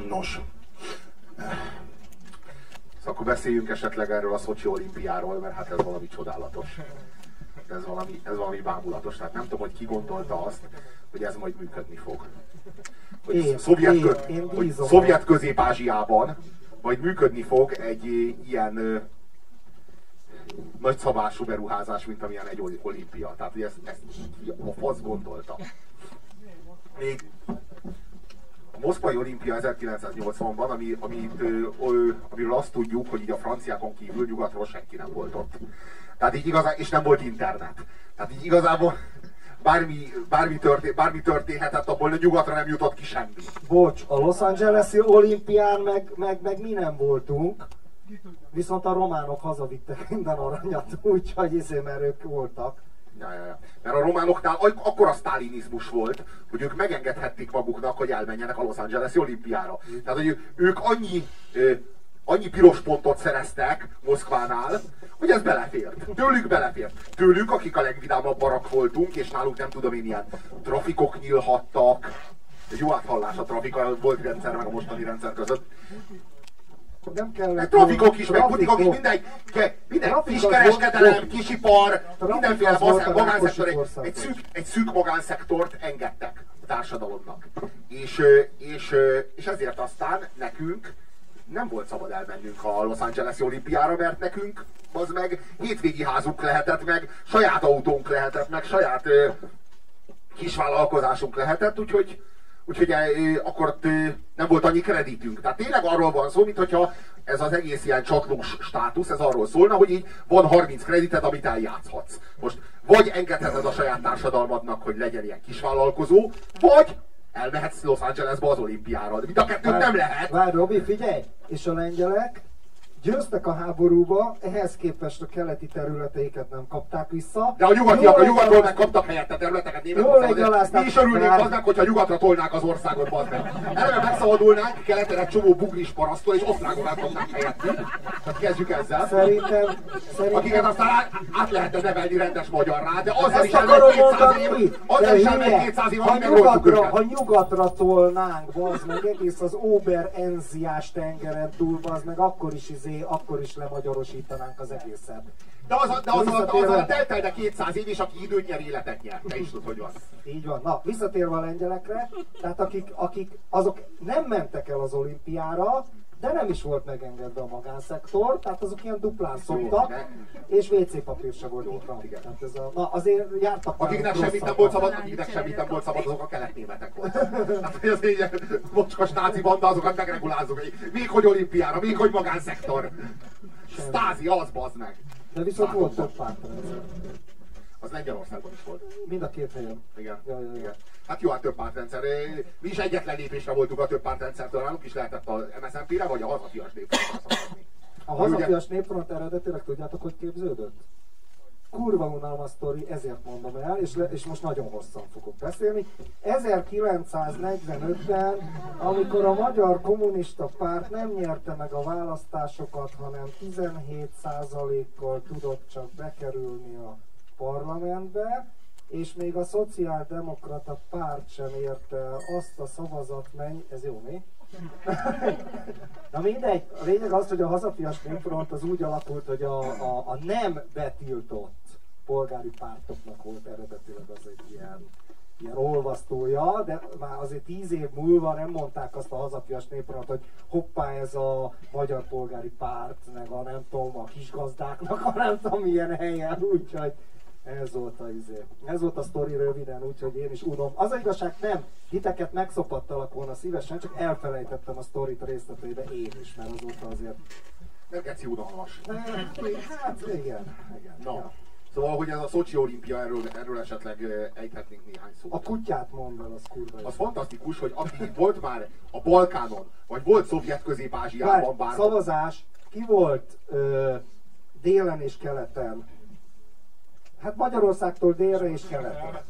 Nos, szóval akkor beszéljünk esetleg erről a Szocsi olimpiáról, mert hát ez valami csodálatos. Ez valami bámulatos. Tehát nem tudom, hogy ki gondolta azt, hogy ez majd működni fog. Hogy Szovjet Közép-Ázsiában majd működni fog egy ilyen nagyszabású beruházás, mint amilyen egy olimpia. Tehát, hogy ezt a fasz gondolta. Még a moszkvai olimpia 1980-ban, amiről azt tudjuk, hogy így a franciákon kívül nyugatról senki nem volt ott. Tehát így igazán, és nem volt internet. Tehát így igazából bármi történhetett, abból nyugatra nem jutott ki semmi. Bocs, a Los Angeles-i olimpián meg mi nem voltunk, viszont a románok hazavittek minden aranyat, úgyhogy mert ők voltak. Ja. Mert a románoknál akkora sztálinizmus volt, hogy ők megengedhették maguknak, hogy elmenjenek a Los Angeles-i olimpiára. Tehát, hogy ők annyi piros pontot szereztek Moszkvánál, hogy ez belefért. Tőlük belefért. Tőlük, akik a legvidámabb barak voltunk, és nálunk nem tudom én, ilyen trafikok nyílhattak. Egy jó áthallás a trafika volt rendszer meg a mostani rendszer között. Nem kellett. Trafikok is, meg butikok is, minden kiskereskedelem, kisipar, mindenféle magánszektor, egy szűk magánszektort engedtek a társadalomnak. És ezért aztán nekünk nem volt szabad elmennünk a Los Angeles-i olimpiára, mert nekünk az meg hétvégi házunk lehetett, meg saját autónk lehetett, meg saját kisvállalkozásunk lehetett, úgyhogy akkor nem volt annyi kreditünk. Tehát tényleg arról van szó, mintha ez az egész ilyen csatlós státusz, ez arról szólna, hogy így van 30 kredited, amit eljátszhatsz. Most vagy engedheted a saját társadalmadnak, hogy legyen ilyen kisvállalkozó, vagy elmehetsz Los Angelesbe az olimpiára. De mind a kettőt nem lehet. Várj, Robi, figyelj! És a lengyelek győztek a háborúba, ehhez képest a keleti területeiket nem kapták vissza. De a nyugatiak a nyugatról meg kaptak helyette területeket. Mi is örülnénk az meg, hogyha nyugatra tolnák az országot, bazd meg. Eleve megszabadulnánk, keletre egy csomó bugris parasztól, és osztrákon átadnánk helyettük. Tehát kezdjük ezzel. Szerintem... Akiket aztán át lehetne nevelni rendes magyarrá, de azzal is elmegy 200 év. Azzal is elmegy 200 év, amíg megoldjuk őket. Ha nyugatra tolnánk, bazd meg, egész az Ober-Enziás tengeren túl, bazd meg, akkor is lemagyarosítanánk az egészet. De azzal a teltelne 200 év, és aki időt nyer, életet nyer. Te is tudod, hogy van. Így van. Na, visszatérve a lengyelekre, tehát akik azok nem mentek el az olimpiára, de nem is volt megengedve a magánszektor, tehát azok ilyen duplán szoktak, és WC papír se volt itt. Na, azért jártak. Akiknek semmit nem volt szabad, azok a kelet-németek voltak. Hát, hogy az egy mocskos náci banda, azokat megregulázzuk. Még hogy olimpiára, még hogy magánszektor. Stázi, az bazd meg. De viszont volt több pártrendszer. Az Lengyelországban is volt. Mind a két helyen. Igen. Igen. Hát jó, hát több pártrendszer. Mi is egyetlen lépésre voltunk a több pártrendszertől, nálunk is lehetett az MSZNP-re, vagy a hazafias népfrontra szavazni. A hazafias népfront eredetileg tudjátok, hogy képződött? Kurva unalmas sztori, ezért mondom el, és most nagyon hosszan fogok beszélni. 1945-ben, amikor a Magyar Kommunista Párt nem nyerte meg a választásokat, hanem 17%-kal tudott csak bekerülni a parlamentbe, és még a Szociáldemokrata Párt sem érte azt a ez jó, mi? Na mindegy, a lényeg az, hogy a hazafias népfront az úgy alakult, hogy a nem betiltott polgári pártoknak volt eredetileg az egy ilyen olvasztója, de már azért 10 év múlva nem mondták azt a hazafias népfront, hogy hoppá, ez a Magyar Polgári Párt, meg a nem tudom, a kisgazdáknak, a nem tudom milyen helyen, úgyhogy ez volt a sztori röviden, úgyhogy én is unom. Az a igazság, nem, titeket megszopattalak volna szívesen, csak elfelejtettem a sztorit részleteibe én is, mert azóta azért... Nem geci unalmas. Hát igen. No. Ja. Szóval, hogy ez a Szocsi olimpia, erről esetleg ejthetnénk néhány szót. A kutyát mondd el, az kurva. Az fantasztikus, hogy aki volt már a Balkánon, vagy volt Szovjet Közép-Ázsiában bár... Szavazás, ki volt délen és keleten? Hát Magyarországtól délre és keletre.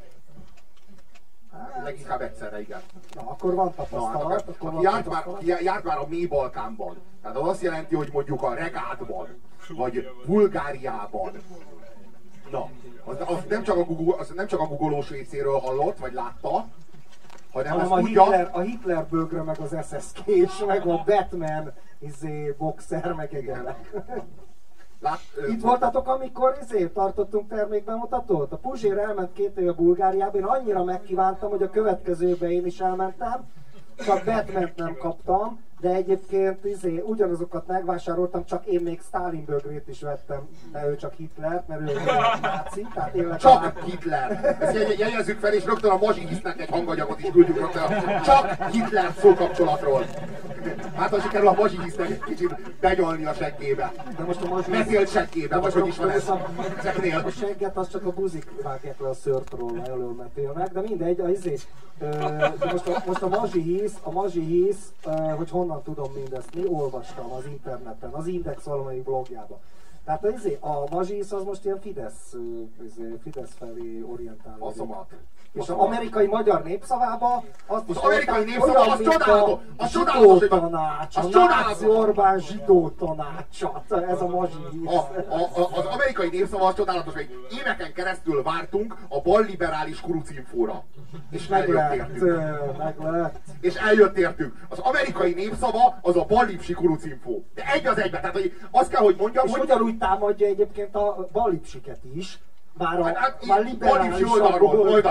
Leginkább egyszerre, igen. Na, akkor van tapasztalat. Járt már a mély Balkánban. Tehát az azt jelenti, hogy mondjuk a Regádban, vagy Bulgáriában. Na, az nem csak a Google-os vécéről hallott, vagy látta, hanem ezt a tudja... A Hitler bögre, meg az SS-kés, meg a Batman boxer, meg egyebek. Itt voltatok, amikor tartottunk termékbemutatót? A Puzsér elment 2 éve Bulgáriába, én annyira megkívántam, hogy a következőben én is elmentem, csak Batmant nem kaptam, de egyébként ugyanazokat megvásároltam, csak én még Stalin bögrét is vettem, de ő csak Hitler, mert ő náci, tehát tényleg... Csak Hitler! Ezt jegyezzük fel, és rögtön a Mazsihisznek egy hanganyagot is küldjük rögtön. Csak Hitler szókapcsolatról. Hát ha sikerül a Mazsihisznek egy kicsit benyalni a seggébe. De most a Mazsihisz... Metélt seggébe, vagy hogy is van ez? A segget az csak a buzik vágják le a szőrtról elől metélnek, de mindegy, most a Mazsihisz, hogy honnan tudom mindezt, olvastam az interneten, az Index valamelyik blogjában. Tehát a Mazsihisz az most ilyen Fidesz felé orientálódik. Asszomat. És az amerikai magyar népszavában azt is az amerikai népszava az csodálatos! Az csodálatos! Az csodálatos! Orbán zsidó tanácsa. Ez a Mazsihisz. Az amerikai népszava az csodálatos, hogy éveken keresztül vártunk a balliberális kurucinfóra. És meglett. És eljött értünk. Az amerikai népszava az a ballipsi kurucinfó. De egy az egyben. Tehát hogy azt kell, hogy mondjam, és hogy... ugyanúgy támadja egyébként a ballipsiket is. Már liberális oldalról.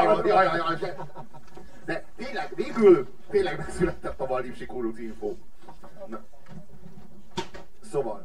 De tényleg, végül tényleg megszületett a Valdipsi kurucinfó. Szóval.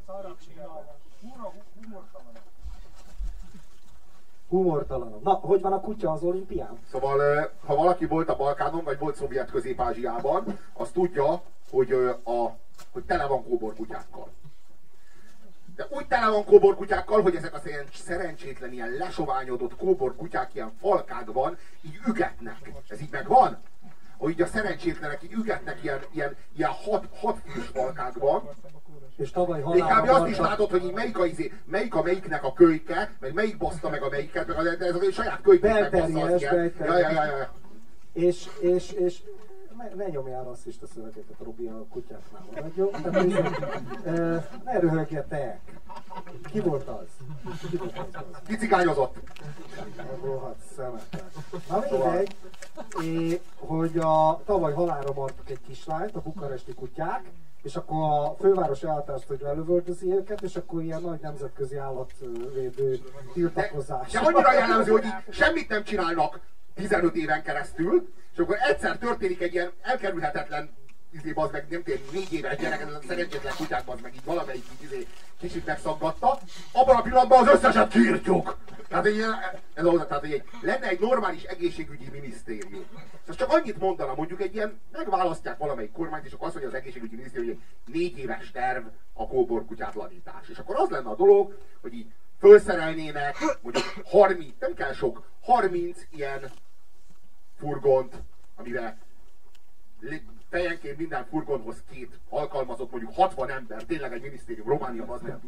Humortalanabb. Na, hogy van a kutya az olimpián? Szóval, ha valaki volt a Balkánon, vagy volt szovjet Közép-Ázsiában, az tudja, hogy tele van kóborkutyákkal. De úgy tele van kóborkutyákkal, hogy ezek a szerencsétlen, ilyen lesoványodott kóborkutyák ilyen falkákban így ügetnek. Ez így megvan? Hogy a szerencsétlenek így ügetnek ilyen hat fűs falkákban. És tavaly halálra azt is látod, hogy így melyik a melyiknek a kölyke, meg melyik baszta meg a melyiket, meg ez a saját kölykének bassza az és ne nyomjál rasszista szövegeket a Robi a kutyáknál, jó? Ne röhögjetek! Ki volt az? Ki cigányozott? Rohadt szemetek. Na mindegy, hogy tavaly halálra martak egy kislányt, a bukaresti kutyák, és akkor a főváros elhatározott, hogy lelövöldözi őket, és akkor ilyen nagy nemzetközi állatvédő tiltakozás. De annyira jellemző, hogy semmit nem csinálnak 15 éven keresztül, és akkor egyszer történik egy ilyen elkerülhetetlen, az meg nem tudom, 4 éves gyerek, ez a szerencsétlen kutyák, az meg így valamelyik kicsit megszaggatta, abban a pillanatban az összeset kiírtjuk! Tehát, lenne egy normális egészségügyi minisztérium. És csak annyit mondana, mondjuk egy ilyen, megválasztják valamelyik kormányt, és akkor azt mondja az egészségügyi minisztérium, hogy 4 éves terv a kóborkutyátlanítás. És akkor az lenne a dolog, hogy így felszerelnének, mondjuk 30, nem kell sok, 30 ilyen furgont, amire fejenként minden furgonhoz 2 alkalmazott, mondjuk 60 ember, tényleg egy minisztérium, Románia az nem.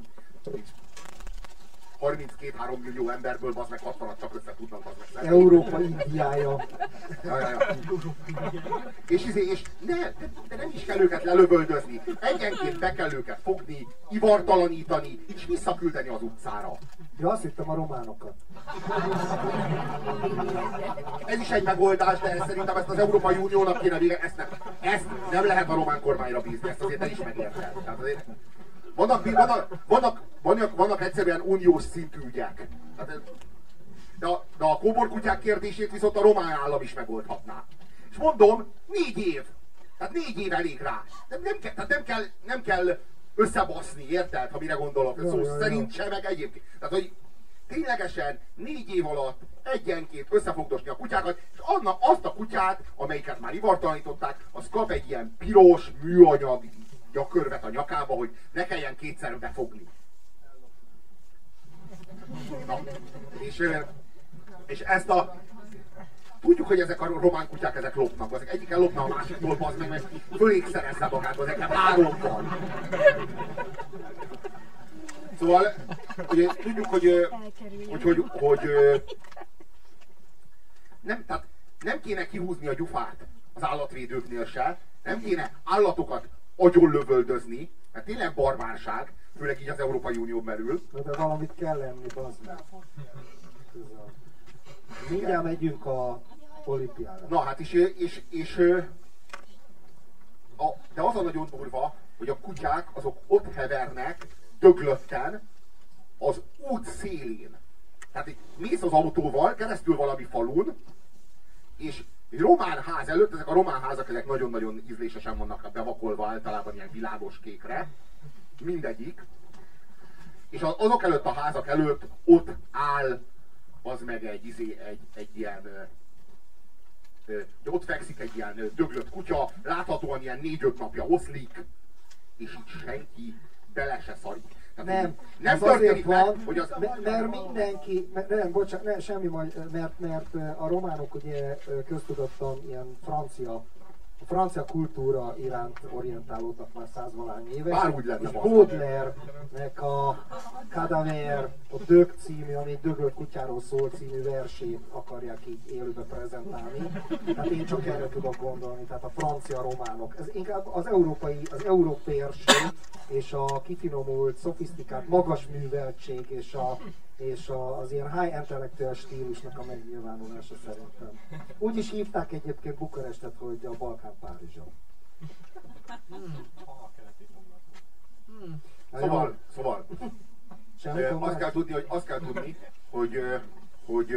32-3 millió emberből az meg 60-at csak össze tudnak az meg. Európa Indiája. És de nem is kell őket lelövöldözni. Egyenként be kell őket fogni, ivartalanítani, és visszaküldeni az utcára. Ja, azt hittem a románokat. Ez is egy megoldás, de szerintem ezt az Európai Uniónak kéne vége. Ezt nem lehet a román kormányra bízni, ezt azért te is megérted. Tehát azért vannak egyszerűen uniós szintű ügyek. De a kóborkutyák kérdését viszont a román állam is megoldhatná. És mondom, 4 év. Tehát 4 év elég rá. Nem kell összebaszni, érted? Ha mire gondolok. Szó szerint se, meg egyébként. Tehát, hogy ténylegesen 4 év alatt egyenként összefogdosni a kutyákat, és azt a kutyát, amelyiket már ivartalanították, az kap egy ilyen piros műanyag nyakörvet a nyakába, hogy ne kelljen 2-szer befogni. Na, és ezt a... Tudjuk, hogy ezek a román kutyák, ezek lopnak. Ezek egyiken lopna a másiktól, bazd meg, mert fölék szerezze magát, ezek 3 van. Szóval, ugye, tudjuk, hogy nem kéne kihúzni a gyufát az állatvédőknél se, nem kéne állatokat agyonlövöldözni, mert tényleg barbárság, főleg így az Európai Unión belül. De valamit kell lenni, bazd meg. Mindjárt megyünk a olimpiára. Na hát de az a nagyon durva, hogy a kutyák azok ott hevernek döglötten az út szélén. Tehát mész az autóval keresztül valami falun, és egy román ház előtt, ezek a román házak, ezek nagyon-nagyon ízlésesen vannak bevakolva, általában ilyen világos kékre, mindegyik, és azok előtt a házak előtt ott áll az meg egy ilyen ott fekszik egy ilyen döglött kutya, láthatóan ilyen 4-5 napja oszlik, és így senki bele se szarik. Nem történik meg, van, hogy az... mert mindenki, bocsánat, semmi mert a románok ugye köztudottan ilyen francia kultúra iránt orientálódnak már 100-valány éves. Bár úgy lenne. És Baudelaire-nek a Cadaver, a Dög című, ami egy döglött kutyáról szól című versét akarják így élőbe prezentálni. Tehát én csak erre tudok gondolni, tehát a francia románok. Ez inkább az európérség és a kifinomult, szofisztikált, magas műveltség és az ilyen high intellectual stílusnak a megnyilvánulása szerintem. Úgy is hívták egyébként Bukarestet, hogy a Balkán Párizsa. Szóval azt kell tudni, hogy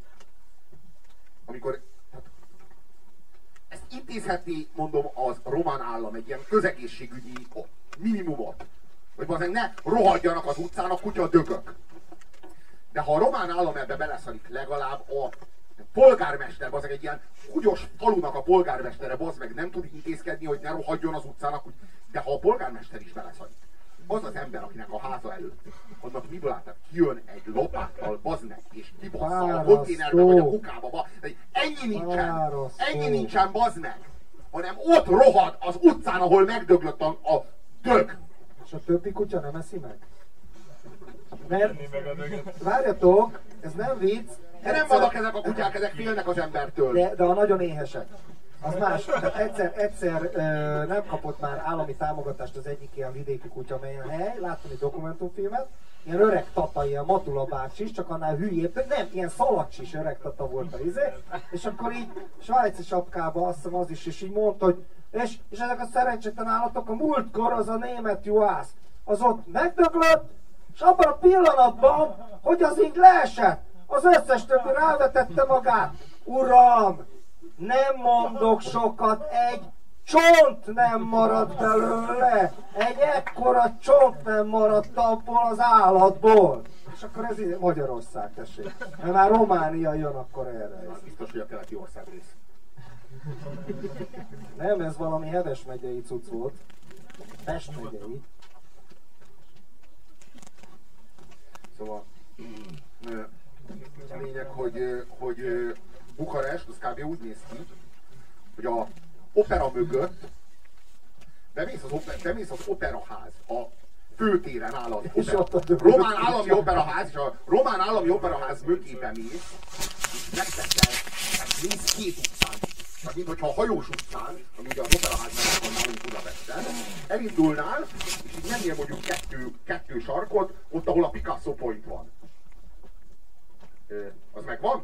amikor ezt intézhetné, mondom, az román állam egy ilyen közegészségügyi minimumot, hogy azért ne rohadjanak az utcán a kutya dögök. De ha a román állam ebbe beleszarik, legalább a polgármester, bazeg egy ilyen húgyos falunak a polgármestere, bazd meg, nem tud intézkedni, hogy ne rohadjon az utcának, de ha a polgármester is beleszarik, az az ember, akinek a háza előtt, annak miből állt, kijön egy lopáttal, bazd meg, és kibassza a konténerbe vagy a kukába, ennyi nincsen, bazd meg, hanem ott rohad az utcán, ahol megdöglött a dög. És a többi kutya nem eszi meg? Mert, várjatok, ez nem vicc. De nem vannak ezek a kutyák, ezek félnek az embertől. De a nagyon éhesek. Az más. Tehát egyszer nem kapott már állami támogatást az egyik ilyen vidéki kutya, melyen hely, láttam egy dokumentumfilmet, ilyen öreg tata, ilyen Matula bácsis, csak annál hülyébb, nem, ilyen szalacsis öreg tata volt a izé, és akkor így svájci sapkába, azt hiszem az is, és így mondta, hogy és ezek a szerencsétlen állatok, a múltkor az a német juhász, az ott megdöglött, és abban a pillanatban, hogy az így leesett, az összes többi rávetette magát. Uram, nem mondok sokat, egy csont nem maradt belőle, egy ekkora csont nem maradt abból az állatból. És akkor ez így Magyarország, tessék. Mert már Románia jön akkor erre. Az biztos, hogy a keleti ország rész. Nem, ez valami Heves megyei cucc volt. Pest megyei. Szóval a lényeg, hogy Bukarest, az kb. Úgy néz ki, hogy a opera mögött bemész az operaház, a főtéren áll az román állami operaház, és a román állami operaház mögébe mész, és megteszel, tehát mész 2 utcán. Tehát mint hogyha a Hajós utcán, ami ugye az operaház mellett van nálunk Budapesten, elindulnál, és így mennél mondjuk kettő sarkot, ott ahol a Picasso Point van. Az megvan?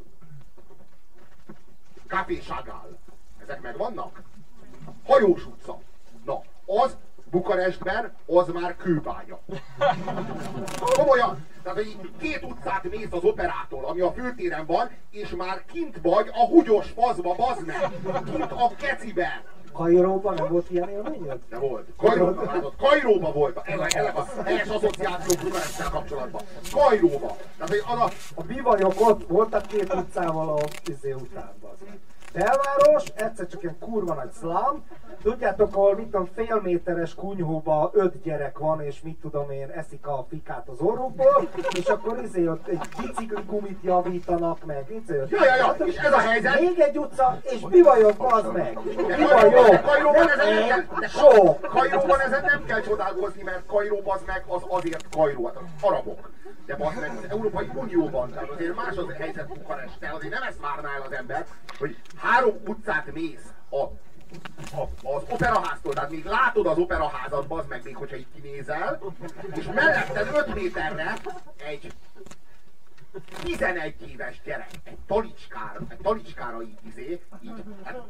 Café Chagall. Ezek megvannak? Hajós utca. Na, az Bukarestben, az már kőbánya. Komolyan. Tehát, hogy 2 utcát mész az operától, ami a főtéren van, és már kint vagy a húgyos faszba, bazd meg! Kint a keciben! Kairóban nem volt ilyen élményed? De volt. Kairóban volt. Ennek a helyes asszociáció Bukaresttel kapcsolatban. Kairóban. Tehát, a bivajok ott voltak 2 utcával a után, bazd meg. Belváros, egyszer csak ilyen kurva nagy szlám. Tudjátok, ahol mit tudom, fél méteres kunyhóba 5 gyerek van, és mit tudom én, eszik a fikát az orrukból, és akkor ott egy bicikligumit javítanak meg. Ja, és ez a helyzet. Még egy utca, és bivajok, bazd meg! Bivajok! Kairóban ezen nem kell csodálkozni, mert Kairó, bazd meg, az azért Kairó, hát az arabok. De bazd meg, az Európai Unióban, tehát azért más az helyzet Bukaresttel, azért nem ezt várná el az ember, hogy 3 utcát mész az operaháztól, tehát még látod az operaházat, bazd meg, még hogyha így kinézel, és melletted 5 méterre egy 11 éves gyerek, egy talicskára így, hát,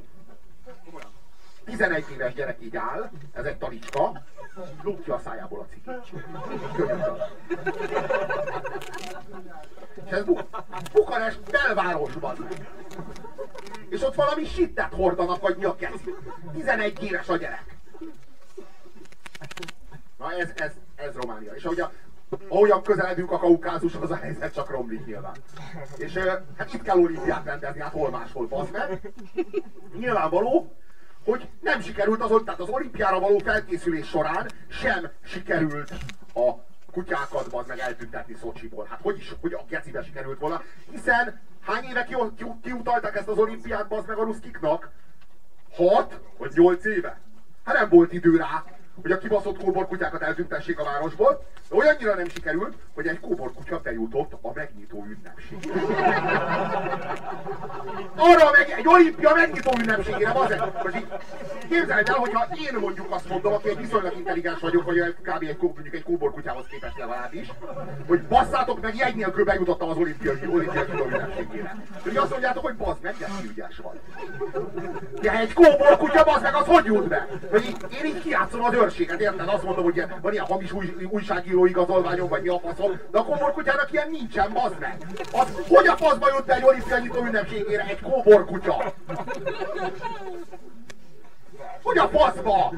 11 éves gyerek így áll, ez egy talicska, lúgja a szájából a cikét. És ez Bukarest belvárosban. És ott valami sittet hordanak, vagy mi a kezi. 11 éves a gyerek. Na ez Románia. És ahogyan közeledünk a Kaukázushoz, a helyzet csak romlik nyilván. És hát itt kell olimpiát rendezni, hát hol máshol, bazd meg. Nyilvánvaló, hogy nem sikerült tehát az olimpiára való felkészülés során sem sikerült a kutyákat bazd meg eltüntetni Szocsiból. Hát hogy a gecibe sikerült volna, hiszen hány éve kiutaltak ezt az olimpiát bazd meg a ruszkiknak? 6 vagy 8 éve? Hát nem volt idő rá, hogy a kibaszott kóborkutyákat eltüntessék a városból, de olyannyira nem sikerült, hogy egy kóborkutya bejutott a megnyitó ünnepségre. Arra egy olimpia megnyitó ünnepségére, bazeg! Most így képzeld el, hogyha én mondjuk azt mondom, aki egy viszonylag intelligens vagyok, vagy kb. Egy kóborkutyához képest legalábbis, hogy basszátok meg, jegy nélkül bejutottam az olimpia nyitó ünnepségére. És azt mondjátok, hogy bazd meg, geci ügyes vagy. De egy kóborkutya, bazd meg, az hogy jut be? Hogy én így kijátszom az őrséget, érted? Azt mondom, hogy van ilyen hamis újságíró igazolványom, vagy mi a faszom, de a kóborkutyának ilyen nincsen, bazd meg! Az, hogy a faszba jut be egy olimpia nyitó ünnepségére egy kóborkutya? Hogy a faszba?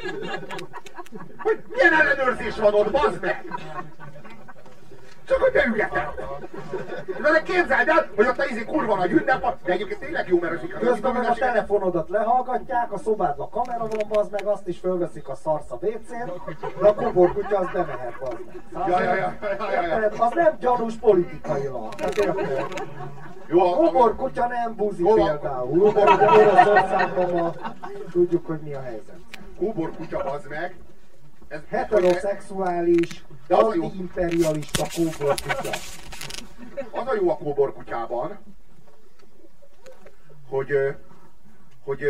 Hogy milyen ellenőrzés van ott, bazd meg? Csak hogy beügetett. De képzeld el, hogy ott a kurva nagy ünnep, de egyébként tényleg jó, mert az közben meg a telefonodat lehallgatják, a szobádban kamera van, bazd meg, azt is fölveszik a szarsz a WC-n, de a kóborkutya az bemehet, bazd meg. Ja. Az nem gyanús politikailag. A kóborkutya nem buzi például. Oroszországban tudjuk, hogy mi a helyzet. Kóborkutya, bazd meg. Heteroszexuális, anti-imperialista kóborkutya. Az a jó a kóborkutyában, hogy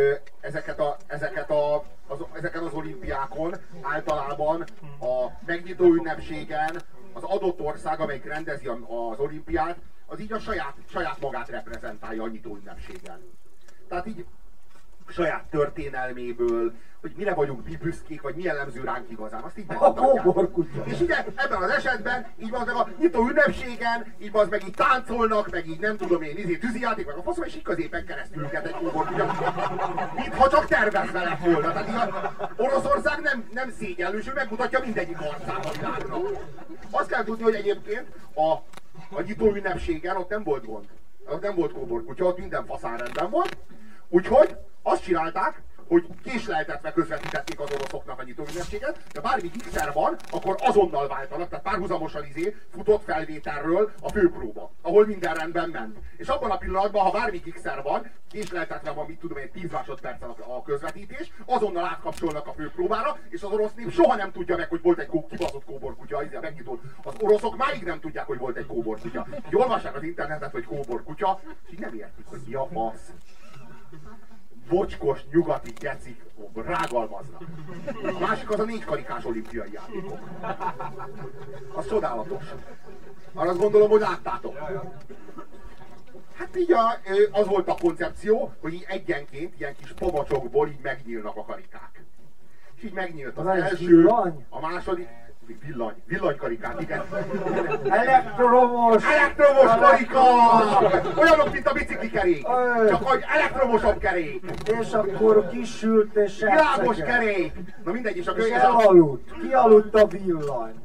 ezeken az olimpiákon általában a megnyitó ünnepségen az adott ország, amelyik rendezi az olimpiát, az így a saját magát reprezentálja a nyitó ünnepségen. Tehát így saját történelméből, hogy mire vagyunk mi büszkék, vagy mi jellemző ránk igazán, azt így megmutatják. És ugye ebben az esetben, így van meg a nyitó ünnepségen, így van meg így táncolnak, meg így nem tudom én, tűzijáték, meg a faszom, és így középen keresztül őket egy kóborkutya. Mintha csak tervezve lett volna. Tehát így Oroszország nem szégyenlős, ő megmutatja mindegyik arcát a világnak. Azt kell tudni, hogy egyébként a nyitó ünnepségen ott nem volt gond. Ott nem volt kóborkutya, ott minden faszán rendben volt. Úgyhogy azt csinálták, hogy késleltetve közvetítették az oroszoknak a nyitó ünnepséget, de bármi gigszer van, akkor azonnal váltanak, tehát párhuzamosan futott felvételről a főpróba, ahol minden rendben ment. És abban a pillanatban, ha bármi gigszer van, késleltetve van, mit tudom én, 10 másodperc a közvetítés, azonnal átkapcsolnak a főpróbára, és az orosz nép soha nem tudja meg, hogy volt egy kibaszott kóborkutya, a megnyitó. Az oroszok máig nem tudják, hogy volt egy kóborkutya. Így olvassák az internetet, hogy kóborkutya, és így nem értik, hogy mi a fasz. Bocskos, nyugati gecik rágalmaznak. A másik az a 4 karikás olimpiai játékok. Az csodálatos. Arra azt gondolom, hogy láttátok. Hát így az volt a koncepció, hogy így egyenként ilyen kis pomacsokból így megnyílnak a karikák. És így megnyílt az első, a második, villanykarikák, igen. Elektromos karika! Olyanok, mint a biciklikerék. Csak hogy elektromosabb kerék. És akkor kisült és világos kerék. Na mindegy, és elaludt. Kialudt a villany.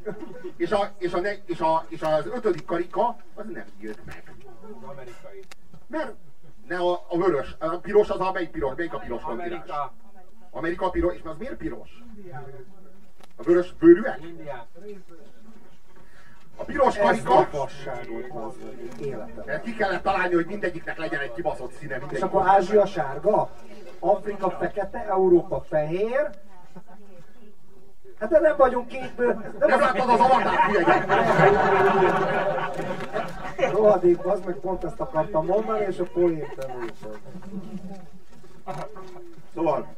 És az 5. karika, az nem nyílt meg. Amerikai. Mert ne a vörös, a piros az melyik a piros kontinens? Amerika piros, és az miért piros? A vörös bőrűek? A piros karika... Mert ki kellett találni, hogy mindegyiknek legyen egy kibaszott színe. És akkor Ázsia sárga, Afrika fekete, Európa fehér. Hát de nem vagyunk kékből. Nem láttad az avatát, hülye? Rohadék, az meg pont ezt akartam mondani, és a poénten úgyhogy. Szóval...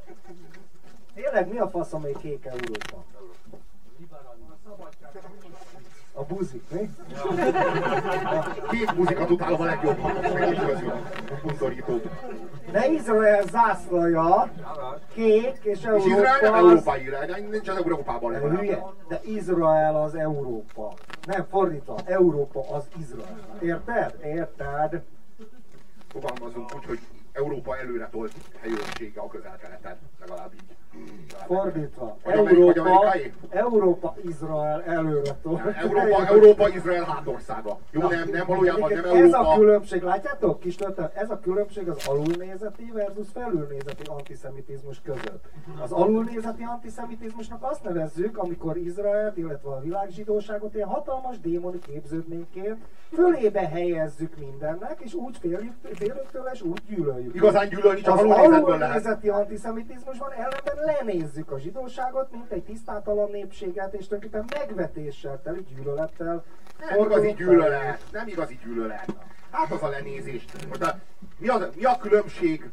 Tényleg mi a fasz, amely kék Európa? A buzik, mi? Két buzikat utálom a legjobban, meg közül. Undorító. De Izrael zászlaja kék és És Izrael nem európai, nincs az Európában legalább. Hülye, de Izrael az Európa. Nem, fordítva, Európa az Izrael. Érted? Érted? Fogalmazunk úgy, hogy Európa előre tolt helyőrsége a Közel-Keleten, legalább így. Fordítva, Vagy Európa, Izrael előre tolt. Európa, Izrael hátországa. Jó, nem valójában nem Európa. Ez a különbség, látjátok, kis történet, ez a különbség az alulnézeti versus felülnézeti antiszemitizmus között. Az alulnézeti antiszemitizmusnak azt nevezzük, amikor Izraelt, illetve a világzsidóságot ilyen hatalmas démoni képződményként fölébe helyezzük mindennek, és úgy félünk tőle, és úgy gyűlöljük. Igazán gyűlölni csak az alulnézetből lehet. alulnézeti antiszemitizmusban ellenben lenézzük a zsidóságot, mint egy tisztátalan népséget, és tulajdonképpen megvetéssel teli gyűlölettel. Nem igazi gyűlölet, nem igazi gyűlölet. Hát az a lenézés. Most mi a különbség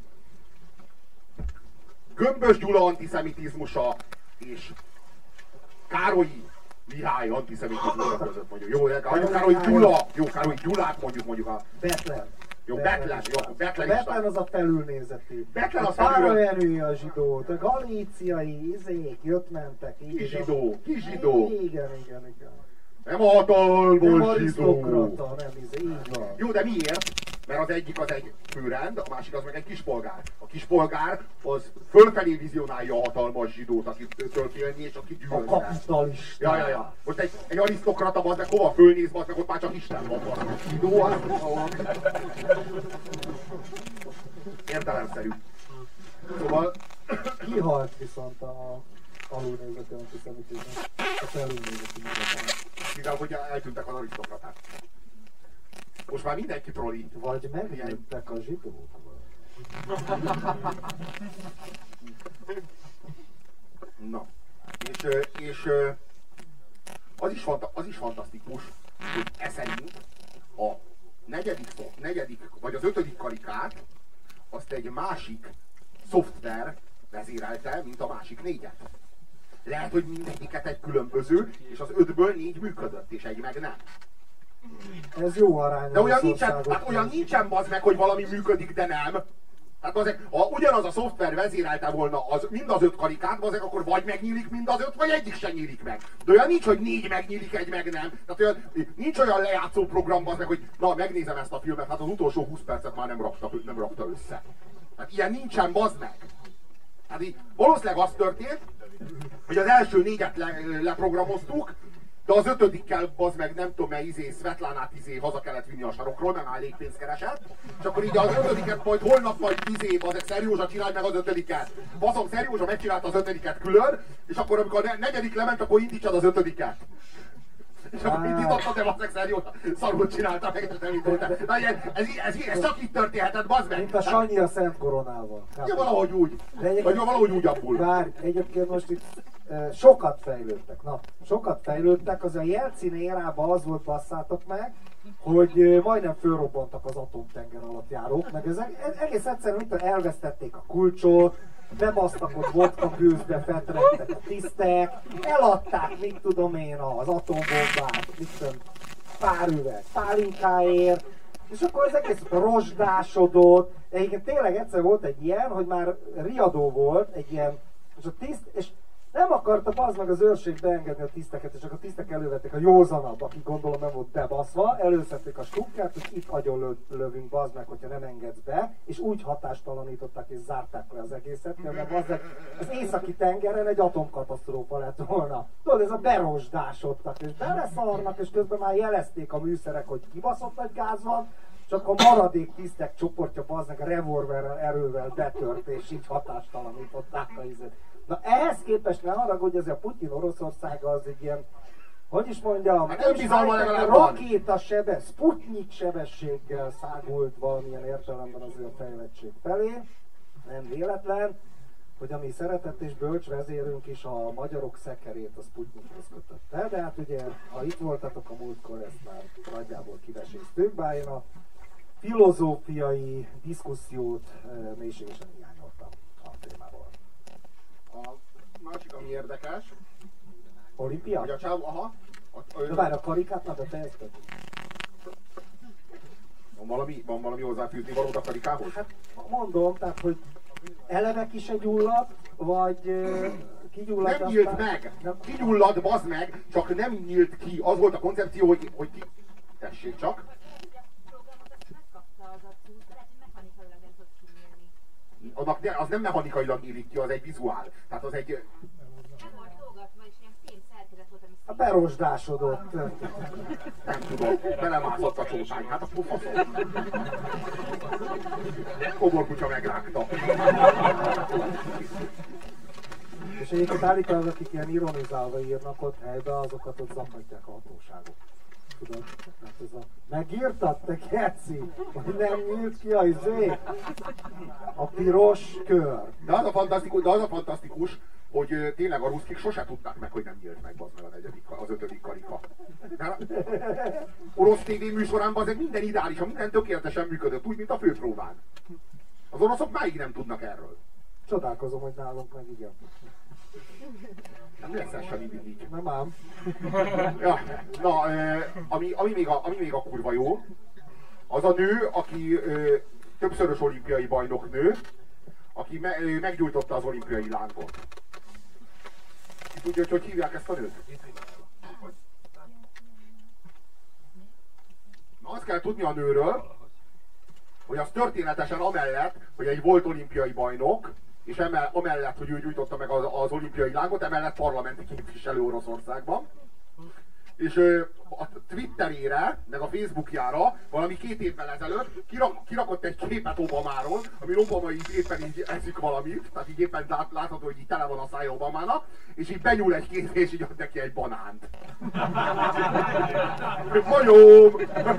Gömbös Gyula antiszemitizmusa és Károlyi Mihály antiszemitizmusa között mondjuk? Jó, Károlyi Gyulát mondjuk a... Betlen. Jó, Betlen az a felülnézeti. Betlen az felülnézeti. A zsidó, a galíciai izék jött-mentek. Ki zsidó. Igen. Nem a hatalmas nem zsidó. arisztokrata, nem így van. Jó, de miért? Mert az egyik az egy főrend, a másik az meg egy kispolgár. A kispolgár az fölfelé vizionálja a hatalmas zsidót, akitől félni és aki gyűlölni. A kapitalista. Ja. Most egy arisztokrata az meg hova fölnéz, az meg ott már csak Isten van. A zsidó az... Értelemszerű. Szóval... Kihalt viszont a alulnézeti antiszemitizmus. A felülnézeti antiszemitizmus. Mivel, hogy eltűntek az arisztokraták. Most már mindenki trolli. Vagy megnőttek a zsidók. Na. És az is fantasztikus, hogy szerint a negyedik vagy az ötödik karikát azt egy másik szoftver vezérelte, mint a másik négyet. Lehet, hogy mindegyiket egy különböző, és az 5-ből 4 működött, és egy meg nem. Ez jó arány. De olyan nincsen bazd meg, hogy valami működik, de nem. Tehát ha ugyanaz a szoftver vezérelte volna mind az 5 karikát, bazeg, akkor vagy megnyílik mind az 5, vagy egyik sem nyílik meg. De olyan nincs, hogy 4 megnyílik, egy meg nem. Tehát nincs olyan lejátszó program, bazeg, hogy na, megnézem ezt a filmet, hát az utolsó 20 percet már nem rakta össze. Hát ilyen nincsen, bazd meg. Hát így valószínűleg az történt, hogy az első 4-et leprogramoztuk, de az 5-ödikkel bazd meg nem tudom Svetlánát haza kellett vinni a sarokról, mert már elég pénzt keresett. És akkor így az 5-ödiket majd holnap vagy bazd Szer Józsa csinálj meg az 5-ödiket. Baszom, Szer Józsa megcsinálta az 5-ödiket külön, és akkor amikor a 4. lement, akkor indítsad az 5-ödiket. És akkor indította, de bazd Szer Józsa szarul csinálta meg, és nem indulta. Ez csak így történhetett, bazd meg. Mint a Sanyi a Szent Koronával. Ja, valahogy úgy. Vagy valahogy úgy abból. Bár egyébként most itt sokat fejlődtek, az a Jelcin érában az volt, basszátok meg, hogy majdnem fölrobbantak az atomtenger alatt járók, meg ez egész egyszerűen elvesztették a kulcsot, bebasztak ott vodka gőzbe, fetrettek a tisztek, eladták, mit tudom én, az atombombát, mit tudom, pár üveg pálinkáért, és akkor az egész rozsdásodott. Egyébként tényleg egyszer volt egy ilyen, hogy már riadó volt, egy ilyen, és a tiszt, és nem akarta az meg az őrség beengedni a tiszteket, és akkor a tisztek elővették a józanabb, aki gondolom nem volt bebaszva, előszedték a stukkát, hogy itt agyon lövünk, bazd meg, hogyha nem engedsz be, és úgy hatástalanították és zárták le az egészet, mert az északi tengeren egy atomkatasztrófa lett volna. Tudod, ez a berosdásodtak, és beleszarnak, és közben már jelezték a műszerek, hogy kibaszott nagy gáz van, csak a maradék tisztek csoportja bazd meg a revolverrel, erővel betört, és így hatástalanították a izet. Na ehhez képest ne haragudj, ez a Putyin Oroszországa az egy ilyen, hogy is mondjam, rakéta Sputnik sebességgel szágult valamilyen értelemben azért a fejlettség felé. Nem véletlen, hogy a mi szeretett és bölcs vezérünk is a magyarok szekerét a Sputnikhoz kötötte. De hát ugye, ha itt voltatok a múltkor, ezt már nagyjából kiveséztük, bár én a filozófiai diszkusziót mélységesen hiányoltam a témával. A másik, ami érdekes, Olimpia? hogy De várj, a karikát már befejezted? Van valami hozzáfűzni valód a karikához? Hát mondom, tehát, hogy eleve ki se gyulladt, vagy kigyulladt. Nem nyílt meg! Kigyulladt, bazd meg, csak nem nyílt ki. Az volt a koncepció, hogy ki... Tessék csak. Az nem mechanikailag nyílik ki, az egy vizuál. Tehát az egy... A berosdásodott. Nem tudom, belemászott a csótány, hát akkor faszom. Kóborkutya megrágta. És egyébként állítólag, akik ilyen ironizálva írnak ott helybe, azokat ott zaklatják a hatóságok. Tudod? Hát ez a... Megírtad, te keci, hogy nem nyílt ki a izé? A piros kör. De az a fantasztikus, hogy tényleg a ruszkik sose tudták meg, hogy nem nyílt meg az 5. karika. Orosz tévé műsorán azért minden ideálisan, minden tökéletesen működött, úgy, mint a főpróbán. Az oroszok máig nem tudnak erről. Csodálkozom, hogy nálunk meg igen. Nem lesz ez sem mindig így. Nem ám. Ja, na, ami még a kurva jó, az a nő, aki többszörös olimpiai bajnok nő, aki meggyújtotta az olimpiai lángot. Ki tudja, hogy hívják ezt a nőt? Na, azt kell tudni a nőről, hogy az történetesen amellett, hogy egy volt olimpiai bajnok, és amellett, hogy ő gyújtotta meg az olimpiai lángot, emellett parlamenti képviselő Oroszországban. És a Twitterére, meg a Facebookjára valami 2 évvel ezelőtt kirakott egy képet Obamáról, ami Obama így éppen így eszik valamit, tehát így éppen látható, hogy így tele van a szája Obamának, és így benyúl egy kézre, és így ad neki egy banánt. Majom!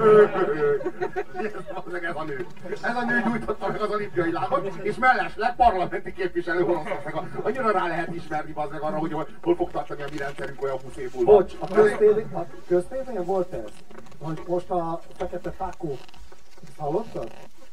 Ez a nő. Ez a nő gyújtotta meg az olimpiai lábat, és mellesleg parlamenti képviselő Oroszországban. Annyira rá lehet ismerni bazzeg arra, hogy hol fog tartani a mi rendszerünk olyan 20 év múlva. Bocs, a köztévén volt ez? Hogy most a fekete pákó, hallottad?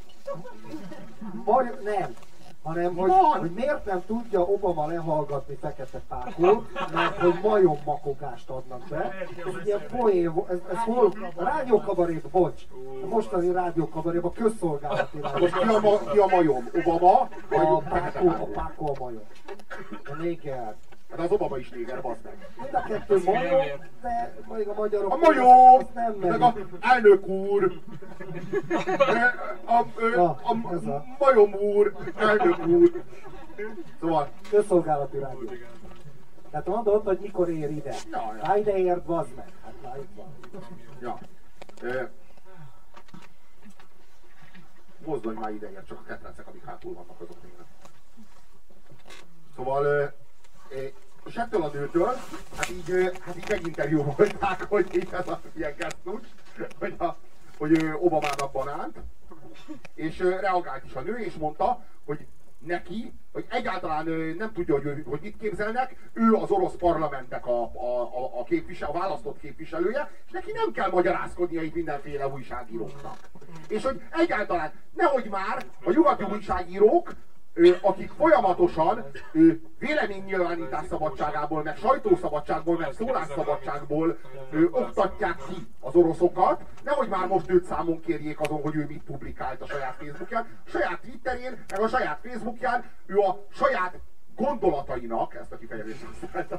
Nem, hanem hogy miért nem tudja Obama lehallgatni fekete pákót, mert hogy majommakogást adnak be. Ez egy ilyen poén, ez hol? A rádiókabaréban, bocs, a mostani rádiókabaréban, közszolgálati rádiókabaréban. Most ki a majom? Obama? A pákó a majom. A néger. Hát az Obama is néger, bazd meg. Mind a kettő majom, de még a magyarok... A majom! Nem meg a elnök úr! A majom úr! Elnök úr! Szóval... Közszolgálati rádió. Tehát mondod, hogy mikor ér ide. Már ide ért, bazd meg. Hát már itt van. Ja. Mozdulj már ide ért, csak a ketrecek, amik hátul vannak, azok még nem. Szóval... És ettől a nőtől, hát így meginterjúvolták, hogy így ez a ilyen gesztus, hogy Obamának banánt, és reagált is a nő, és mondta, hogy neki, hogy egyáltalán nem tudja, hogy mit képzelnek, ő az orosz parlamentnek a választott képviselője, és neki nem kell magyarázkodnia itt mindenféle újságíróknak. És hogy egyáltalán, nehogy már a nyugati újságírók, akik folyamatosan véleménynyilvánítás szabadságából, meg sajtószabadságból, meg szólásszabadságból oktatják ki az oroszokat, nehogy már most őt számon kérjék azon, hogy ő mit publikált a saját Facebookján, a saját Twitterén, meg a saját Facebookján, ő a saját gondolatainak, ezt a kifejezést használtam,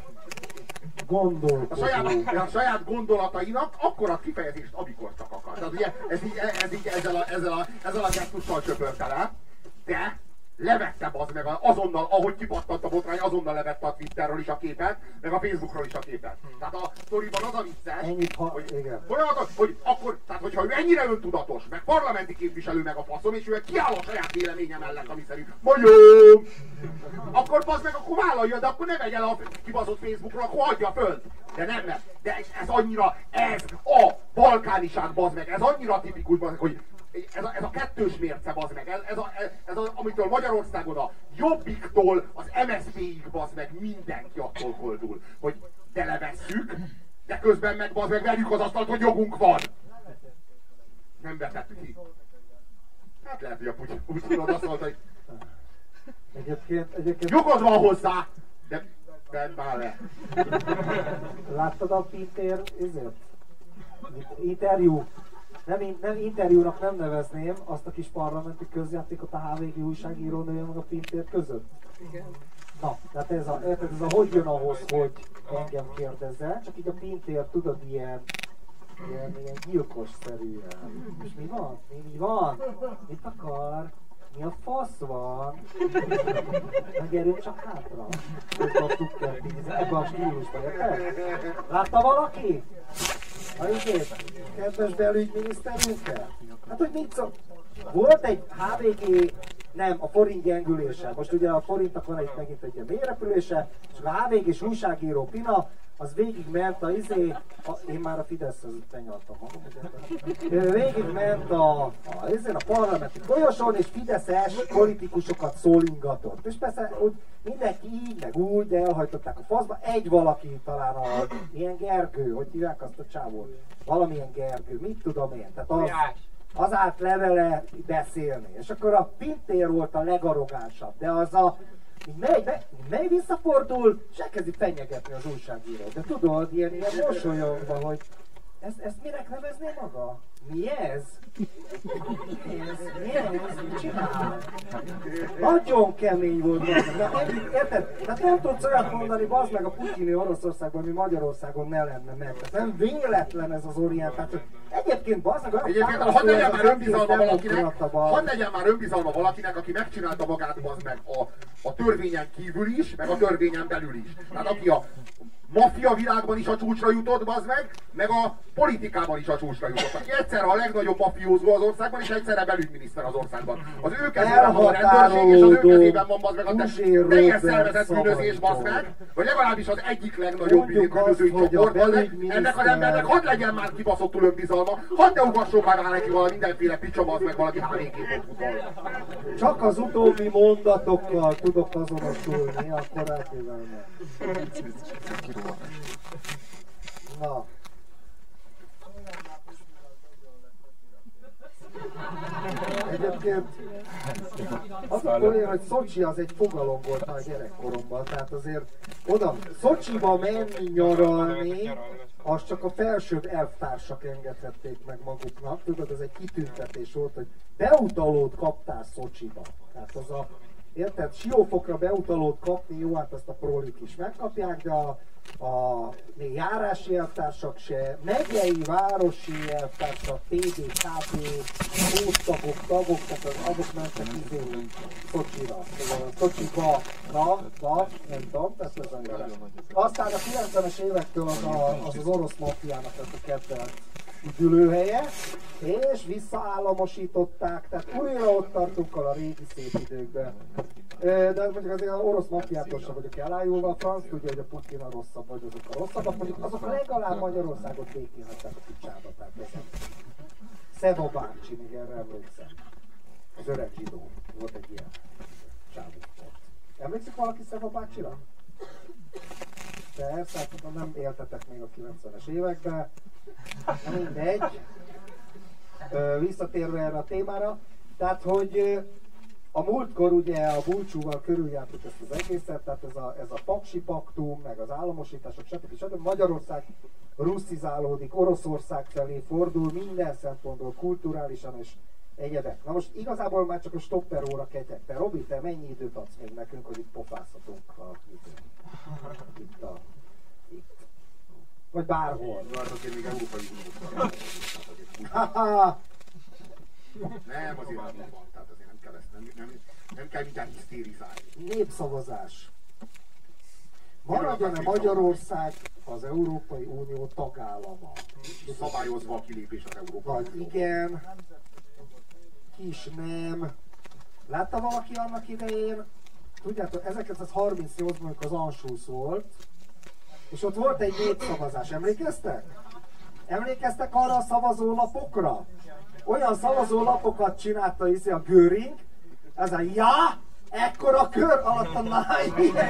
a saját gondolatainak akkora kifejezést, amikor csak akar. Tehát ugye ez így ezzel a gesztussal csöpörte le, de levette bazd meg azonnal, ahogy kipattant a botrány, azonnal levette a Twitterről is a képet, meg a Facebookról is a képet. Tehát a sztoriban az a vicces, hogy akkor, tehát hogyha ő ennyire öntudatos, meg parlamenti képviselő, meg a faszom, és ő kiáll a saját véleménye mellett, ami szerint majom, akkor bazd meg, akkor vállalja, de akkor ne vegye le a kibaszott Facebookról, akkor hagyja fönt. De nem, de ez annyira, ez a balkániság bazd meg, ez annyira tipikus bazd meg, hogy ez a kettős mérce, bazd meg, ez amitől Magyarországon a Jobbiktól az MSZP-ig, bazd meg, mindenki attól koldul, hogy de levesszük, de közben meg, bazd meg, verjük az asztalt, hogy jogunk van. Nem vetett ki. Hát lehet, hogy a Putyin az azt mondta, hogy Egyébként... jogod van hozzá, de Tedd már le! Láttad a Pintér interjú? Nem interjúnak nem nevezném azt a kis parlamenti közjátékot a HVG újságírónője meg a Pintér között. Igen. Na, tehát ez a hogy jön ahhoz, hogy engem kérdezzel, csak így a Pintér, tudod, ilyen gyilkos-szerűen. És mi van? Mi van? Mit akar? Mi a fasz van? Megérjünk csak hátra. Ebben a stílusban, érted? Látta valaki? A izét, kedves belügyminiszterünkkel? Hát, hogy mit szok? Volt egy HVG, nem, a forint gyengülése. Most ugye a forintnak van megint egy ilyen mélyrepülése, és a HVG-s újságíró Pina, az végigment én már a Fideszhez benyaltam magam, végigment a parlamenti folyosón, és fideszes politikusokat szólingatott. És persze úgy mindenki így, meg úgy, de elhajtották a faszba. Egy valaki talán ilyen Gergő, hogy hívják azt a csávót? Valamilyen Gergő, mit tudom én. Tehát az állt levele beszélni. És akkor a Pintér volt a legarrogánsabb, de az megy visszafordul, és elkezdi fenyegetni az újságírót. De tudod, ilyen mosolyogva, hogy ezt minek nevezné maga? Mi ez? Mi ez? Mit csinál? Nagyon kemény volt. Érted? Tehát nem tudsz olyat mondani, bazd meg a putyini Oroszországban, ami Magyarországon ne lenne meg. Tehát nem véletlen ez az orientáció. Egyébként bazd meg olyan... Egyébként hadd legyen már önbizalma valakinek, hadd legyen már önbizalma valakinek, aki megcsinálta magát, bazd meg a törvényen kívül is, meg a törvényen belül is. Tehát aki a maffia világban is a csúcsra jutott, bazd meg a politikában is a csúcsra jutott. Aki egyszerre a legnagyobb mafiózó az országban, és egyszerre belügyminiszter az országban. Az ő kezében van a rendőrség, és az ő kezében van, bazd meg, a teljes szervezett bűnözés, bazd meg, vagy legalábbis az egyik legnagyobb bűnözői csoport, bazd meg. Ennek az embernek hadd legyen már kibaszottul önbizalma, hadd ne ugasson már rá neki valami mindenféle picsa, bazd meg, valaki HVG-t. Csak az utóbbi mondatokkal tudok azonosulni, a korábbival nem. Na. Egyébként az a olyan, hogy Szocsi az egy fogalom volt a gyerekkoromban, tehát azért oda Szocsiba menni nyaralni, az csak a felsőbb elvtársak engedhették meg maguknak. Tudod, ez egy kitüntetés volt, hogy beutalót kaptál Szocsiba. Tehát az a, érted, Siófokra beutalót kapni, jó, hát azt a prolik is megkapják, de még járási elvtársak se, megyei, városi elvtársak, PD, KP, tagok, tehát azok mentek Szocsira, Szocsiba, nem tudom, ezt lezajlani. Aztán a 90-es évektől az orosz maffiának lett a kedvelt üdülőhelye, és visszaállamosították, tehát újra ott tartunk a régi szép időkben. De mondjuk azért az orosz maffiától sem vagyok elájulva, a franc tudja, hogy a Putyin a rosszabb, vagy azok a rosszabbak, mondjuk azok legalább Magyarországot békén hagyták a picsába, tehát ez a Szeva bácsi, még erre emlékszem. Az öreg zsidó, volt egy ilyen csávó. Emlékszik valaki Szeva bácsira? Persze, hát nem éltetek még a 90-es években. Mindegy. Visszatérve erre a témára, tehát hogy a múltkor ugye a Bulcsúval körüljártuk ezt az egészet, tehát ez a Paksi Paktum, meg az államosítások, stb. Magyarország russzizálódik, Oroszország felé fordul, minden szempontból kulturálisan és egyebek. Na most igazából már csak a stopper óra ketyeg. Te Robi, te mennyi időt adsz még nekünk, hogy itt pofázhatunk itt. Vagy bárhol. Vártok, én még Európai Unióban. Nem, azért nem van, tehát azért nem kell ezt, nem kell mindjárt hisztérizálni. Népszavazás. Maradjon-e Magyarország az Európai Unió tagállama? Szabályozva a kilépés az Európai Vagy igen, kis nem. Látta valaki annak idején? Tudjátok, 1938-ban az Anschluss volt, és ott volt egy népszavazás. Emlékeztek? Emlékeztek arra a szavazólapokra? Olyan szavazólapokat csinálta a Göring, ez a ja, ekkora kör alatt a náj,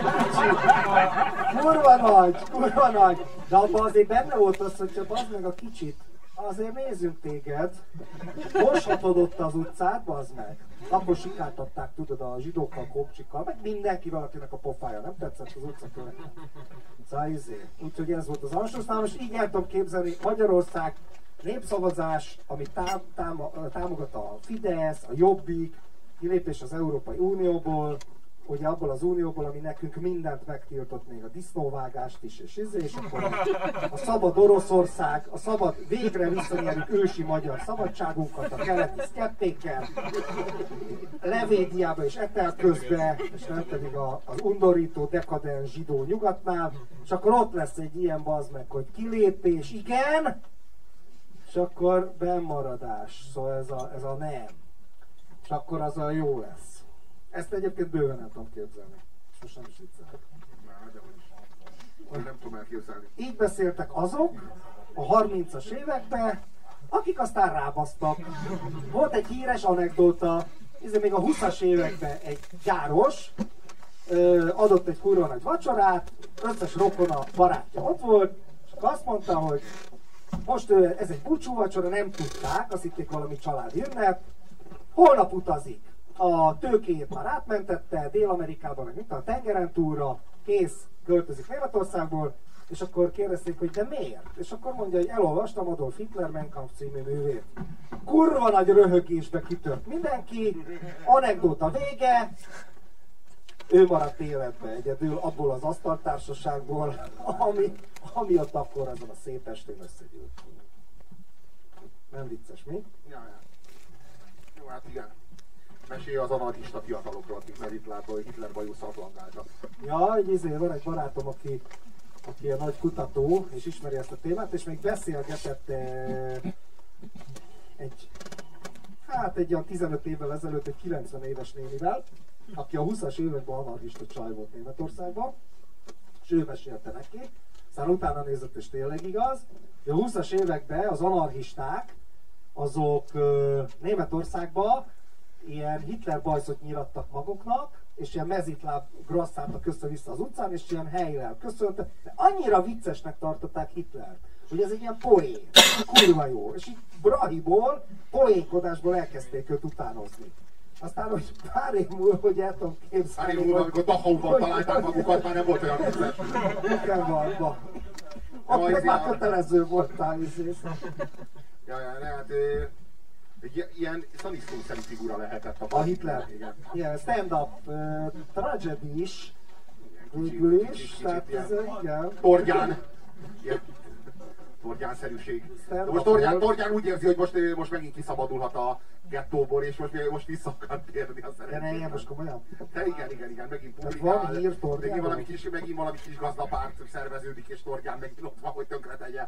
kurva nagy, de abban azért benne volt az, hogyha bazd meg a kicsit, azért nézzünk téged, moshatod ott az utcát, bazd meg, akkor sikáltatták, tudod, a zsidókkal, kopcsikkal, meg mindenkivel, akinek a pofája nem tetszett az utcaköröknek. Szóval úgyhogy ez volt az alsószám, és így el tudom képzelni, Magyarország népszavazás, ami támogat a Fidesz, a Jobbik, kilépés az Európai Unióból, ugye abból az unióból, ami nekünk mindent megtiltott, még a disznóvágást is, és akkor a szabad Oroszország, a szabad, végre visszanyerjük ősi magyar szabadságunkat a keleti sztyeppékkel, Levédiába és Etel közbe, és nem pedig az undorító, dekadens zsidó nyugatnál, és akkor ott lesz egy ilyen bazd meg, hogy kilépés, igen, és akkor bennmaradás, szóval ez a nem, és akkor az a jó lesz. Ezt egyébként bőven nem tudom képzelni. Most nem is viccelek. Nem tudom elképzelni. Így beszéltek azok a 30-as években, akik aztán rábasztak. Volt egy híres anekdóta, ez még a 20-as években egy gyáros adott egy kurva nagy vacsorát, összes rokona, barátja ott volt, és akkor azt mondta, hogy most ez egy búcsú vacsora, nem tudták, azt hitték valami családi ünnep, holnap utazik. A tőkéjét már átmentette Dél-Amerikába, meg mint a tengeren túlra, kész, költözik Németországból, és akkor kérdezték, hogy de miért? És akkor mondja, hogy elolvastam Adolf Hitler Mein Kampf című művét. Kurva nagy röhögésbe kitört mindenki, anekdóta vége, ő maradt életbe egyedül abból az asztaltársaságból, ami ott akkor azon a szép estén összegyűlt. Nem vicces, mi? Ja. Jó, hát igen. Mesélj az anarchista fiatalokról, akik Hitlerból, Hitler bajusszal flangáltak. Ja, van egy barátom, aki egy nagy kutató, és ismeri ezt a témát, és még beszélgetett egy olyan 15 évvel ezelőtt egy 90 éves nénivel, aki a 20-as években anarchista csaj volt Németországban, és ő mesélte neki, aztán utána nézett, és tényleg igaz, hogy a 20-as években az anarchisták, azok Németországban ilyen Hitler bajszot nyilattak maguknak, és ilyen mezitláb grasszáltak össze-vissza az utcán, és ilyen helylel köszöntek, de annyira viccesnek tartották Hitlert, hogy ez egy ilyen poén, kurva jó, és így brahiból, poénkodásból elkezdték őt utánozni. Aztán, hogy pár év múlva, hogy el tudom képzelni, pár év múlva, amikor Dachauban találták magukat, már nem volt olyan vicces. Buchenwaldban. Ott meg már kötelező voltál, Ja, hát ilyen szanisztószerű figura lehetett a Hitler. Igen. Ilyen stand-up tragedy is, végül is, tehát ez igen. Torgyán. Torgyánszerűség. Most Torgyán úgy érzi, hogy most megint kiszabadulhat a gettóból, és most vissza akar térni a szeretnél. De ne, most komolyan? De igen, megint publikál. Van hír Torgyánról? Megint valami kis gazdapárt szerveződik, és Torgyán megint ott van, hogy tönkretegye.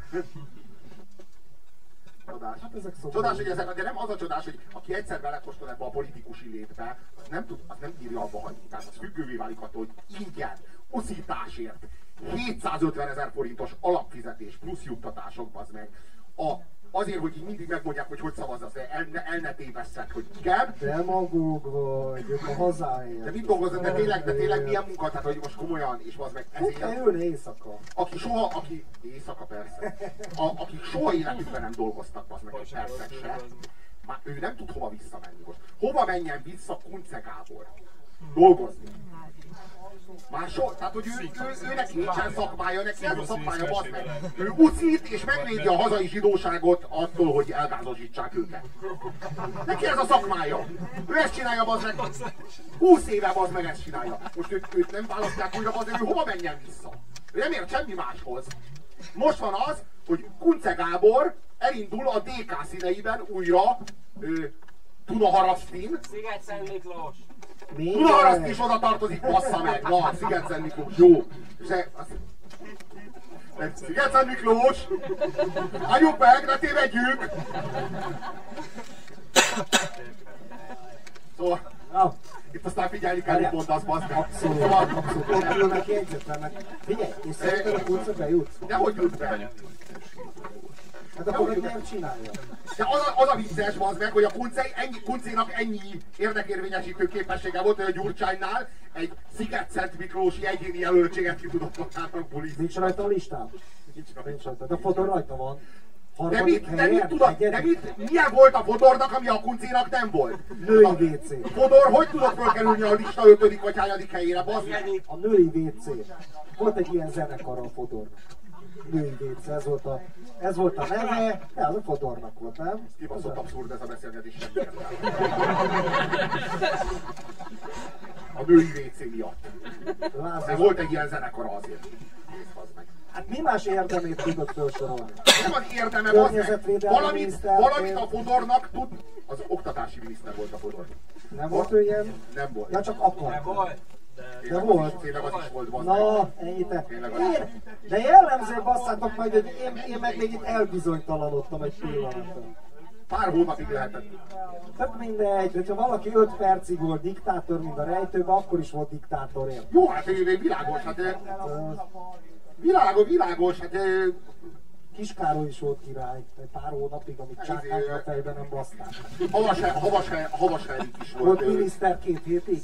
Csodás. Hát csodás, hogy ezek, de nem az a csodás, hogy aki egyszer belekóstol ebbe a politikusi létbe, az nem bírja abba hagyni. Tehát az függővé válik attól, hogy ingyen, uszításért, 750 000 forintos alapfizetés plusz juttatások, bazd meg. Azért, hogy így mindig megmondják, hogy szavazzasz, de el ne tévesszed, hogy igen. Demagóg vagy, ők a hazáért. De mit dolgozod, de tényleg milyen munka, tehát hogy most komolyan, és az meg ezért. Fog ülni éjszaka. Éjszaka persze. Akik soha életükben nem dolgoztak, az meg egy percet se. Már ő nem tud hova visszamenni most. Hova menjen vissza Kunce Gábor? Dolgozni. Már tehát hogy ő neki nincsen szakmája, neki ez a szakmája, bazd meg. Ő ucít és megvédi a hazai zsidóságot attól, hogy elgázosítsák őket. Neki ez a szakmája. Ő ezt csinálja, bazd meg. 20 éve, bazd meg, ezt csinálja. Most őt nem választják újra, bazd meg, ő hova menjen vissza? Ő nem ért semmi máshoz. Most van az, hogy Kunce Gábor elindul a DK színeiben újra Tunaharasztin. Sziget-Szent Miklós. Tunaharaszt is oda tartozik, bassza meg! Na, Sziget-Szent Miklós, jó! Sziget-Szent Miklós! Álljuk meg, ne tévedjük! Szóval, itt aztán figyelni kell, mit mondasz, bazd meg! Abszolút, abszolút. Ott ülnek jegyzetlenek. Figyelj, és szerinted a Kunce bejutsz? Dehogy jut be! Hát akkor meg nem csinálja. De az a vicces, bazd meg, hogy a Kuncénak ennyi érdekérvényesítő képessége volt, hogy a Gyurcsánynál egy Sziget-Szent Miklósi egyéni jelöltséget ki tudott magának bulizni. Nincs rajta a listán? Nincs rajta. De a fotó rajta van. Harmadik de helyen? mit tudod, milyen volt a Fodornak, ami a Kuncinak nem volt? Női WC. Fodor hogy tudott fölkerülni a lista 5. vagy 3. helyére, bazd meg? A női WC. Volt egy ilyen zenekar a Fodornak. Női WC, ez volt a neve, de az a Fodornak volt, nem? Kibaszott abszurd ez a beszélgetés, semmi értelme. A női WC miatt. De volt egy ilyen zenekar azért. Nézd, bazd meg. Hát mi más érdemét tudod felsorolni? Nem az érdeme, bazd meg. Valamit a Fodornak tud. Az oktatási miniszter volt a Fodor. Nem volt ő ilyen? Nem volt. Ja, csak akar. Nem volt. De volt. Tényleg az is volt, bazd meg. Na, ennyite. De jellemző, basszátok meg, hogy én meg még itt elbizonytalanodtam egy pillanatra. Pár hónapig lehetett. Tök mindegy, hogyha valaki 5 percig volt diktátor, mint a rejtőben, akkor is volt diktátor én. Jó, hát világos, hát... Világos, hát... Kiskároly is volt király, egy pár hónapig, amit csákányra a fejben nem baszták. Havas Henrik is volt. Volt miniszter 2 hétig?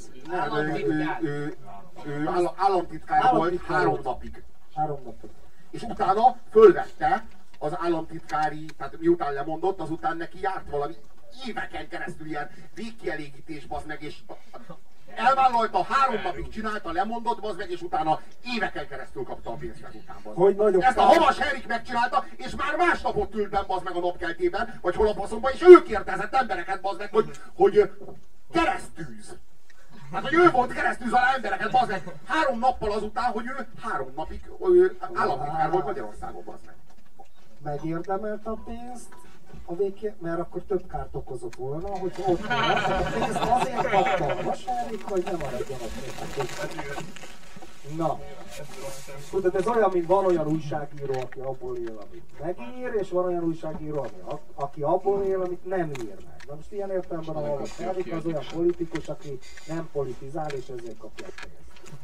Államtitkár volt 3 napig. 3 napig. És utána fölvette az államtitkári, tehát miután lemondott, azután neki járt valami éveken keresztül ilyen végkielégítés, bazd meg, és elvállalta, 3 napig csinálta, lemondott, bazd meg, és utána éveken keresztül kapta a pénzt után. Hogy nagyobb ezt a Havas Henrik megcsinálta, és már másnapot ült benn, bazd meg, a napkeltében, vagy hol a faszomban, és ő kérdezett embereket, bazd meg, hogy keresztűz. Hát, hogy ő volt keresztűz alá embereket, bazd meg, 3 nappal azután, hogy ő 3 napig államtitkár volt Magyarországon, bazd meg. Megérdemelte a pénzt, mert akkor több kárt okozott volna, hogy ott volt. A pénzt azért kapta a Vasárik, hogy nem maradjon a pénzt. Na, tudod, ez olyan, mint van olyan újságíró, aki abból él, amit megír, és van olyan újságíró, aki abból él, amit nem ír meg. Na most ilyen értelemben a Vasárik az olyan politikus, aki nem politizál, és ezért kapja a pénzt.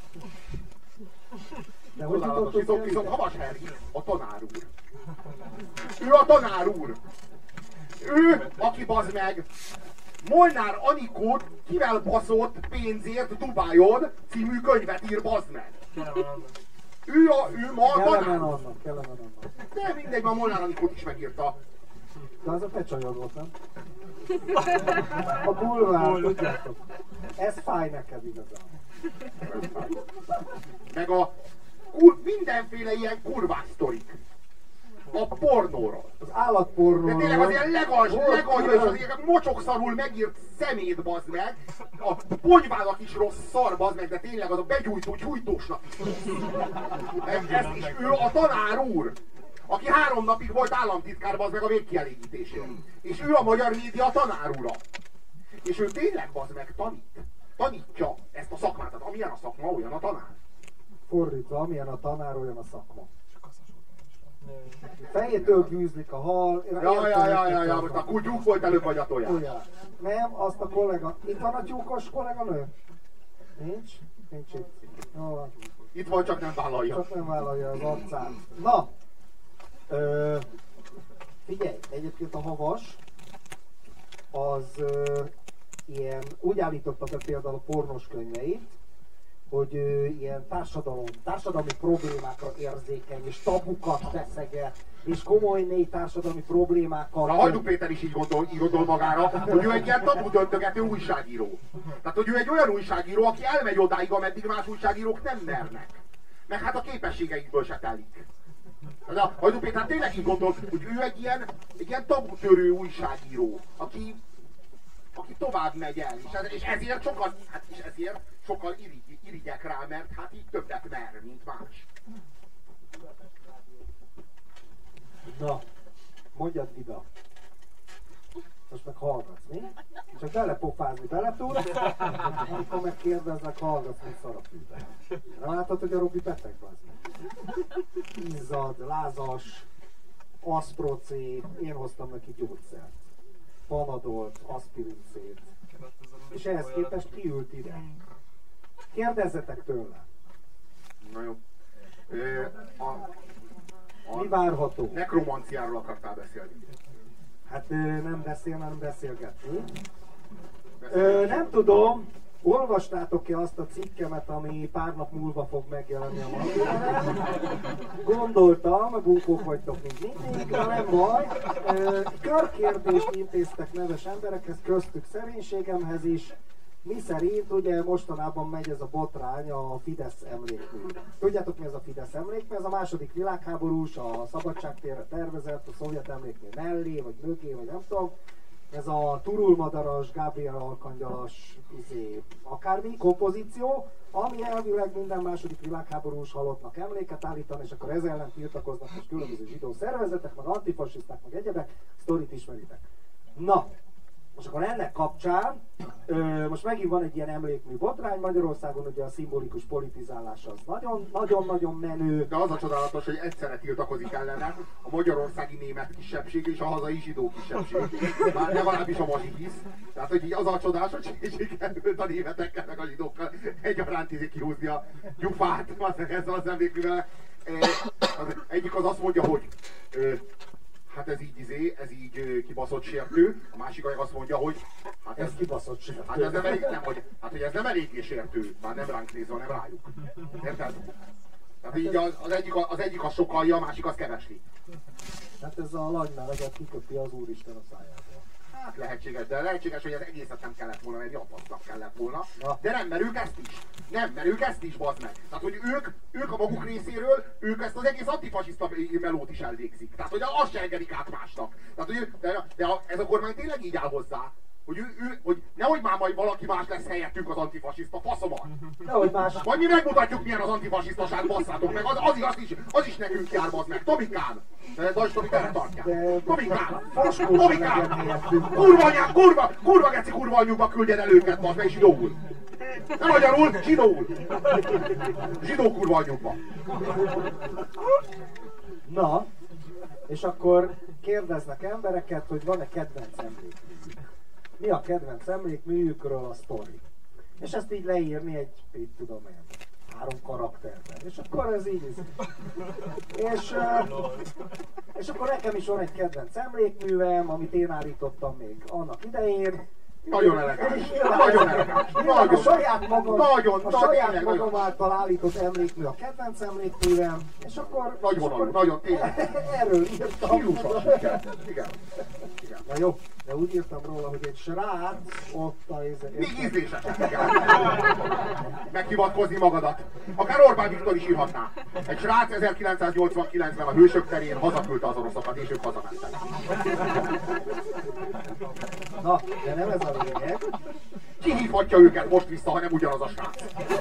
De hogy jutottunk viszont Havas Henrik a tanár úr. Ő a tanár úr. Ő, aki bazd meg Molnár Anikót kivel baszott pénzért Dubájon című könyvet ír, bazd meg. Ő ma a tanár úr. Kellemen annak. De mindegy, ma Molnár Anikót is megírta. De az a te csajod volt, nem? A bulvár, tudjátok. Ez fáj neked igazán. Meg a mindenféle ilyen kurvás sztorik. A pornóról. Az állatpornóról. De tényleg az ilyen legaljas, az ilyen mocsokszarul megírt szemét, bazd meg. A ponyvának is rossz szar, bazd meg, de tényleg az a begyújtó gyújtósnak is rossz. Ez is ő a tanár úr, aki 3 napig volt államtitkár, bazd meg, a végkielégítésén. És ő a magyar média tanár ura. És ő tényleg, bazd meg, tanítja ezt a szakmát. Tehát amilyen a szakma, olyan a tanár. Fordítva, amilyen a tanár, olyan a szakma. Fejétől bűzlik a hal. Ja, most a kutyúk volt előbb, vagy a tojás. Olyan. Nem, azt a kollega. Itt van a tyúkos kolléganő? Nincs? Nincs itt. Jó. Itt van, csak nem vállalja. Csak nem vállalja az arcát. Na! Figyelj, egyébként a Havas az ilyen, úgy állította be például a pornós könyveit, hogy ilyen társadalmi problémákra érzékeny, és tabukat feszeget, és komoly mély társadalmi problémákat... A Hajdú Péter is így gondol magára, hogy ő egy ilyen tabu döntögető újságíró. Tehát, hogy ő egy olyan újságíró, aki elmegy odáig, ameddig más újságírók nem mernek. Meg hát a képességeikből se telik. De a Hajdú Péter tényleg így gondol, hogy ő egy ilyen tabutörő újságíró, aki tovább megy el, és ezért sokkal irigyek rá, mert hát így többet mer, mint más. Na, mondjad, Vida. Most meg hallgatsz, mi? Csak belepofázni bele tudsz, amikor megkérdeznek, hallgatsz, mint szarapűben. Nem látod, hogy a Robi beteg az? Izzad, lázas, aszprocé, én hoztam neki gyógyszert. Panadolt, aspirincét. És ehhez képest kiült ide. Kérdezzetek tőle. Na jó. Mi várható? Nekromanciáról akartál beszélni. Hát nem beszélgetni. Nem tudom, olvastátok-e azt a cikkemet, ami pár nap múlva fog megjelenni a Magazinen? Gondoltam, bunkók vagytok mindig, de nem baj. Körkérdést intéztek neves emberekhez, köztük szerénységemhez is. Mi szerint ugye mostanában megy ez a botrány, a Fidesz emlékmű. Tudjátok mi ez a Fidesz emlékmű? Ez a második világháborús, a Szabadságtérre tervezett, a szovjet emlékmű mellé, vagy mögé, vagy nem tudom. Ez a turulmadaras, Gabriel Alkangyalas, akármi kompozíció, ami elvileg minden második világháborús halottnak emléket állítan, és akkor ezzel ellen tiltakoznak és különböző zsidó szervezetek, meg antifasiszták, meg egyebek, sztorit ismeritek. Na, most akkor ennek kapcsán, most megint van egy ilyen emlékmű botrány, Magyarországon ugye a szimbolikus politizálás az nagyon-nagyon menő. De az a csodálatos, hogy egyszerre tiltakozik ellene a magyarországi német kisebbség és a hazai zsidó kisebbség. Már legalábbis a mazsihisz. Tehát, hogy így az a csodás, hogy sikerült a németekkel meg a zsidókkal egyaránt kihúzni a gyufát ezzel az emlékművel. Az egyik az azt mondja, hogy hát ez így kibaszott sértő, a másik azt mondja, hogy hát ez kibaszott sértő. Hát ez nem elég, nem, hogy ez nem eléggé sértő, már nem ránk nézve, hanem rájuk. Érted? Tehát így az egyik az sokalja, a másik az kevesli. Hát ez a lanynál egyet kiköpi az Úristen a szájából. Hát lehetséges, de lehetséges, hogy ez egészet nem kellett volna, mert japasznak kellett volna. De nem, mert ők ezt is. Nem, mert ők ezt is, bazd meg. Tehát, hogy ők a maguk részéről, ők ezt az egész antifasiszta melót is elvégzik. Tehát, hogy azt se engedik át másnak. Tehát, hogy de ez a kormány tényleg így áll hozzá, hogy nehogy már majd valaki más lesz helyettünk az antifasiszta, faszomat. Nehogy más. Majd mi megmutatjuk, milyen az antifasisztaság, basszátok meg, az is nekünk jár, bazd meg, Tomikán. Dajs Tomik erre tartják. Tomikán! Tomikán! Kurva geci kurva anyjukba küldjen el őket, bazd meg, zsidóul. Nem magyarul, zsidóul. Zsidó kurva anyjukba. Na, és akkor kérdeznek embereket, hogy van-e kedvenc emlékműjük. Mi a kedvenc emlékműjükről a sztori. És ezt így leírni egy, így tudom én, 3 karakterben. És akkor ez így is. És akkor nekem is van egy kedvenc emlékművem, amit én állítottam még annak idején. Nagyon elegáns. Nagyon elegáns. A saját magam által állított emlékmű a kedvenc emlékművem, és akkor... Nagy vonalú, nagyon tényleg. Erről írtam. Stílusos, igen. Na jó, de úgy írtam róla, hogy egy srác ott a... Még ízlésesen, igen. Meghivatkozni magadat. Akár Orbán Viktor is írhatná. Egy srác 1989-ben a Hősök terén hazaküldte az oroszokat, és ők hazamentek. Na, de nem ez a lényeg. Ki hívhatja őket most vissza, ha nem ugyanaz a srác?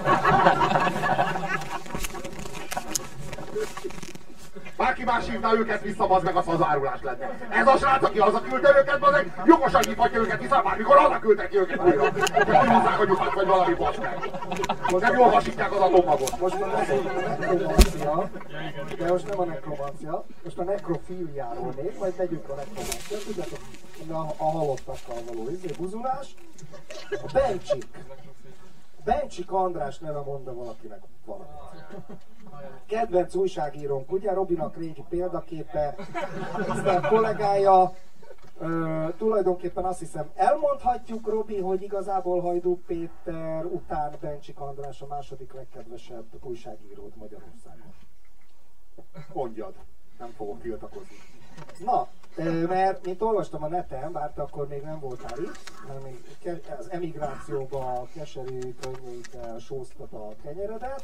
Bárki más hívná őket vissza, bazd meg, az hazárulás lenne. Ez a srác, aki hazaküldte őket, bazd meg, jogosan hívhatja őket vissza, bármikor hazaküldtek ki őket újra. Csak kihúzzák a nyugat, vagy valami bazd meg. Nem jól hasítják az atommagot. Most már ez a nekromancia, de most nem a nekromancia, most a nekrofíliáról még, majd megyünk a nekromancia. Tudjátok, a halottakkal való buzulás. A Bencsik András neve mondta valakinek valamit. Kedvenc újságírónk, ugye, Robinak régi példaképe, tisztelt kollégája, tulajdonképpen azt hiszem elmondhatjuk, Robi, hogy igazából Hajdú Péter után Bencsik András a második legkedvesebb újságíród Magyarországon. Mondjad, nem fogok tiltakozni. Na, mert mint olvastam a neten, bár te akkor még nem voltál itt, mert még az emigrációban a keserű könyveikkel sóztat a kenyeredet,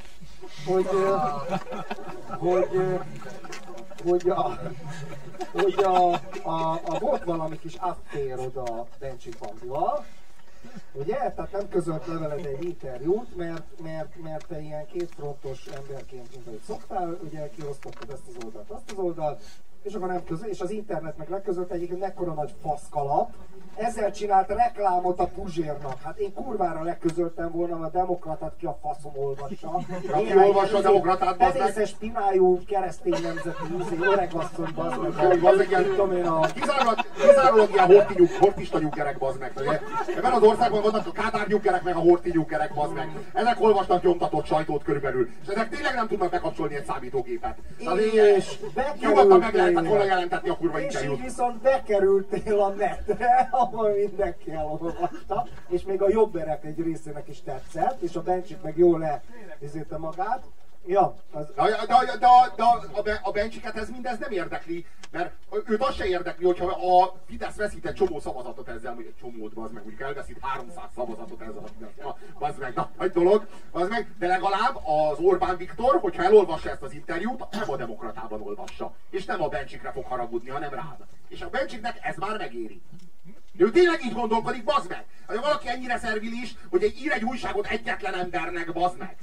hogy volt valami kis affér oda Bencsik Bandival, ugye? Tehát nem közölt leveled egy interjút, mert te ilyen kétfrontos emberként, mint ahogy szoktál, ugye kiosztottad ezt az oldalt, azt az oldalt, és akkor nem közöl, és az internet meg legközölt egyébként mekkora nagy faszkalap, ezzel csinált reklámot a Puzsérnak. Hát én kurvára legközöltem volna, a Demokratát ki a faszom olvassa. Ki olvassa a Demokratát, bazd meg? Penészes pinájú keresztény nemzeti öregasszony, bazd meg. Kizárólag ilyen hortista nyuggerek, bazd meg. Ebben az országban vannak a Kádár nyuggerek, meg a horti nyuggerek, bazd meg. Ezek olvasnak nyomtatott sajtót körülbelül. És ezek tényleg nem tudnak bekapcsolni egy számítógépet. És nyugodtan meg lehet szeretett volna jelentetni a kurva És interjút. így viszont bekerültél a netre, ahol mindenki elolvasta, és még a jobberek egy részének is tetszett, és a Bencsik meg jól leizélte magát. Ja, az... De a Bencsiket ez mindez nem érdekli, mert őt az se érdekli, hogyha a Fidesz veszít egy csomó szavazatot ezzel, hogy egy csomót, bazd meg, mondjuk elveszít 300 szavazatot ezzel a Fidesz, bazd meg, nagy dolog, bazd meg, de legalább az Orbán Viktor, hogyha elolvassa ezt az interjút, nem a Demokratában olvassa, és nem a Bencsikre fog haragudni, hanem rám. És a Bencsiknek ez már megéri. De ő tényleg így gondolkodik, bazd meg! Ha valaki ennyire szervilis, hogy ír egy újságot egyetlen embernek, bazd meg!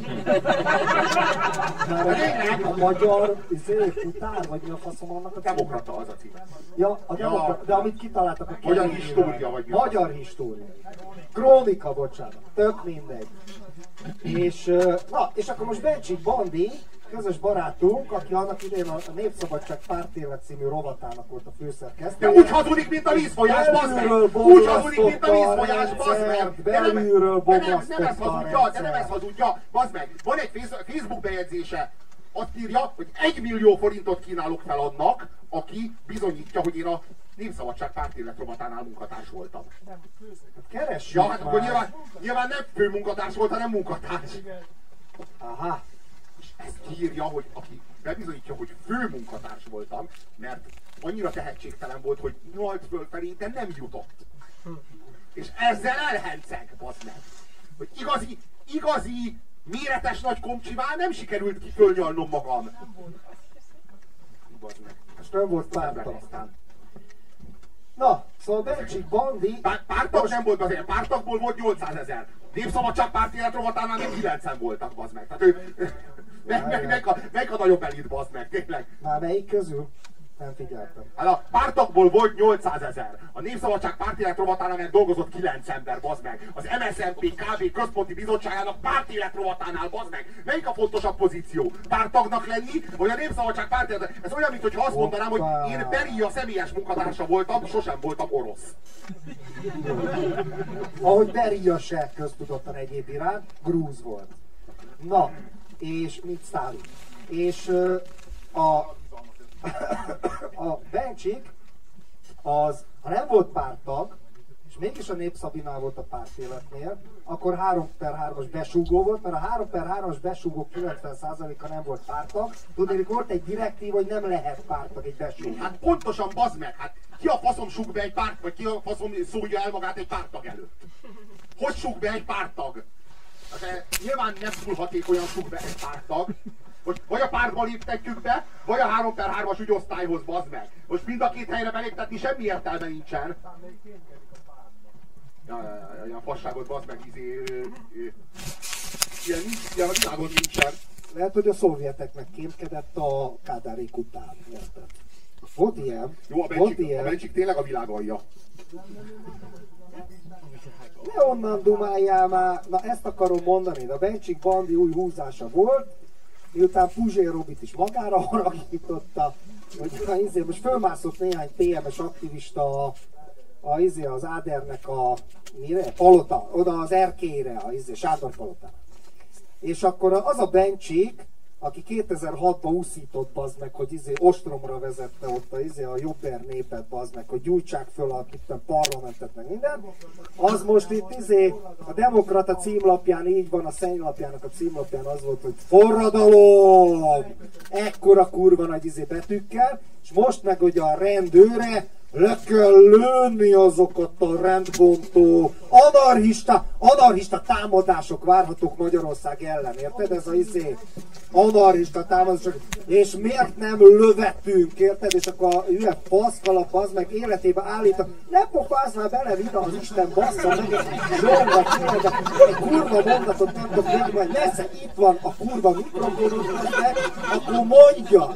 A magyar futár, vagy mi a faszom annak a Demokrata az a cím. Ja, a demokrata, de amit kitaláltak a Magyar história, vagy mi? Magyar história. Krónika, bocsánat. Tök mindegy. És, na, és akkor most Bencsik Bandi, közös barátunk, aki annak idején a Népszabadság Pártélet című rovatának volt a főszerkesztő. De úgy hazudik, mint a vízfolyás, bazd meg! Úgy hazudik, mint a vízfolyás, bazd meg! Belülről bomlasztotta a rendszert. De nem ez hazudja, bazd meg! Van egy Facebook bejegyzése, azt írja, hogy 1 millió forintot kínálok fel annak, aki bizonyítja, hogy én a Népszabadság Pártélet rovatánál munkatárs voltam. Keressük ja, hát akkor nyilván nem főmunkatárs volt, hanem munkatárs. Aha. És ezt írja, hogy aki bebizonyítja, hogy főmunkatárs voltam, mert annyira tehetségtelen volt, hogy nyalt fölfelé, de nem jutott. És ezzel elhenceg, bazd meg. Hogy igazi méretes nagy komcsivál nem sikerült ki fölnyalnom magam. Bazd meg. És nem volt pártag. Na, szóval Bencsik Bandi... Pártag nem volt, azért pártagból volt 800 000. Népszabadság Pártélet rovatánál még 9-en voltak, bazd meg. Tehát ő... Melyik a nagyobb elit, bazd meg, tényleg? Már melyik közül? Nem figyeltem. Hát a pártagból volt 800 000. A Népszabadság Pártélet rovatánál meg dolgozott 9 ember, bazd meg. Az MSZNP KB központi bizottságának Pártélet rovatánál, bazd meg. Melyik a fontosabb pozíció? Pártagnak lenni, vagy a Népszabadság Pártélet? Ez olyan, mintha azt mondanám, hogy én Beria személyes munkatársa voltam, sosem voltam orosz. Ahogy Beria se köztudottan egyéb iránt, grúz volt. Na, és mit Sztálin. És a Bencsik az, ha nem volt párttag, és mégis a Népszabinál volt a Pártéletnél, akkor 3/3-as besúgó volt, mert a 3/3-as besúgó 90%-a nem volt párttag. Tudnék, volt egy direktív, hogy nem lehet párttag egy besúgó. Hát pontosan, bazd meg, hát ki a faszom súg be egy párt, vagy ki a faszom szólja el magát egy párttag előtt? Hogy súg be egy párttag? Hát, nyilván nem túl hatékonyan súg be egy párttag. Most vagy a pártba léptetjük be, vagy a 3/3-as ügyosztályhoz, bazd meg. Most mind a két helyre beléptetni semmi értelme nincsen. Ja, fasságot, bazd meg, ilyen a világon nincsen. Lehet, hogy a szovjeteknek kémkedett a Kádárék után, érted? Volt ilyen. Jó, a Bencsik tényleg a világ alja. Ne onnan dumáljál már, na ezt akarom mondani, de a Bencsik Bandi új húzása volt, miután Puzsér Robit is magára haragította, hogy most fölmászott néhány PMS aktivista az Ádernek a palota, oda az erkélyre, Sándor palotán. És akkor az a Bencsik, aki 2006-ban úszított, bazd meg, hogy ostromra vezette ott a jobber népet, bazd meg, hogy gyújtsák föl a parlamentet, meg minden, az most itt a Demokrata címlapján így van, a Szennylapjának a címlapján az volt, hogy forradalom! Ekkora kurva nagy betűkkel, és most meg ugye a rendőre le kell lőni azokat a rendbontó anarchista támadások várhatók Magyarország ellen, érted? Ez a anarchista támadások, és miért nem lövetünk, érted? És akkor a hülye faszkalap az meg életébe állít, ne pofázz már bele vida az Isten, bassza meg, egy kurva mondatot nem tudok végig, majd nesze, itt van a kurva mikrofon, akkor mondja!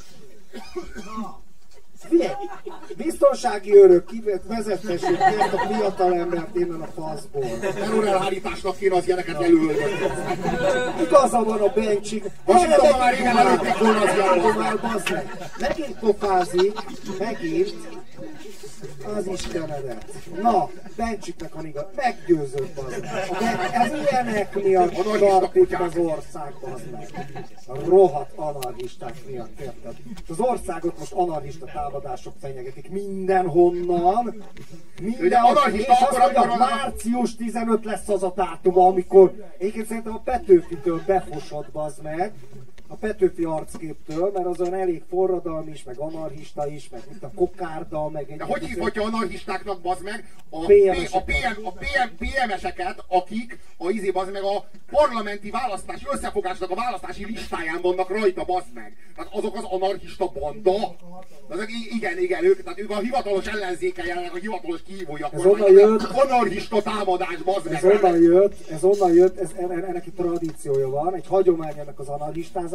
Figyelj, biztonsági őrök vezetessék ezt a fiatal embert innen a faszból. Terrorelhárításnak kéne az ilyeneket lelőlgetni. Igaza van a Bencsik. Washingtonban már régen előtték volna az ilyeneket. Megint pofázik, megint. Az Istenedet. Na, Bencsiknek van igaz. Meggyőzött az meg. Ez ilyenek miatt tart itt az országban az meg. A rohadt anarchisták miatt, érted? Az országot most anarchista támadások fenyegetik mindenhonnan. Mindenhonnan. És azt mondja, március 15 lesz az a dátum, amikor egyébként szerintem a Petőfitől befosod, bazd meg. A Petőfi arcképtől, mert azon elég forradalmi is, meg anarchista is, meg mint a kokárda, meg egy... De hogy hívhatja anarchistáknak, bazd meg, a PM-eseket, akik bazd meg a parlamenti választási összefogásnak a választási listáján vannak rajta, bazd meg. Tehát azok az anarchista banda. Azok, igen, ők a hivatalos ellenzéke jelenleg, a hivatalos kihívója. Ez onnan jött. Anarchista támadás, bazd meg. Ez onnan jött, ennek egy tradíciója van, egy hagyomány ennek az anarchistázásnak.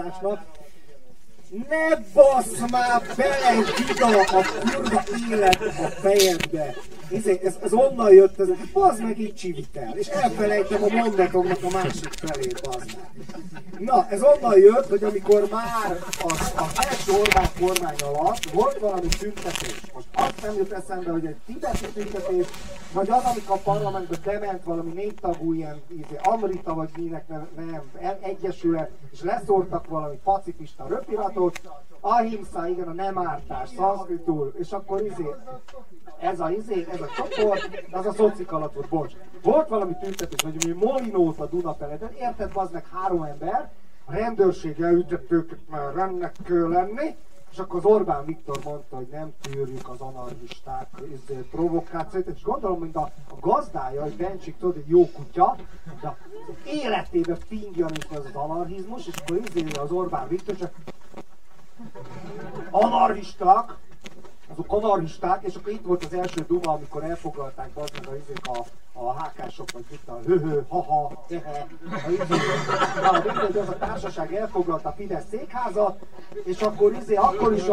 Ne bassz már bele ide a kurva élet a fejedbe! Ez onnan jött, bazd meg így csivitel, és elfelejtem a mondatomnak a másik felét, bazd meg. Na, ez onnan jött, hogy amikor már a első Orbán kormány alatt volt valami tüntetés. Most azt nem jut eszembe, hogy egy tibeti tüntetés, vagy az, amikor a parlamentbe bement valami 4 tagú ilyen Amrita, vagy minek nem, egyesület, és leszórtak valami pacifista röpiratot, ahimsa, igen, a nem ártás, szanszkritul, és akkor ez a csoport, az a szocik alatt volt, bocs. Volt valami tüntetés, hogy Molinót a Dunapeleden, érted, bazd meg 3 ember, a rendőrség elütött őket, mert rendnek kell lenni, és akkor az Orbán Viktor mondta, hogy nem tűrjük az anarchisták provokációt, és gondolom, mint a gazdája, hogy Bencsik, tudod, egy jó kutya, de életében pingja, mint az anarchizmus, és akkor az Orbán Viktor csak anarchisták, azok anarchisták, és akkor itt volt az első duma, amikor elfoglalták a hákások, vagy itt a haha, hehe, az a társaság elfoglalta a Fidesz székházat, és akkor is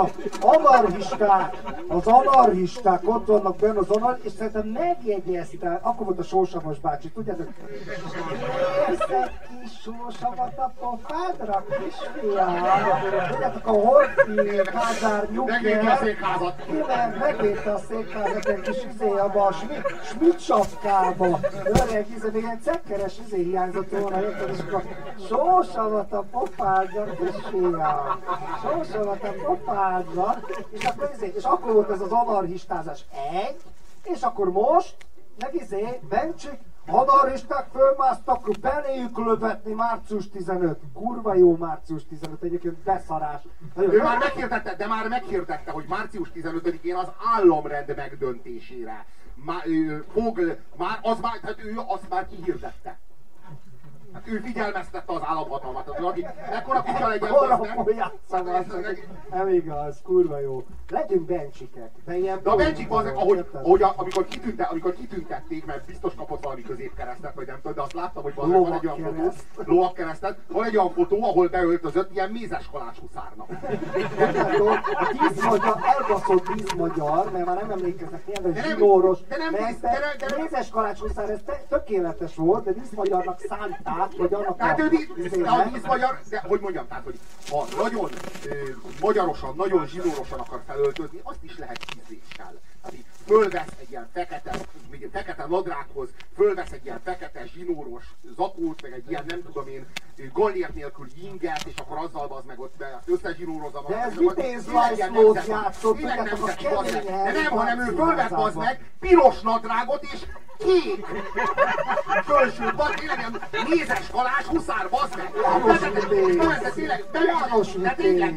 az anarchisták ott vannak benne az és szerintem megjegyezte, akkor volt a Sósavas bácsi, tudjátok, érsz egy kis sósavat a pofádra, kisfiam, tudjátok, a Horthy Kázár Nyugger, megvédte a székházat egy kis abba a Schmidt sapkába, öreg, ilyen cekkeres hiányzott volna, és akkor sósavat a pofádra, kisfiam, sósavat a pofádra, és akkor volt ez az anarchistázás és akkor most, meg Bencsik, anarchisták fölmásztak beléjük lövetni március 15. Kurva jó március 15, egyébként beszarás. Ő már meghirdette, hogy március 15-én az államrend megdöntésére tehát ő azt már kihirdette. Hát ő figyelmeztette az államhatalmat, hogy ekkora kutya legyen, nem igaz, kurva jó. Legyünk Bencsikek. De a Bencsik az, amikor kitüntették, mert biztos kapott valami középkeresztet, vagy nem tudom, de azt láttam, hogy van egy olyan fotó, lovagkeresztet, van egy olyan fotó, ahol beöltözött ilyen mézeskalács huszárnak. A 10 magyar, elbaszott 10 magyar, mert már nem emlékeznek ilyen, hogy zsinóros, mézeskalács huszár, ez tökéletes volt, de 10 magyarnak szánták, vagy annak tehát a 10 magyar, de hogy mondjam, tehát, hogy ha nagyon magyarosan, nagyon zsinórosan akar felöltözni, azt is lehet hízéssel. Tehát így fölvesz egy ilyen fekete nadrághoz, fölvesz egy ilyen fekete zsinóros zakót, meg egy ilyen nem tudom én gallért nélkül inget, és akkor azzal az meg ott összezsinórozza. De ez Vitéz Lászlót játszott, tudjátok, a keményen. De nem, hanem ő fölvesz az meg piros nadrágot és kék fölső, bazd, tényleg ilyen mézes kalás, huszár, bazd meg! János Vitéz!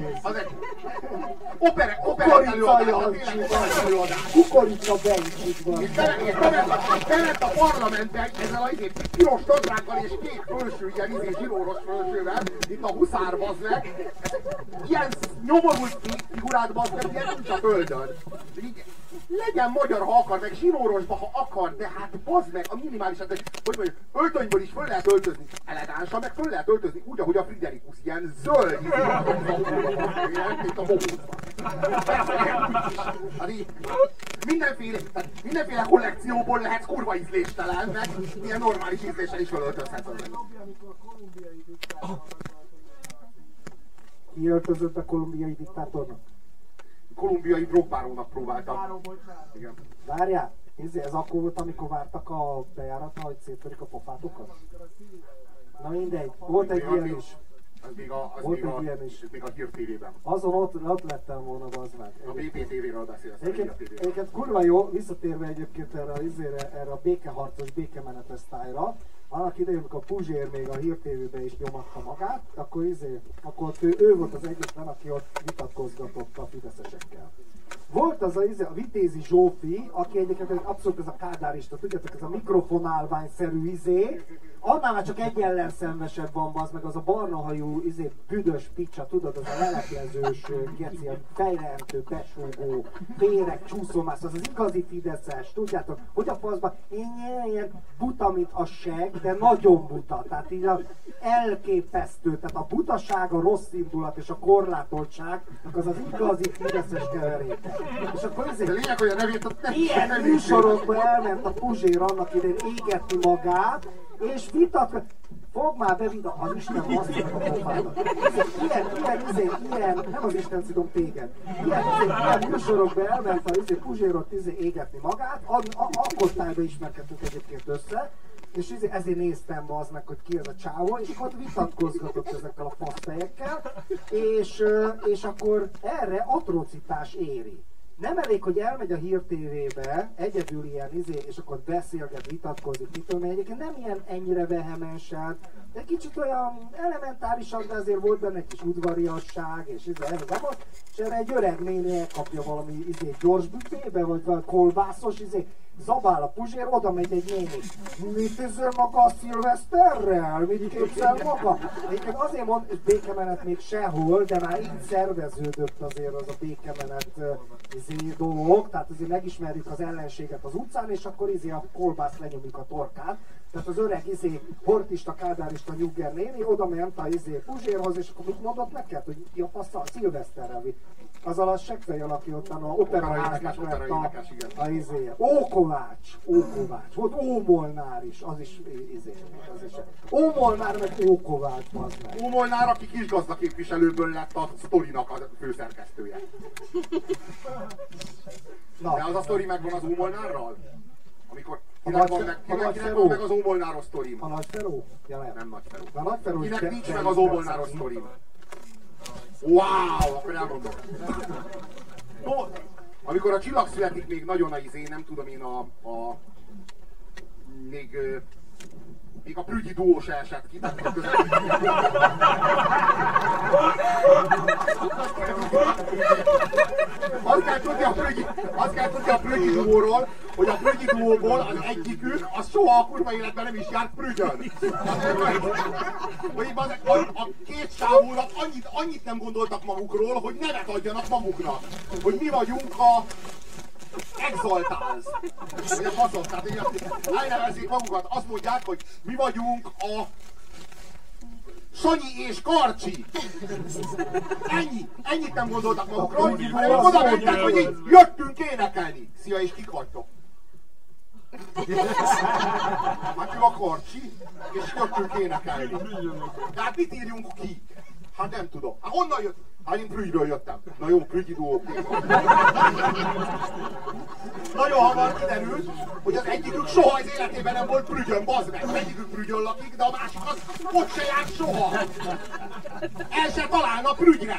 Operett előadás, Kukorica Bencsik van. És bement a parlamentben ezzel a piros nadrággal és kék fölső, ilyen zsinóros fölsővel, itt a huszár, bazd meg! Ilyen nyomorult figurát, bazd meg, ilyen nincs a földön. Legyen magyar, ha akar, meg zsinórosba, ha akar, de hát bazd meg, a minimális, hogy mondjuk, öltönyből is föl lehet öltözni elegánsan, meg föl lehet öltözni úgy, ahogy a Friderikus, ilyen zöld, mint a bohózban. Mindenféle kollekcióból lehet kurva ízléstelen, meg ilyen normális ízléssel is fölöltözhetsz. Ki öltözött a kolumbiai diktátornak? kolumbiai drogbárónak próbáltak. Igen. Várjál, ez akkor volt, amikor vártak a bejáratra, hogy széttörik a pofátokat? Na mindegy, volt egy ilyen is. Az még a Hír TV-ben. Azon ott lettem volna, bazd meg. A BPTV-ről beszélsz. Egyébként kurva jó, visszatérve egyébként erre a békeharcos, békemenetes sztájra. Annak idején, amikor Puzsér még a Hír TV-be is nyomatta magát, akkor ő volt az egyetlen, aki ott vitatkozgatott a fideszesekkel. Volt az a Vitézi Zsófi, aki egyébként abszolút ez a kádárista, tudjátok, ez a mikrofonálványszerű annál már csak egy ellenszenvesebb van, az meg az a barna hajú büdös picsa, tudod, az a leleplezős, geci, a fejreentő, besúgó, féreg, csúszómász, az igazi fideszes, tudjátok, hogy a faszban, ilyen buta, mint a seg, de nagyon buta, tehát így elképesztő, tehát a butaság, a rossz indulat és a korlátoltság, az az igazi fideszes keveréke. És akkor de lényeg, hogy a nevét ilyen műsorokba elment a Puzsér annak idején égetni magát, és fog már be az Isten használat a pofádat. Ilyen, nem az Isten szidom téged. Ilyen műsorokba elment a Puzsérot égetni magát, akkor tájba ismerkedtünk egyébként össze, és ezért néztem be az meg, hogy ki ez a csávó, és akkor vitatkozgatott ezekkel a faszfejekkel, és akkor erre atrocitás éri. Nem elég, hogy elmegy a Hír TV-be, egyedül ilyen és akkor beszélget, vitatkozik, egyébként nem ilyen ennyire vehemensen, de kicsit olyan elementárisan, de azért volt benne egy kis udvariasság, és erre egy öreg néni elkapja valami gyors büfébe, vagy valami kolbászos, zabál a Puzsér, oda megy egy néni. Mit üzöl maga a szilveszterrel? Mit képzel maga? Egyébként azért mond, hogy békemenet még sehol, de már így szerveződött azért az a békemenet dolog, tehát azért megismerjük az ellenséget az utcán, és akkor a kolbászt lenyomjuk a torkát. Tehát az öreg hortista, kádárista nyugger néni oda ment a Puzsérhoz, és akkor mit mondott neked, hogy ki a fasz a szilveszterrel vitt? Azzal a seggfejjel, aki ott a operaháznak lett a Ókovács. Volt Ómolnár is, az is Ómolnár meg Ókovács, az meg. Ómolnár, aki kisgazdaképviselőből lett a sztorinak a főszerkesztője. De az a sztori megvan az Ómolnárral? Amikor kinek van meg az Ómolnáros sztorim? A Nagyferó? Ja, nem Nagyferó. A Nagyferó kinek nincs meg az Ómolnáros sztorim? Wow, akkor elmondom. Amikor a csillag születik, még nagyon nem tudom én még a Prügyi duó se esett ki. Azt kell tudni a Prügyi duóról, hogy a Prügyi duóból az egyikük, az soha a kurva életben nem is járt Prügyön. Hogy a két sávúnak annyit nem gondoltak magukról, hogy nevet adjanak maguknak. Hogy mi vagyunk a Exaltáz. Vagy a faszok, tehát elnevezzék magukat. Azt mondják, hogy mi vagyunk a Sanyi és Karcsi. Ennyit nem gondoltak magukról, hanem oda mentek, hogy így jöttünk énekelni. Szia, és kik vagytok? Hát ő a Karcsi, és jöttünk énekelni. Tehát mit írjunk ki? Hát nem tudom. Hát honnan jött? Hát én Prügyről jöttem. Na jó, Prügyi duó. Nagyon hamar kiderült, hogy az egyikük soha az életében nem volt Prügyön, bazd meg. Az egyikük Prügyön lakik, de a másik az ott se járt soha. El se találna Prügyre.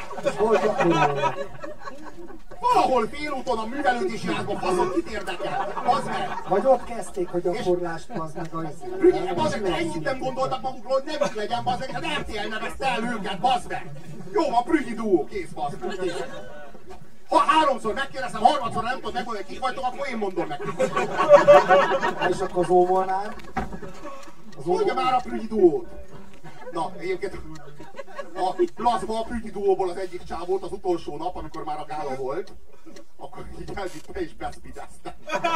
Valahol félúton a művelődési házban faszom, kit érdekel? Bazd meg. Vagy ott kezdték, hogy a forrást bazd meg a Prügyi, bazd meg, ennyit nem gondoltak magukról, hogy nem legyen, bazd meg, az RTL nevezte el őket, bazd meg. Jó, van, Prügyi duó, kész, bazd meg, kész. Ha háromszor megkérdezem, harmadszor nem tudod megmondani, kik vagytok, akkor én mondom meg. És akkor az Ómolnár? Mondja már a Prügyi duót. Na, egyébként a plazma a Prügyi duóból az egyik csávót az utolsó nap, amikor már a gála volt, akkor így elvitte és beszpidezte.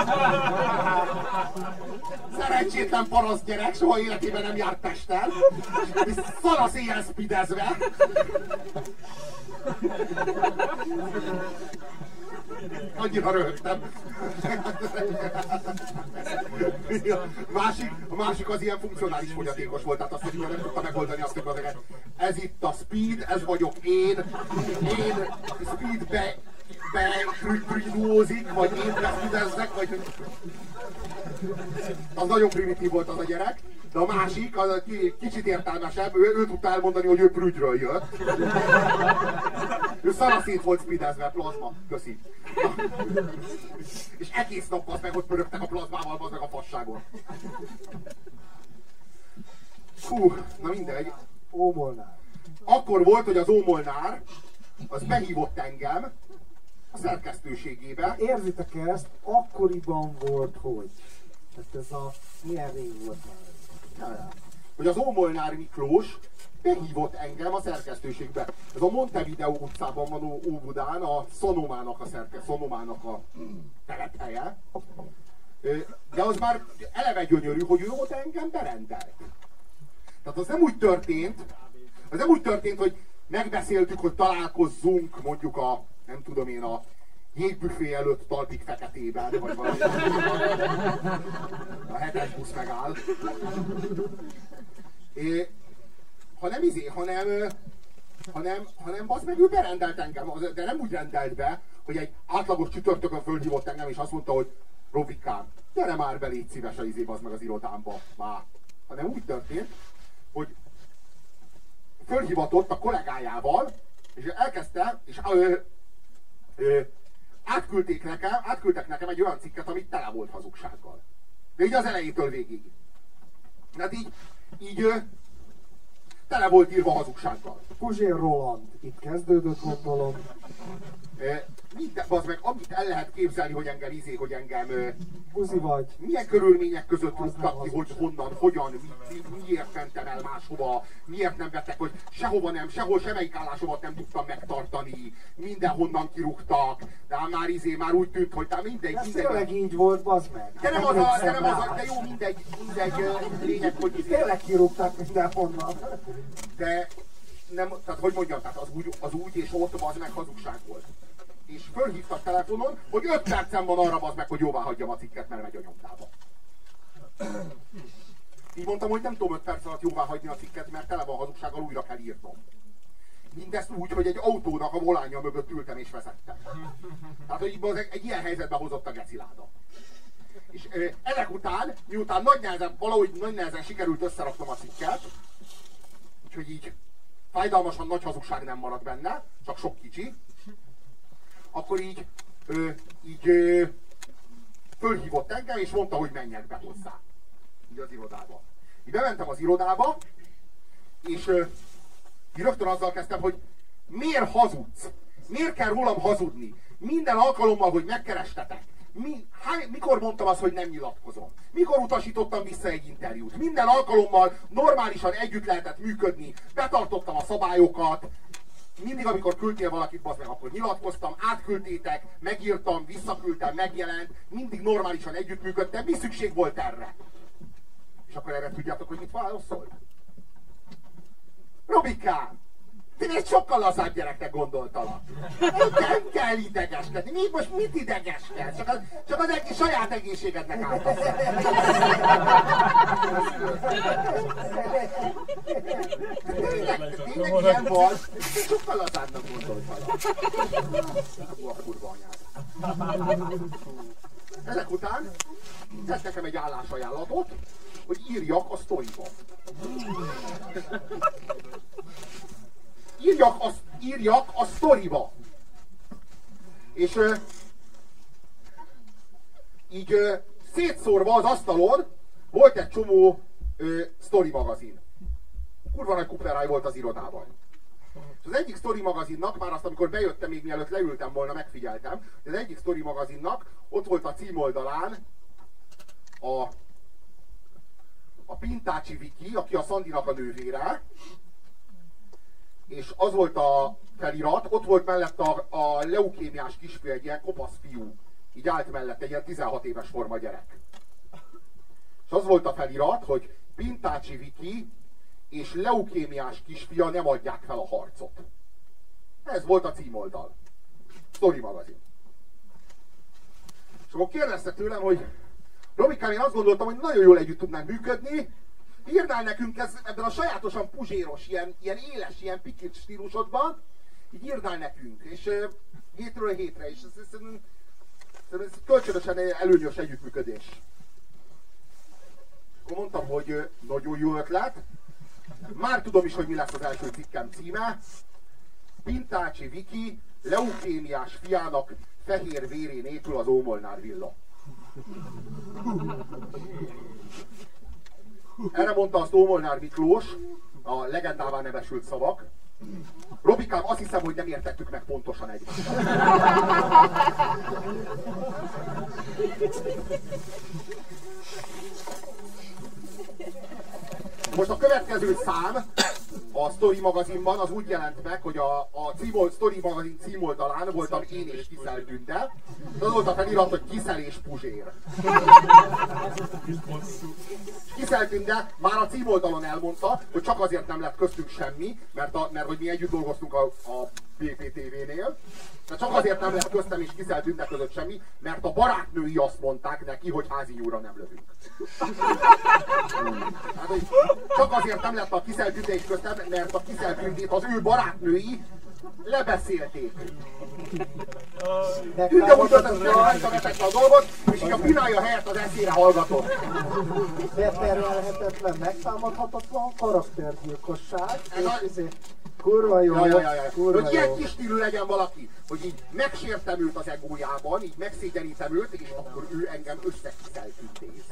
Szerencsétlen paraszt gyerek, soha életében nem járt Pesten, és szarasz éjjel spidezve. Annyira röhögtem. A másik az ilyen funkcionális fogyatékos volt, tehát azt mondjuk, nem tudta megoldani azt, hogy ez itt a speed, ez vagyok én speedbe betrüdúzik, vagy étkeztüdeznek, vagy... Az nagyon primitív volt az a gyerek, de a másik, az kicsit értelmesebb, ő tudta elmondani, hogy ő prügyről jött. Ő szaraszét volt speedezve, plazma. Köszi. És egész nap az meg, hogy pörögtek a plazmával, az meg a fasságon. Hú, na mindegy. Ómolnár. Akkor volt, hogy az Ómolnár, az behívott engem a szerkesztőségébe. Érzitek ezt? Akkoriban volt, hogy? Tehát ez a... Milyen rég volt már? Hogy az Ómolnár Miklós behívott engem a szerkesztőségbe. Ez a Montevideo utcában van Óbudán, a Szonomának a telephelye. De az már eleve gyönyörű, hogy ő ott engem berendelt. Tehát az nem úgy történt, hogy megbeszéltük, hogy találkozzunk mondjuk a, nem tudom én, a jégbüfé előtt talpig feketében, vagy valami. A 7-es busz megáll. Hanem az meg ő berendelt engem, de nem úgy rendelt be, hogy egy átlagos csütörtökön fölhívott engem, és azt mondta, hogy Robikám, gyere már be, légy szíves a az meg az irodámba már. Hanem úgy történt, hogy fölhivatott a kollégájával, és elkezdte, és átküldtek nekem egy olyan cikket, amit tele volt hazugsággal. De így az elejétől végig. Hát így tele volt írva hazugsággal. Puzsér Roland, itt kezdődött, gondolom. Az meg, amit el lehet képzelni, hogy engem Buzi vagy. milyen körülmények között rúgtak ki, hogy honnan, hogyan, miért mentem el máshova, miért nem vettek, hogy sehol semmelyik állásomat nem tudtam megtartani, mindenhonnan kirúgtak, de már úgy tűnt, hogy mindegy. Ez tényleg így volt, bazd meg. De jó, mindegy lényeg, hogy... Tényleg kirúgták mindenhonnan. De nem, tehát hogy mondjam, tehát az úgy és ott az meg hazugság volt. És fölhívtak telefonon, hogy 5 percem van arra az meg, hogy jóvá hagyjam a cikket, mert megy a nyomdába. Így mondtam, hogy nem tudom 5 perc alatt jóvá hagyni a cikket, mert tele van hazugsággal, újra kell írnom. Mindezt úgy, hogy egy autónak a volánja mögött ültem és vezettem. Tehát, hogy egy ilyen helyzetbe hozott a geciláda. És ezek után, miután valahogy nagy nehezen sikerült összeraknom a cikket, úgyhogy így fájdalmasan nagy hazugság nem maradt benne, csak sok kicsi, akkor így fölhívott engem, és mondta, hogy menjek be hozzá. Így az irodába. Így bementem az irodába, és így rögtön azzal kezdtem, hogy miért hazudsz? Miért kell rólam hazudni? Minden alkalommal, hogy megkerestetek. Mikor mondtam azt, hogy nem nyilatkozom? Mikor utasítottam vissza egy interjút? Minden alkalommal normálisan együtt lehetett működni, betartottam a szabályokat, mindig, amikor küldtél valakit, bazd meg, akkor nyilatkoztam, átküldtétek, megírtam, visszaküldtem, megjelent, mindig normálisan együttműködtem, mi szükség volt erre? És akkor erre tudjátok, hogy mit válaszolt? Robikám, te egy sokkal lazább gyereknek gondoltalak. Nem kell idegeskedni. Most mit idegeskedsz? Csak az saját egészségednek álltasz. Tényleg ilyen volt. Sokkal lazábbnak gondoltalak. A kurva anyád. Ezek után tett nekem egy állásajánlatot, hogy írjak a sztoriba. Írjak a sztoriba. És így szétszórva az asztalon volt egy csomó sztori magazin. Kurva nagy kupleráj volt az irodában. És az egyik sztori magazinnak, már azt amikor bejöttem, még mielőtt leültem volna, megfigyeltem, hogy az egyik sztori magazinnak ott volt a címoldalán a Pintácsi Viki, aki a Szandinak a nővére, és az volt a felirat, ott volt mellett a leukémiás kisfiú, egy ilyen kopasz fiú. Így állt mellett, egy ilyen 16 éves forma gyerek. És az volt a felirat, hogy Pintácsi Viki és leukémiás kisfia nem adják fel a harcot. Ez volt a címoldal. Story magazin. És akkor kérdezte tőlem, hogy Robikám, én azt gondoltam, hogy nagyon jól együtt tudnánk működni, írnál nekünk ebben a sajátosan puzséros, ilyen éles, ilyen pikit stílusodban, így írnál nekünk. És Hétről hétre, és ez kölcsönösen előnyös együttműködés. Akkor mondtam, hogy nagyon jó ötlet. Már tudom is, hogy mi lesz az első cikkem címe. Pintácsi Viki leukémiás fiának fehér vérén épül az Ómolnár villa. Erre mondta azt Ómolnár Miklós, a legendává nevesült szavak. Robikám, azt hiszem, hogy nem értettük meg pontosan egymást. Most a következő szám a Story magazinban az úgy jelent meg, hogy a Story magazin címoldalán voltam én és Kiszel Tünde. Az volt a felirat, hogy Kiszel és Puzsér. Kiszel Tünde már a címoldalon elmondta, hogy csak azért nem lett köztünk semmi, mert hogy mi együtt dolgoztunk a BPTV-nél. De csak azért nem lett köztem és Kiszel Tünde között semmi, mert a barátnői azt mondták neki, hogy házi nyúlra nem lövünk. Hát, hogy csak azért nem lett a Kiszel Tünde is köztem, mert a Kiszel Tündét az ő barátnői lebeszélték. Tünde úgy döntött, hogy megvetette a dolgot, és így a pinája helyett az eszére hallgatott. Beperelhetetlen, megtámadhatatlan karaktergyilkosság, és kurva jó, kurva hogy jó. ilyen kis stílű legyen valaki, hogy így megsértem őt az egójában, így megszégyenítem őt, és akkor ő engem összekiszeltüntéz.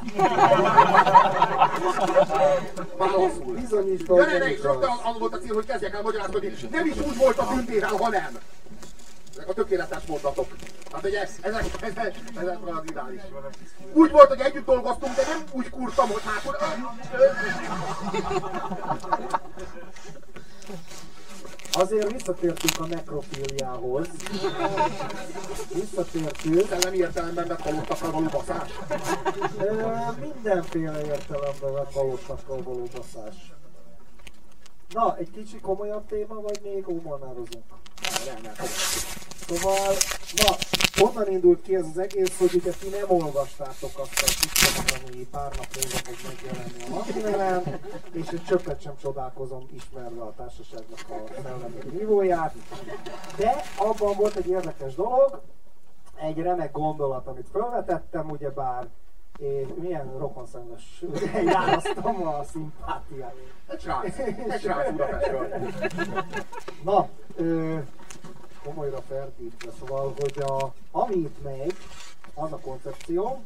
Válaszul. Bizonyítva, Ja, ne, és rögtön az volt a cél, hogy kezdjek el magyarázkodni, nem is úgy volt a Tündével, hanem. Ezek a tökéletes mondatok. Hát ugye ezek van az ideális. Úgy volt, hogy együtt dolgoztunk, de nem úgy kurtam, hogy hátul. Azért visszatértünk a nekrofíliához. Visszatértünk. Szellemi értelemben vett halottakkal való baszás? Mindenféle értelemben vett halottakkal való baszás. Na, egy kicsi komolyabb téma, vagy még ómolnározunk? Szóval, na, onnan indult ki ez az egész, hogy ugye ti nem olvastátok azt a cikket, ami pár nap múlva fog megjelenni a Mantinelen, és egy csöppet sem csodálkozom, ismerve a társaságnak a szellemi nívóját. De abban volt egy érdekes dolog, egy remek gondolat, amit felvetettem, ugyebár én milyen rokonszenves járasztom a szimpátiát. Egy srác Budapestről. Na, komolyra ferdítve, szóval, hogy ami itt megy, az a koncepció,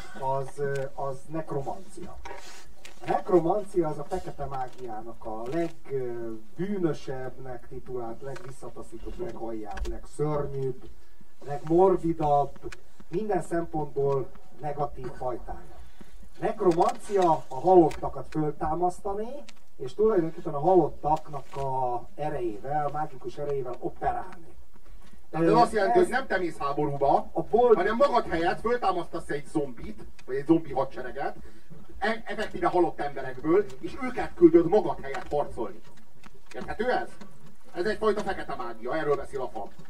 az nekromancia. A nekromancia az a fekete mágiának a legbűnösebbnek titulált, legvisszataszított, leghaljább, legszörnyűbb, legmorbidabb, minden szempontból negatív fajtája. Nekromancia a halottakat föltámasztani, és tulajdonképpen a halottaknak a erejével, mágikus erejével operálni. Tehát ez azt jelenti, hogy nem te mész háborúba, hanem magad helyett föltámasztasz egy zombit, vagy egy zombi hadsereget, effektíve halott emberekből, és őket küldöd magad helyett harcolni. Érthető ez? Ez egyfajta fekete mágia, erről beszél a fa.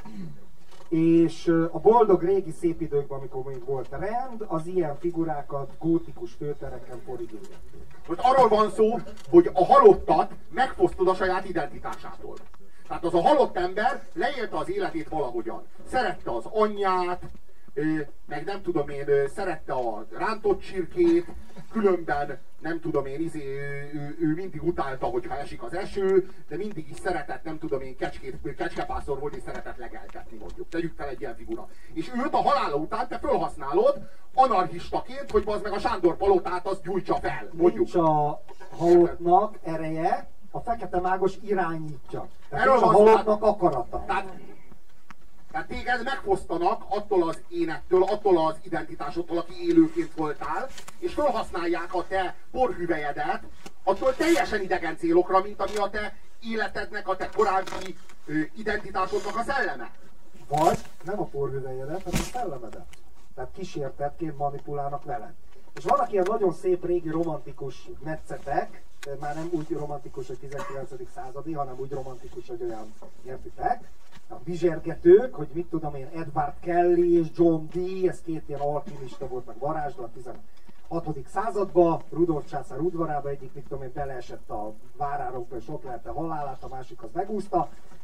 És a boldog régi szép időkben, amikor még volt rend, az ilyen figurákat gótikus főtereken porigégették. Most arról van szó, hogy a halottat megfosztod a saját identitásától. Tehát az a halott ember leélte az életét valahogyan. Szerette az anyját, meg nem tudom én, szerette a rántott csirkét, különben nem tudom én, ő mindig utálta, hogyha esik az eső, de mindig is szeretett, nem tudom én, kecskepászor volt és szeretett legeltetni, mondjuk. Tegyük fel egy ilyen figura. És őt a halála után te felhasználod anarchistaként, hogy az meg a Sándor palotát azt gyújtsa fel, mondjuk. Nincs a halottnak ereje, a fekete mágos irányítja. Tehát nincs a halottnak akarata. Tehát téged megfosztanak attól az énektől, attól az identitásodtól, aki élőként voltál, és felhasználják a te porhüvelyedet attól teljesen idegen célokra, mint ami a te életednek, a te korábbi identitásodnak a szelleme. Vagy nem a porhüvelyedet, hanem a szellemedet. Tehát kísértetként manipulálnak veled. És vannak ilyen nagyon szép régi romantikus metszetek, már nem úgy romantikus, hogy 19. századi, hanem úgy romantikus, hogy olyan, értitek? A bizsergetők, hogy mit tudom én, Edward Kelly és John Dee, ez két ilyen alkimista volt, meg varázsló a 16. században, Rudolf császár udvarába, egyik mit tudom én, beleesett a várárokba, és ott lelte halálát, a másik az megúszta,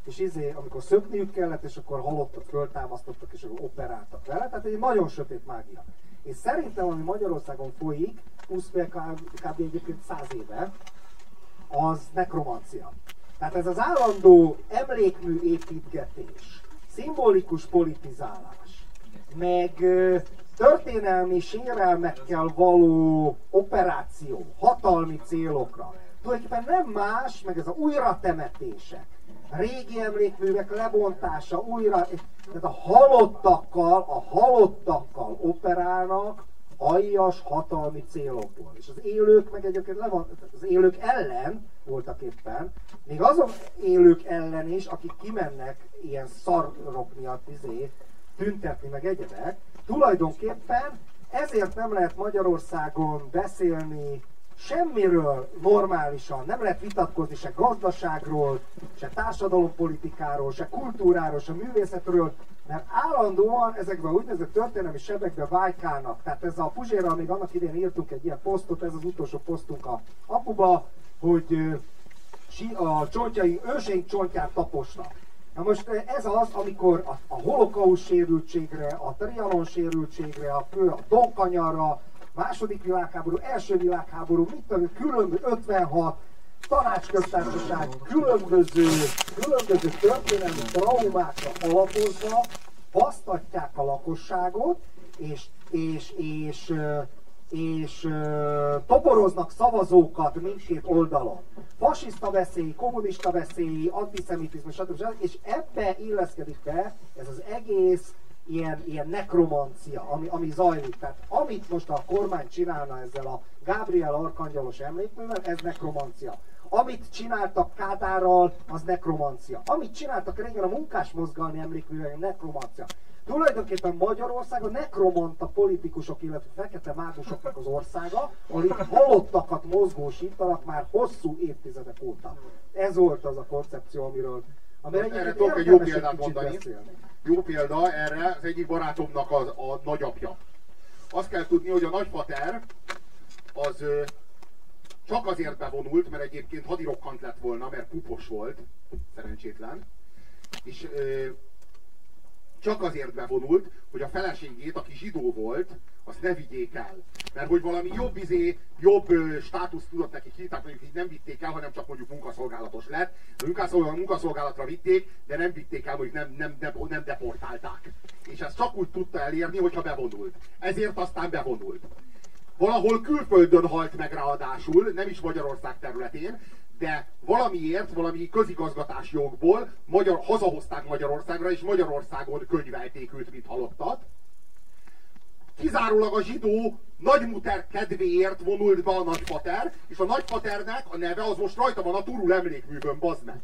és amikor szökniük kellett, és akkor halottat föltámasztottak, és akkor operáltak vele. Tehát egy nagyon sötét mágia. És szerintem, ami Magyarországon folyik, 20 kb. Egyébként 100 éve, az nekromancia. Tehát ez az állandó emlékmű építgetés, szimbolikus politizálás, meg történelmi sérelmekkel való operáció, hatalmi célokra. Tulajdonképpen nem más, meg ez a újratemetések, a régi emlékművek lebontása, tehát a halottakkal operálnak aljas hatalmi célokból. És az élők meg egyébként az élők ellen voltak éppen, még azon élők ellen is, akik kimennek ilyen szarok miatt tüntetni meg egyebek, tulajdonképpen ezért nem lehet Magyarországon beszélni semmiről normálisan, nem lehet vitatkozni se gazdaságról, se társadalompolitikáról, se kultúráról, se művészetről, mert állandóan ezekben a úgynevezett történelmi sebekbe vájkálnak. Tehát ez a Puzsérral még annak idején írtunk egy ilyen posztot, ez az utolsó posztunk a apuba, hogy a őseink csontját taposnak. Na most ez az, amikor a holokauszt sérültségre, a trianon sérültségre, a Donkanyarra, második világháború, első világháború, különböző 56, tanácsköztársaság, különböző történelmi traumákra alapozva basztatják a lakosságot, és toboroznak szavazókat mindkét oldalon. Fasiszta veszély, kommunista veszély, antiszemitizmus, stb. És ebbe illeszkedik be ez az egész ilyen nekromancia, ami zajlik. Tehát amit most a kormány csinálna ezzel a Gábriel Arkangyalos emlékművel, ez nekromancia. Amit csináltak Kádárral, az nekromancia. Amit csináltak régen a munkásmozgalmi emlékművel, nekromancia. Tulajdonképpen Magyarország a nekromanta politikusok, illetve fekete mágusoknak az országa, ahol itt halottakat mozgósítanak már hosszú évtizedek óta. Ez volt az a koncepció, erre tudok egy jó példát mondani. Jó példa erre az egyik barátomnak a nagyapja. Azt kell tudni, hogy a nagypater az csak azért bevonult, mert egyébként hadirokkant lett volna, mert pupos volt, szerencsétlen. És csak azért bevonult, hogy a feleségét, aki zsidó volt, azt ne vigyék el. Mert hogy valami jobb státuszt tudott neki ki, tehát mondjuk így nem vitték el, hanem csak mondjuk munkaszolgálatos lett. Munkaszolgálatra vitték, de nem vitték el, mondjuk nem deportálták. És ezt csak úgy tudta elérni, hogyha bevonult. Ezért aztán bevonult. Valahol külföldön halt meg ráadásul, nem is Magyarország területén, de valamiért, valami közigazgatási jogból hazahozták Magyarországra, és Magyarországon könyvelték őt, mint halottat. Kizárólag a zsidó nagymuter kedvéért vonult be a nagypater, és a nagypaternek a neve az most rajta van a Turul emlékművön, bazd meg.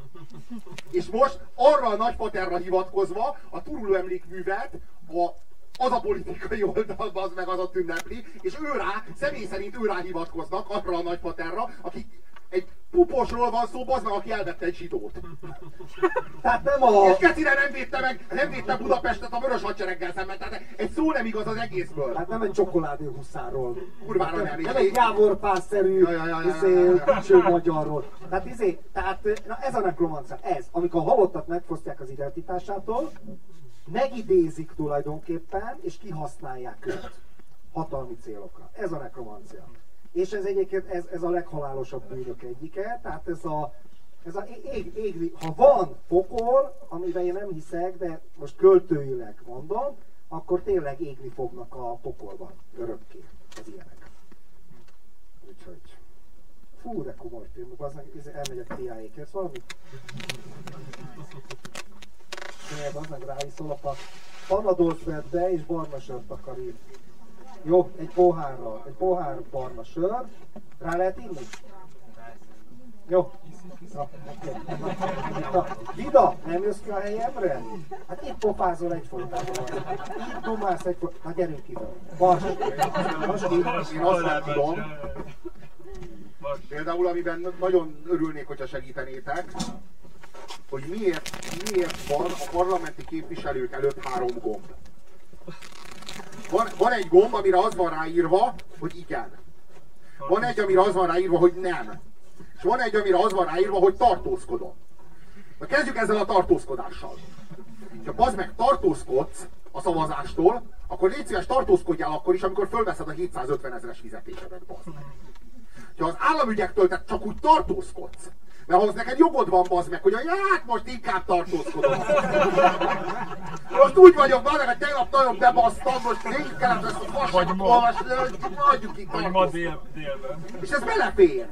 És most arra a nagypaterra hivatkozva a Turul emlékművet az a politikai oldal, bazd meg, az ott ünnepli, és személy szerint őrá hivatkoznak arra a nagypaterra, aki egy puposról van szó, bazd meg, aki elvette egy zsidót. Tehát És Kecire nem védte Budapestet a Vörös Hadsereggel szemben, tehát egy szó nem igaz az egészből. Hát nem egy csokoládé huszáról. Kurvára nem. Nem egy Gábor Pál-szerű külső magyarról. Tehát na ez a nekromancia. Ez, amikor a halottat megfosztják az identitásától, megidézik tulajdonképpen, és kihasználják őt hatalmi célokra. Ez a nekromancia. És ez egyébként ez a leghalálosabb bűnök egyike, tehát ha van pokol, amiben én nem hiszek, de most költőileg mondom, akkor tényleg égni fognak a pokolban örökké az ilyenek. Úgyhogy... Fú, de komoly film, elmegyek TIA-ért, valami? Aznak ráiszol a Panadolt vett be, és barna sört akar írni. Jó, egy pohár barna sör. Rá lehet inni? Jó. Vida, nem jössz ki a helyemre? Hát itt pofázol egyfolytában. Itt dumálsz egyfolytában. Na gyerünk ide. Most én azt nem tudom. Például, amiben nagyon örülnék, hogyha segítenétek, hogy miért van a parlamenti képviselők előtt 3 gomb. Van egy gomb, amire az van ráírva, hogy igen. Van egy, amire az van ráírva, hogy nem. És van egy, amire az van ráírva, hogy tartózkodom. Na kezdjük ezzel a tartózkodással. Ha bazd meg tartózkodsz a szavazástól, akkor légy szíves, tartózkodjál akkor is, amikor fölveszed a 750 000-es fizetésedet, bazd meg. Ha az államügyektől te csak úgy tartózkodsz, mert ahhoz neked jogod van, bazd meg, hogy hát most inkább tartózkodom. Most úgy vagyok, bazd meg, hogy tegnap nagyon bebasztam, most végig kellett ezt a fasságot olvasni, hogy adjuk ki tartózkodom. És ez belefér.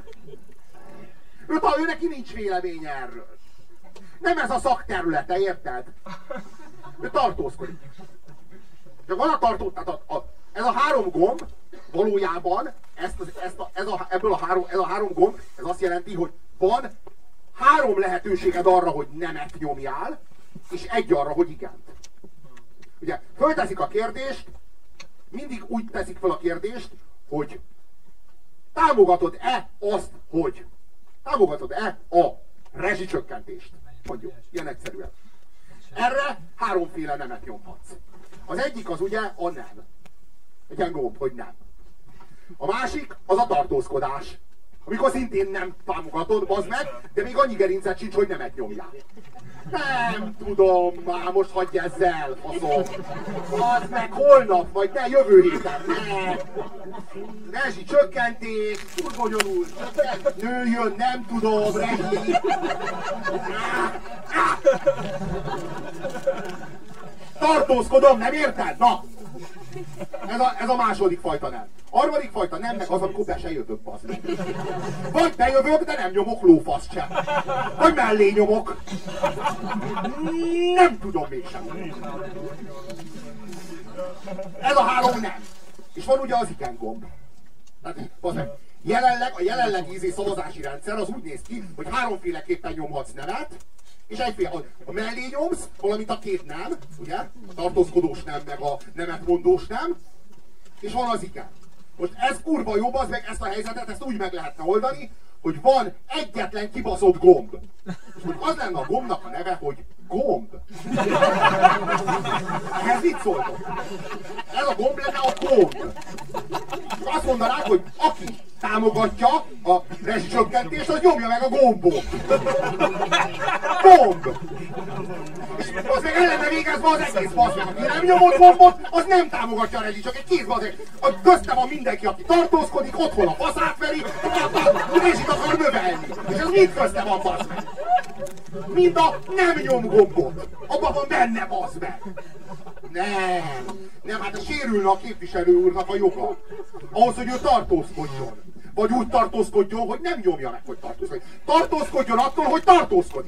Ő neki nincs véleménye erről. Nem ez a szakterülete, érted? Ő tartózkodik. Csak van ez a három gomb valójában, ez a három gomb, ez azt jelenti, hogy van három lehetőséged arra, hogy nemet nyomjál, és egy arra, hogy igent. Ugye, fölteszik a kérdést, mindig úgy teszik fel a kérdést, hogy támogatod-e azt, hogy támogatod-e a rezsicsökkentést? Mondjuk, ilyen egyszerűen. Erre háromféle nemet nyomhatsz. Az egyik az ugye a nem. Egy ilyen gomb, hogy nem. A másik az a tartózkodás. Amikor szintén nem támogatod, bazd meg, de még annyi gerincet sincs, hogy nemet nyomjál. Nem tudom, már most hagyj ezzel, faszom. Bazd meg holnap, vagy ne, jövő héten, ne. Rezsi csökkentés, bonyolult, nőjön, nem tudom, rezsi. Tartózkodom, nem érted? Na! Ez a második fajta nem. Harmadik fajta nem, meg az, amikor be se jövök, bazd meg. Vagy bejövök, de nem nyomok lófaszt sem. Vagy mellé nyomok. Nem tudom mégsem. Ez a három nem. És van ugye az igen gomb. Tehát, bazd meg, a jelenlegi szavazási rendszer az úgy néz ki, hogy háromféleképpen nyomhatsz nemet, és egyféle, a mellé nyomsz, valamint a két nem, ugye? A tartózkodós nem, meg a nemetmondós nem, és van az igen. Most ez kurva jó, az meg ezt a helyzetet, ezt úgy meg lehetne oldani, hogy van egyetlen kibaszott gomb. És hogy az lenne a gombnak a neve, hogy gomb. Ehhez mit szóltok? Ez a gomb lenne a gomb. Azt mondanák, hogy aki támogatja a rezsicsökkentést, az nyomja meg a gombot. Gomb! És az meg el lenne végezve az egész, bazd meg. Aki nem nyomott gombot, az nem támogatja a rezsicsökkentést. Kész, bazd meg. Köztem van mindenki, aki tartózkodik, otthon a faszát veri, a rezsit akar növelni. És ez mind köztem van, bazd meg. Mind a nem nyom gombot. Abban van benne, bazd meg. Nem, hát sérülne a képviselő úrnak a joga. Ahhoz, hogy ő tartózkodjon. Vagy úgy tartózkodjon, hogy nem nyomja meg, hogy tartózkodik. Tartózkodjon attól, hogy tartózkodik.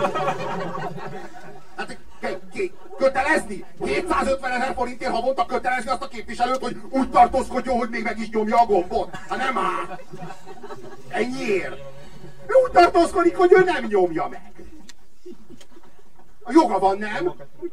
Hát kötelezni? 750 000 forintért havonta kötelezni azt a képviselőt, hogy úgy tartózkodjon, hogy még meg is nyomja a gombot. Hát nem áll. Ennyiért. Ő úgy tartózkodik, hogy ő nem nyomja meg. A joga van, nem?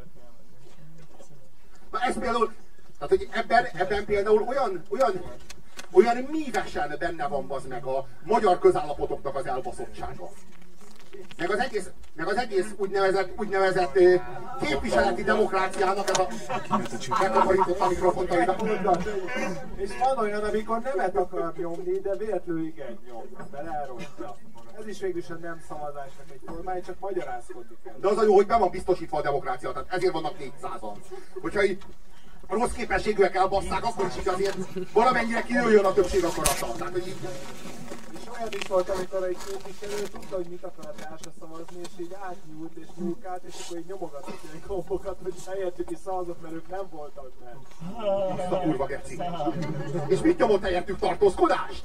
Na ez például, tehát hogy ebben például olyan mívesen benne van az meg a magyar közállapotoknak az elbaszottsága. Meg az egész úgynevezett képviseleti demokráciának ez a... Megtakarított a mikrofont, és van olyan, amikor nemet akar nyomni, de véletlenül igen nyom, mert elrontja. Ez is végül sem nem szavazásnak egy formája, csak magyarázkodni kell. De az a jó, hogy be van biztosítva a demokrácia, tehát ezért vannak 400-an. Hogyha így rossz képességűek elbasszák, akkor is így azért valamennyire kijöjjön a többség akarata. Tehát, hogy így... És olyan is volt, amikor egy képviselő tudta, hogy mit akar a társa szavazni, és így átnyúlt és nyúlkált, és akkor így nyomogatott ilyen gombokat, hogy helyettük is szavazott, mert ők nem voltak benne. Ezt a kurva geci. És mit nyomott helyettük? Tartózkodást?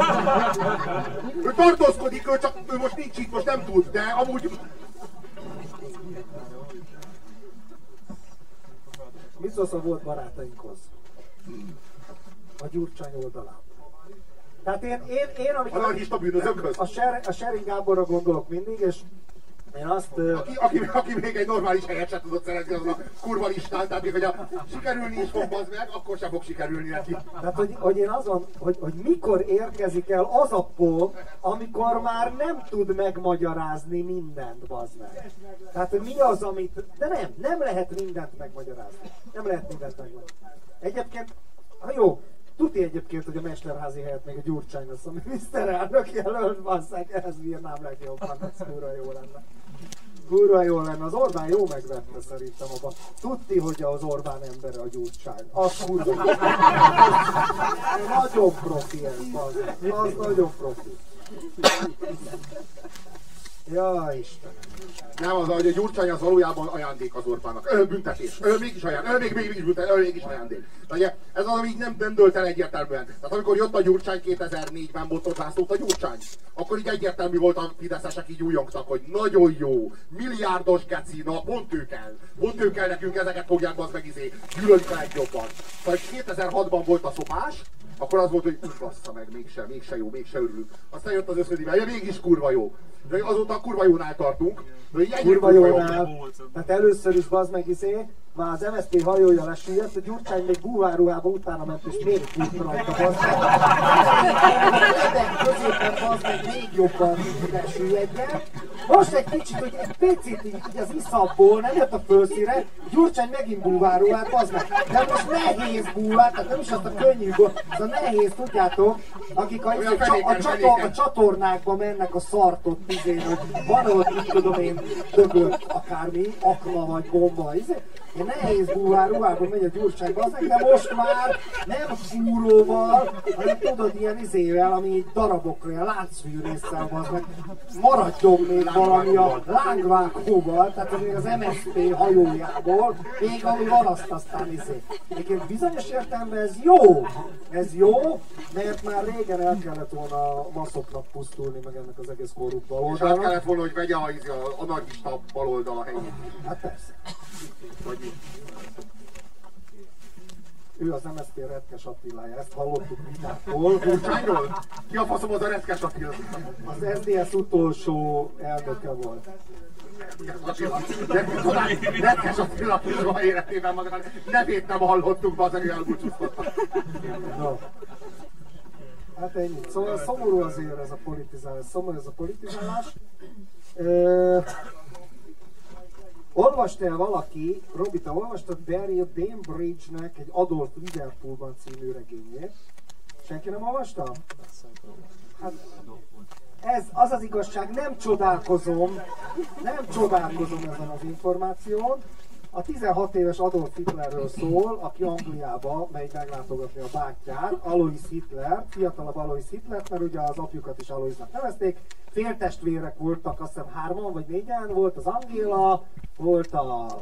Ő tartózkodik, ő most nincs itt, most nem tud, de amúgy... Mit szólsz a volt barátainkhoz? A Gyurcsány oldalán. Tehát én amikor... Anarchista bűnözőkhöz? A Schering Gáborra gondolok mindig, és én azt... Aki még egy normális helyet sem tudott szerezni azon a kurva listán, tehát még, hogyha sikerülni is fog az meg, akkor sem fog sikerülni neki. Tehát, hogy én azon, hogy mikor érkezik el az a pont, amikor már nem tud megmagyarázni mindent, bazd meg. Tehát mi az, amit... De nem lehet mindent megmagyarázni. Nem lehet mindent megmagyarázni. Egyébként, jó, tuti egyébként, hogy a Mesterházi helyett még a Gyurcsány lesz a miniszterelnök jelölt, basszák, ehhez bírnám legjobban, ez kurva jó lenne. Kurva jól lenne, az Orbán jó megvette szerintem abba. Tudti, hogy az Orbán embere a Gyurcsány. Az kurva. Nagyon profi ez, az nagyon profi. Ja, Istenem. Nem az, hogy a Gyurcsány az valójában ajándék az Orbánnak. Büntetés. Mégis ajándék. Ugye, ez az, ami így nem dölt el egyértelműen. Tehát amikor jött a Gyurcsány 2004-ben botott zászlót a Gyurcsány, akkor így egyértelmű volt, a fideszesek így újongtak, hogy nagyon jó, milliárdos geci, na pont ő kell nekünk, ezeket fogják az meg gyűlölik a legjobban. Szóval 2006-ban volt a szopás, akkor az volt, hogy bassza meg, mégse jó, mégse örülünk. Aztán jött az összödivel, ja mégis kurva jó. De azóta a kurva jónál tartunk. Kurva jónál. Tehát először is bazd meg már az MSZP hajója lesüllyedt, a Gyurcsány még búváruhába utána ment, és még kúrta rajta bazd meg. Ebben középen bazd meg még jobban lesüllyedjen. Most egy kicsit, hogy egy picit így az iszapból nem jött a fölszínre, Gyurcsány megint búváruhát, bazd meg. De most nehéz búvár, tehát nem is azt a könnyű ez a nehéz, tudjátok, akik a csatornákba mennek a szartot hogy van ott, mit tudom én, dögölt akármi, akna vagy bomba, Én nehéz búváruhában megy a Gyurcsány, bazd, de most már nem fúróval, hanem tudod, ilyen izével, ami így darabokra, ilyen láncfűrésszel, bazd meg. Maradjon még valami a lángvágóval, tehát még az MSZP hajójából, még ami van azt aztán Egyébként bizonyos értelemben ez jó, mert már régen el kellett volna a maszoknak pusztulni, meg ennek az egész korrupt baloldalnak. És el kellett volna, hogy vegye az anarchista baloldal a helyét. Hát persze. Ő az MSZP Retkes Attilája, ezt hallottuk Vitától. Gyurcsányról? Ki a faszom az a Retkes Attila? Az SZDSZ utolsó elnöke volt. Retkes Attila soha életében magad, nevét nem hallottuk, bazen, ő elbúcsúztattak. No. Hát ennyi. Szóval szomorú azért ez a politizálás, olvasta el valaki, Robi, te olvastad Barry Bainbridge-nek egy Adolf Liverpoolban című regényét? Senki nem olvasta? Hát, ez az az igazság, nem csodálkozom ezen az információn. A 16 éves Adolf Hitlerről szól, aki Angliába megy meglátogatni a bátyját, Alois Hitler, fiatalabb Alois Hitlert, mert ugye az apjukat is Aloisnak nevezték. Féltestvérek voltak, azt hiszem 3-an vagy 4-en, volt az Angéla, volt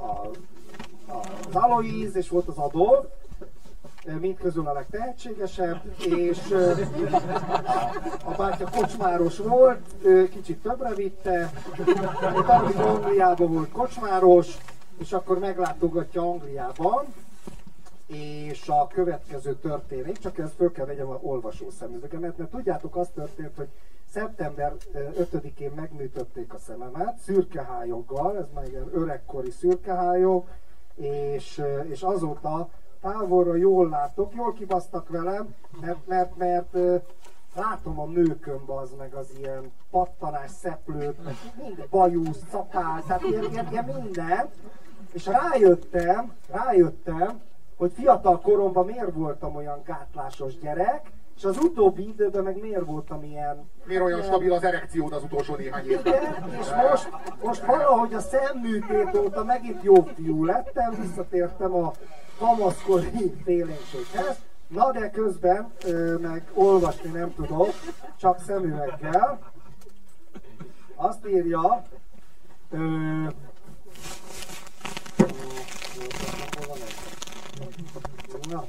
az Alois és volt az Adolf, mindközül a legtehetségesebb, és a bátya kocsmáros volt, kicsit többre vitte, amíg Angliában volt kocsmáros, és akkor meglátogatja Angliában, és a következő történik, csak ezt föl kell vegyem a olvasó szemüvegemet, mert tudjátok, az történt, hogy szeptember 5-én megműtötték a szememet, szürkehályoggal, ez már ilyen öregkori szürkehályog, és azóta távolra jól látok, jól kibasztak velem, mert látom a nőkön bazd meg az ilyen pattanás, szeplőt, minden bajusz, szapál, tehát ilyen mindent, és rájöttem, hogy fiatal koromban miért voltam olyan gátlásos gyerek, és az utóbbi időben meg miért voltam ilyen... Miért olyan stabil az erekciód az utolsó néhány évben? Igen, és most valahogy a szemműtét óta megint jó fiú lettem, visszatértem a kamaszkori félénkséghez. Na de közben meg olvasni nem tudok, csak szemüveggel. Azt írja... Na.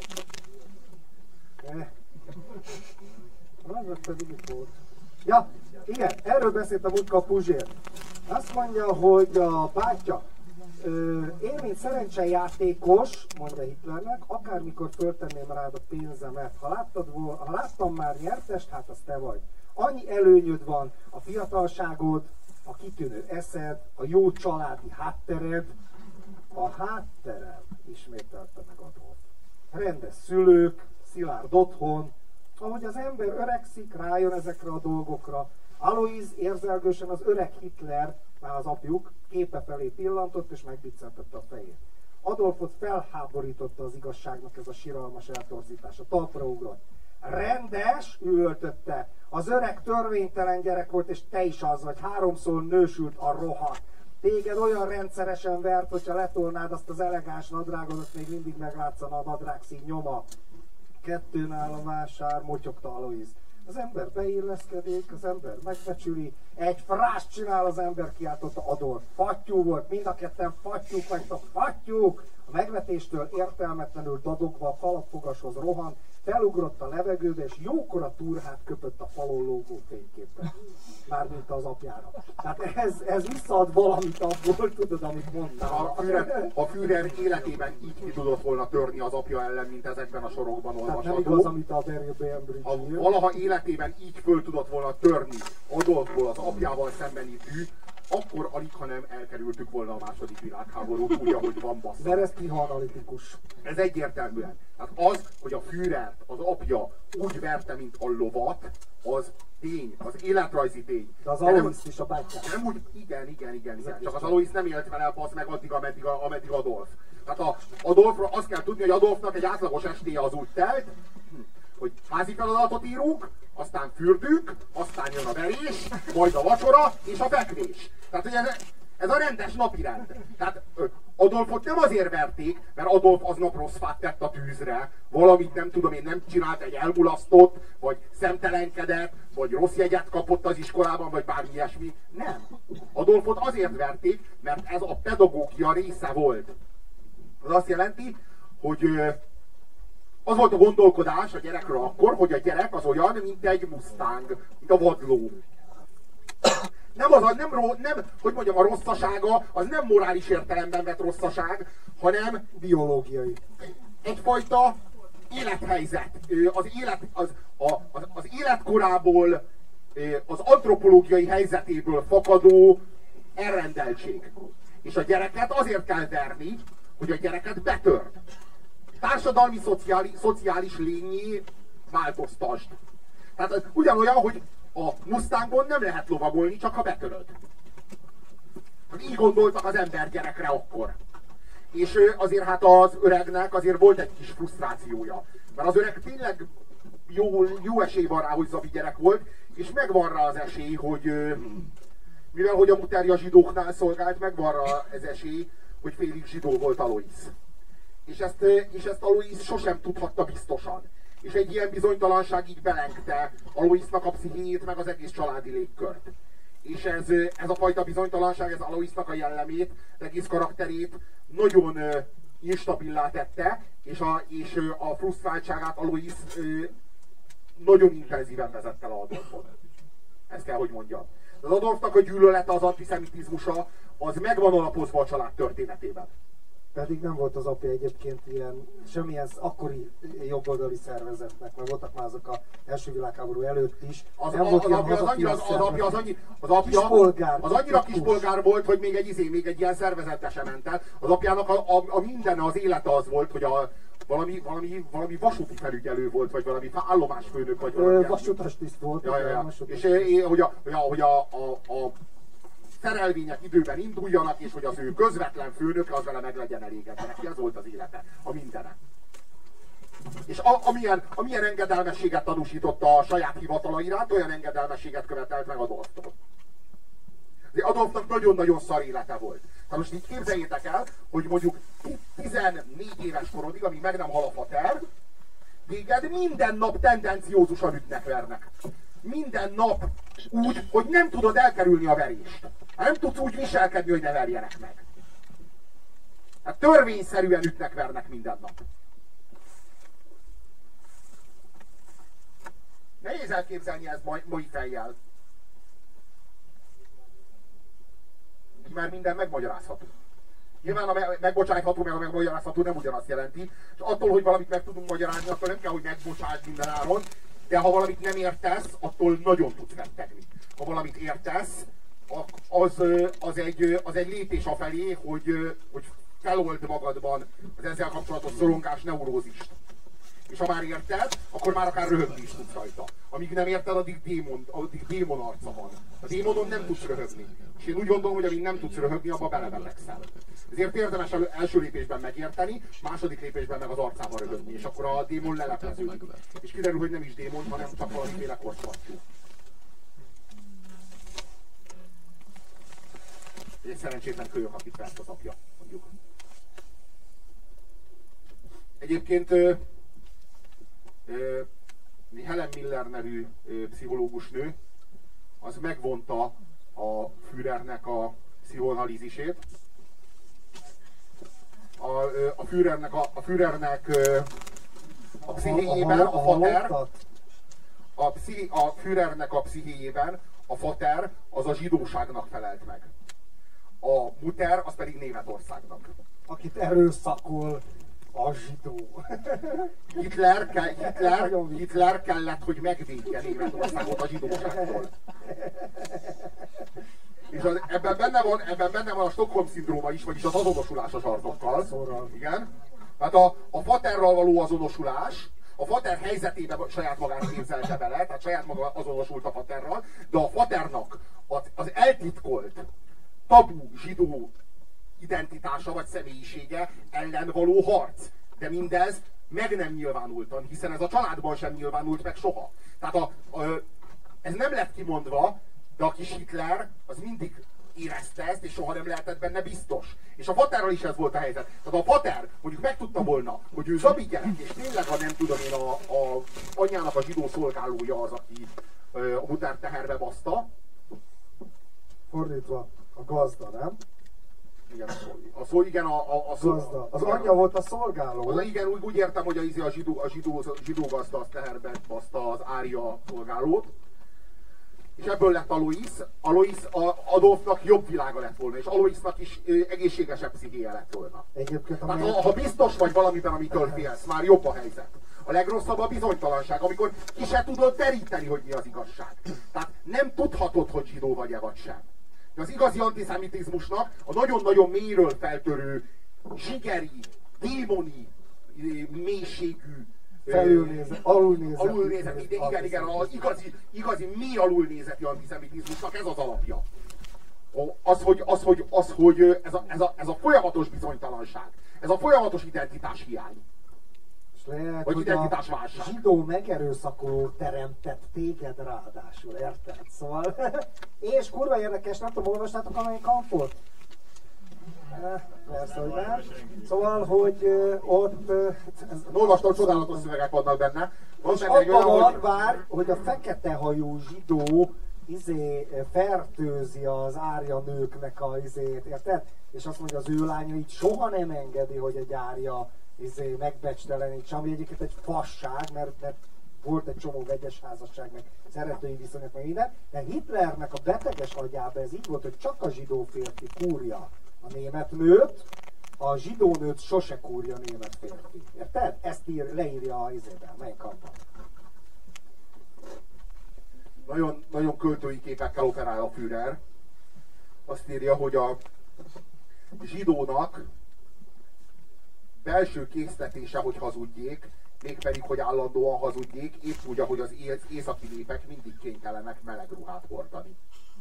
Ja, igen, erről beszélt a múltkor a Puzsér. Azt mondja, hogy a bátyja, én, mint szerencsejátékos, mondja Hitlernek, akármikor föltenném rád a pénzemet. Ha láttam már nyertest, hát az te vagy. Annyi előnyöd van, a fiatalságod, a kitűnő eszed, a jó családi háttered, a hátterem, ismételte meg Adolf. Rendes szülők, szilárd otthon, ahogy az ember öregszik, rájön ezekre a dolgokra. Alois érzelgősen az öreg Hitler, már az apjuk, képe felé pillantott és megbiccentette a fejét. Adolfot felháborította az igazságnak ez a siralmas eltorzítás. A talpra ugrott. Rendes, üvöltötte. Az öreg törvénytelen gyerek volt, és te is az vagy. 3-szor nősült a rohadt. Téged olyan rendszeresen vert, hogyha letolnád azt az elegáns nadrágodat, még mindig meglátszana a nadrágszín nyoma. 2 a vásár, motyogta Alois. Az ember beilleszkedik, az ember megbecsüli, egy frászt csinál az ember, kiáltotta Adolf. Fattyú volt, mind a ketten fattyúk vagytok, fattyúk! A megvetéstől értelmetlenül dadogva a kalapfogashoz rohant, felugrott a levegőbe, és jókora turhát köpött a falon lógó fényképpen. Mármint az apjára. Tehát ez visszaad valamit abból, tudod, amit mondtál. A Führer életében így ki tudott volna törni az apja ellen, mint ezekben a sorokban olvasható. Tehát nem igaz, amit a Barry Bainbridge ha valaha életében így föl tudott volna törni Adolfból az apjával szembeni tű, akkor alig, ha nem elkerültük volna a második világháborút, úgy, ahogy van bassza. Mert ez pszichoanalitikus. Ez egyértelműen. Tehát az, hogy a Führert az apja úgy verte, mint a lovat, az tény, az életrajzi tény. De az Alois is a bátyja. Nem úgy, igen. Csak az Alois nem élt vele, basz meg addig, ameddig Adolf. Tehát Adolfra azt kell tudni, hogy Adolfnak egy átlagos estéje az úgy telt, hogy házi feladatot írunk, aztán fürdünk, aztán jön a verés, majd a vacsora és a fekvés. Tehát, hogy ez a rendes napirend. Tehát Adolfot nem azért verték, mert Adolf aznap rossz fát tett a tűzre, valamit nem tudom én, nem csinált, egy elmulasztott, vagy szemtelenkedett, vagy rossz jegyet kapott az iskolában, vagy bármi ilyesmi. Nem. Adolfot azért verték, mert ez a pedagógia része volt. Az azt jelenti, hogy az volt a gondolkodás a gyerekről akkor, hogy a gyerek az olyan, mint egy mustang, mint a vadló. Hogy mondjam, a rosszasága, az nem morális értelemben vett rosszaság, hanem biológiai. Egyfajta élethelyzet. Az életkorából, az antropológiai helyzetéből fakadó elrendeltség. És a gyereket azért kell verni, hogy a gyereket betörd. Társadalmi, szociális lényé változtasd. Tehát ugyanolyan, hogy a Mustangon nem lehet lovagolni, csak ha betöröd. Így gondoltak az embergyerekre akkor. És azért hát az öregnek azért volt egy kis frusztrációja. Mert az öreg tényleg jó esély van rá, hogy zavi gyerek volt, és megvan rá az esély, hogy mivel hogy a muterja zsidóknál szolgált, megvan rá az esély, hogy félig zsidó volt Alois. És ezt Alois sosem tudhatta biztosan. És egy ilyen bizonytalanság így belengte Aloisnak a pszichéjét, meg az egész családi légkört. És ez a fajta bizonytalanság, ez Aloisnak a jellemét, az egész karakterét nagyon instabilá tette, és a frusztráltságát Alois nagyon intenzíven vezette le Adolfot. Ezt kell, hogy mondjam. Az Adolfnak a gyűlölete, az antiszemitizmusa, az megvan alapozva a család történetében. Pedig nem volt az apja egyébként ilyen, semmilyen akkori jobboldali szervezetnek, mert voltak már azok a első világháború előtt is. Az apja annyira kispolgár volt, hogy még egy ilyen szervezetbe sem ment el. Az apjának a minden, az élete az volt, hogy valami vasúti felügyelő volt, vagy valami állomásfőnök, vagy valami. Vasutas tiszt volt. És hogy a szerelvények időben induljanak, és hogy az ő közvetlen főnöke az vele meg legyen elégedve. Neki az volt az élete, a mindene. És amilyen engedelmességet tanúsította a saját hivatala iránt, olyan engedelmességet követelt meg Adolftól. Adolfnak nagyon-nagyon szar élete volt. Na most így képzeljétek el, hogy mondjuk 14 éves korodig, amíg meg nem hal a fater, téged minden nap tendenciózusan ütnek, vernek. Minden nap úgy, hogy nem tudod elkerülni a verést. Nem tudsz úgy viselkedni, hogy ne verjenek meg. Hát törvényszerűen ütnek, vernek minden nap. Nehéz elképzelni ezt mai fejjel. Mert minden megmagyarázható. Nyilván a megbocsájtható, meg a megmagyarázható nem ugyanazt jelenti. És attól, hogy valamit meg tudunk magyarázni, attól nem kell, hogy megbocsásd minden áron. De ha valamit nem értesz, attól nagyon tudsz rettegni. Ha valamit értesz, az egy lépés afelé, hogy felold magadban az ezzel kapcsolatos szorongás neurózist. És ha már érted, akkor már akár röhögni is tudsz rajta. Amíg nem érted, addig démon arca van. A démonon nem tudsz röhögni. És én úgy gondolom, hogy amíg nem tudsz röhögni, abba belebetegszel. Ezért érdemes első lépésben megérteni, második lépésben meg az arcába röhögni. És akkor a démon lelepleződik. És kiderül, hogy nem is démon, hanem csak valamiféle korszattyú. Egy szerencsétlen kölyök, akit vert az apja, mondjuk. Egyébként Helen Miller nevű pszichológus nő, az megvonta a Führernek a pszichoanalízisét. A Führernek a pszichéjében a fater, a Führernek a pszichéjében a fater az a zsidóságnak felelt meg. A mutter az pedig Németországnak. Akit erőszakol a zsidó. Hitler kellett, hogy megvédje Németországot a zsidóságtól. És ebben benne van a Stockholm-szindróma is, vagyis az azonosulás a zsarnokkal. Igen. Tehát a faterral való azonosulás, a fater helyzetében saját magát képzelte bele, tehát saját maga azonosult a faterral, de a faternak az eltitkolt, tabu zsidó identitása vagy személyisége ellen való harc. De mindez meg nem nyilvánultan, hiszen ez a családban sem nyilvánult meg soha. Tehát ez nem lett kimondva, de a kis Hitler az mindig érezte ezt, és soha nem lehetett benne biztos. És a faterral is ez volt a helyzet. Tehát a fater mondjuk megtudta volna, hogy ő zabi gyerek, és tényleg, ha nem tudom én, a anyjának a zsidó szolgálója az, aki a mutter teherbe baszta. Fordítva, a gazda, nem? Igen, gazda. Az anyja volt a szolgáló. Igen, úgy értem, hogy a zsidó gazda az teherbe baszta az ária szolgálót. És ebből lett Alois. Alois Adolfnak jobb világa lett volna, és Aloisnak is egészségesebb pszichéje lett volna. Tehát ha biztos vagy valamiben, amitől félsz, már jobb a helyzet. A legrosszabb a bizonytalanság, amikor ki se tudod deríteni, hogy mi az igazság. Tehát nem tudhatod, hogy zsidó vagy-e vagy sem. De az igazi antiszemitizmusnak a nagyon-nagyon mélyről feltörő, zsigeri, démoni, mélységű, alulnézeti, igen, az igazi mély alulnézeti antiszemitizmusnak ez az alapja. Ez a folyamatos bizonytalanság, ez a folyamatos identitás hiány. És lehet, vagy hogy identitásválság. A zsidó megerőszakoló teremtett téged ráadásul, érted? Szóval, és kurva érdekes, nem tudom, olvastátok a Mein Kampfot? Persze, hogy nem. Szóval, hogy ott... Olvastam, csodálatos szövegek vannak benne. És abban van, hogy a fekete hajú zsidó fertőzi az árja nőknek a érted? És azt mondja, az ő lánya így soha nem engedi, hogy egy árja megbecstelenítse, ami egyébként egy fasság, mert volt egy csomó vegyes házasság, meg szeretői viszonyok, meg minden, de Hitlernek a beteges agyában ez így volt, hogy csak a zsidó férfi kúrja a német nőt, a zsidó nőt sose kúrja a német férfi. Érted? Ezt leírja a Mein Kampfban. Nagyon, nagyon költői képekkel operál a Führer. Azt írja, hogy a zsidónak belső késztetése, hogy hazudjék, mégpedig, hogy állandóan hazudjék, épp úgy, ahogy az északi népek mindig kénytelenek meleg ruhát hordani.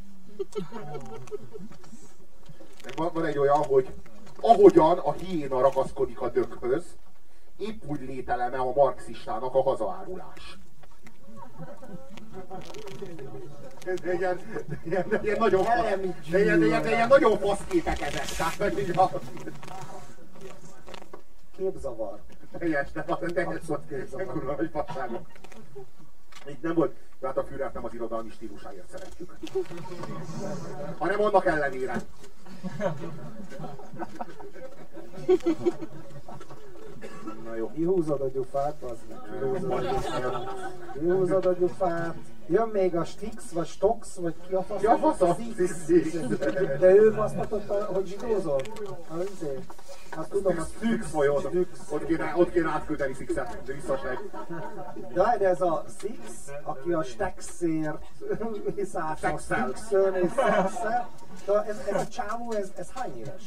Meg van egy olyan, hogy ahogyan a hiéna ragaszkodik a dökhöz, épp úgy lételeme a marxistának a hazaárulás. De ilyen nagyon fasz képek ezek. Képzavar. Teljes kurva, hogy fasságok. Így nem volt, de hát a Führert nem az irodalmi stílusáért szeretjük, hanem annak ellenére. Na jó. Kihúzod a gyufát, az kihúzod a gyufát. Jön még a Stix, vagy Stox, vagy ki a fasz? Ja, fasz, de ő basztatott, hogy zsidózol? Hát tudom, a Stix folyod. Ott kéne átküldeni Sixet, de visszaseg. De ez a Six, aki a Stexért hiszás a Stixön és Sexel. Ez a csávó, ez hány éves?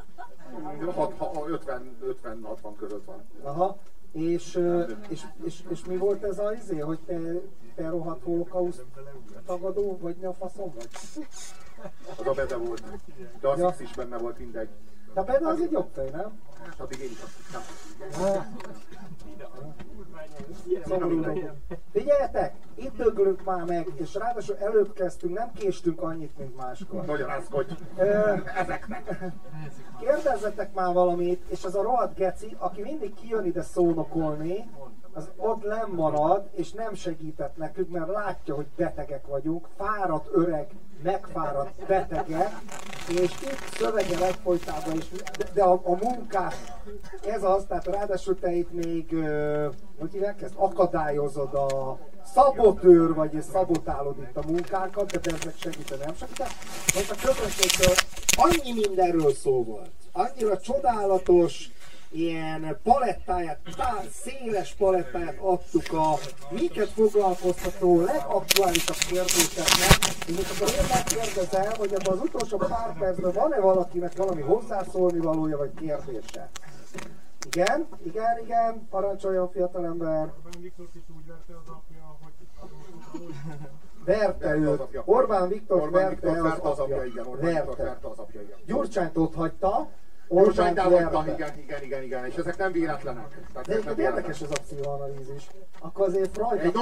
50-60 között van. Aha. És mi volt ez az hogy te rohadt holokauszt tagadó, vagy mi a faszom vagy? Az a Bede volt. De a Six is benne volt, mindegy. De a Bede az egy jobb fej, nem? Addig én is azt hiszem. Figyeljetek! Itt döglött örülünk már meg, és ráadásul előbb kezdtünk, nem késtünk annyit, mint máskor. Magyarázkodj! Ezeknek! Kérdezzetek már valamit, és az a rohadt geci, aki mindig kijön ide szónokolni, az ott lemarad, és nem segített nekünk, mert látja, hogy betegek vagyunk, fáradt, öreg, megfáradt betegek, és itt szövegel egyfolytában is, de a munkák, ez az, tehát ráadásul te itt még, hogy hívják ezt, akadályozod a szabotőr vagy, és szabotálod itt a munkákat, de ezek segíteni nem segített. Most a közönségtől annyi mindenről szó volt, annyira csodálatos, ilyen palettáját, széles palettáját adtuk a minket foglalkoztató legaktuálisabb kérdéseknek, és most akkor én megkérdezem, hogy ebben az utolsó pár percben van-e valakinek valami hozzászólni valója, vagy kérdése? Igen, igen, igen, parancsoljon fiatalember. Orbán Viktor is úgy verte az apja, hogy verte őt. Orbán Viktor verte az apja. Igen, Orbán Viktor verte az apja, igen. Gyurcsányt ott hagyta. Gyurcsányt elhagyta, igen, és ezek nem véletlenek. De érdekes ez a pszichoanalízis. Akkor azért Freud... Egy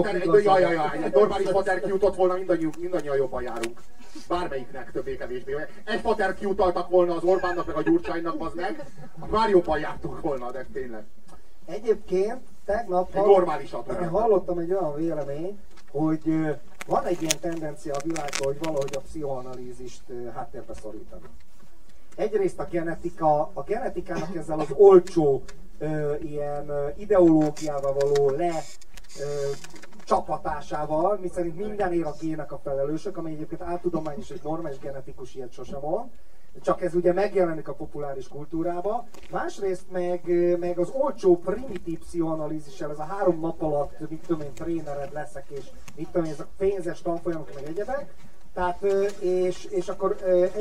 normális fater kiutott volna, mindannyian jobban járunk. Bármelyiknek többé-kevésbé. Egy fater kiutaltak volna az Orbánnak, meg a Gyurcsánynak, az meg, már jobban jártunk volna, de tényleg. Egyébként tegnap hallottam egy olyan véleményt, hogy van egy ilyen tendencia a világban, hogy valahogy a pszichoanalízist háttérbe szorítani. Egyrészt a genetikának ezzel az olcsó ilyen ideológiával való csapatásával, miszerint mindenért a gének a felelősök, ami egyébként áltudományos és normális genetikus ilyet sosem van, csak ez ugye megjelenik a populáris kultúrába. Másrészt meg az olcsó primitív pszichoanalízissel, ez a 3 nap alatt, mit tudom én, trénered leszek, és mit tudom én, ezek pénzes tanfolyamok, meg egyebek. Tehát, és akkor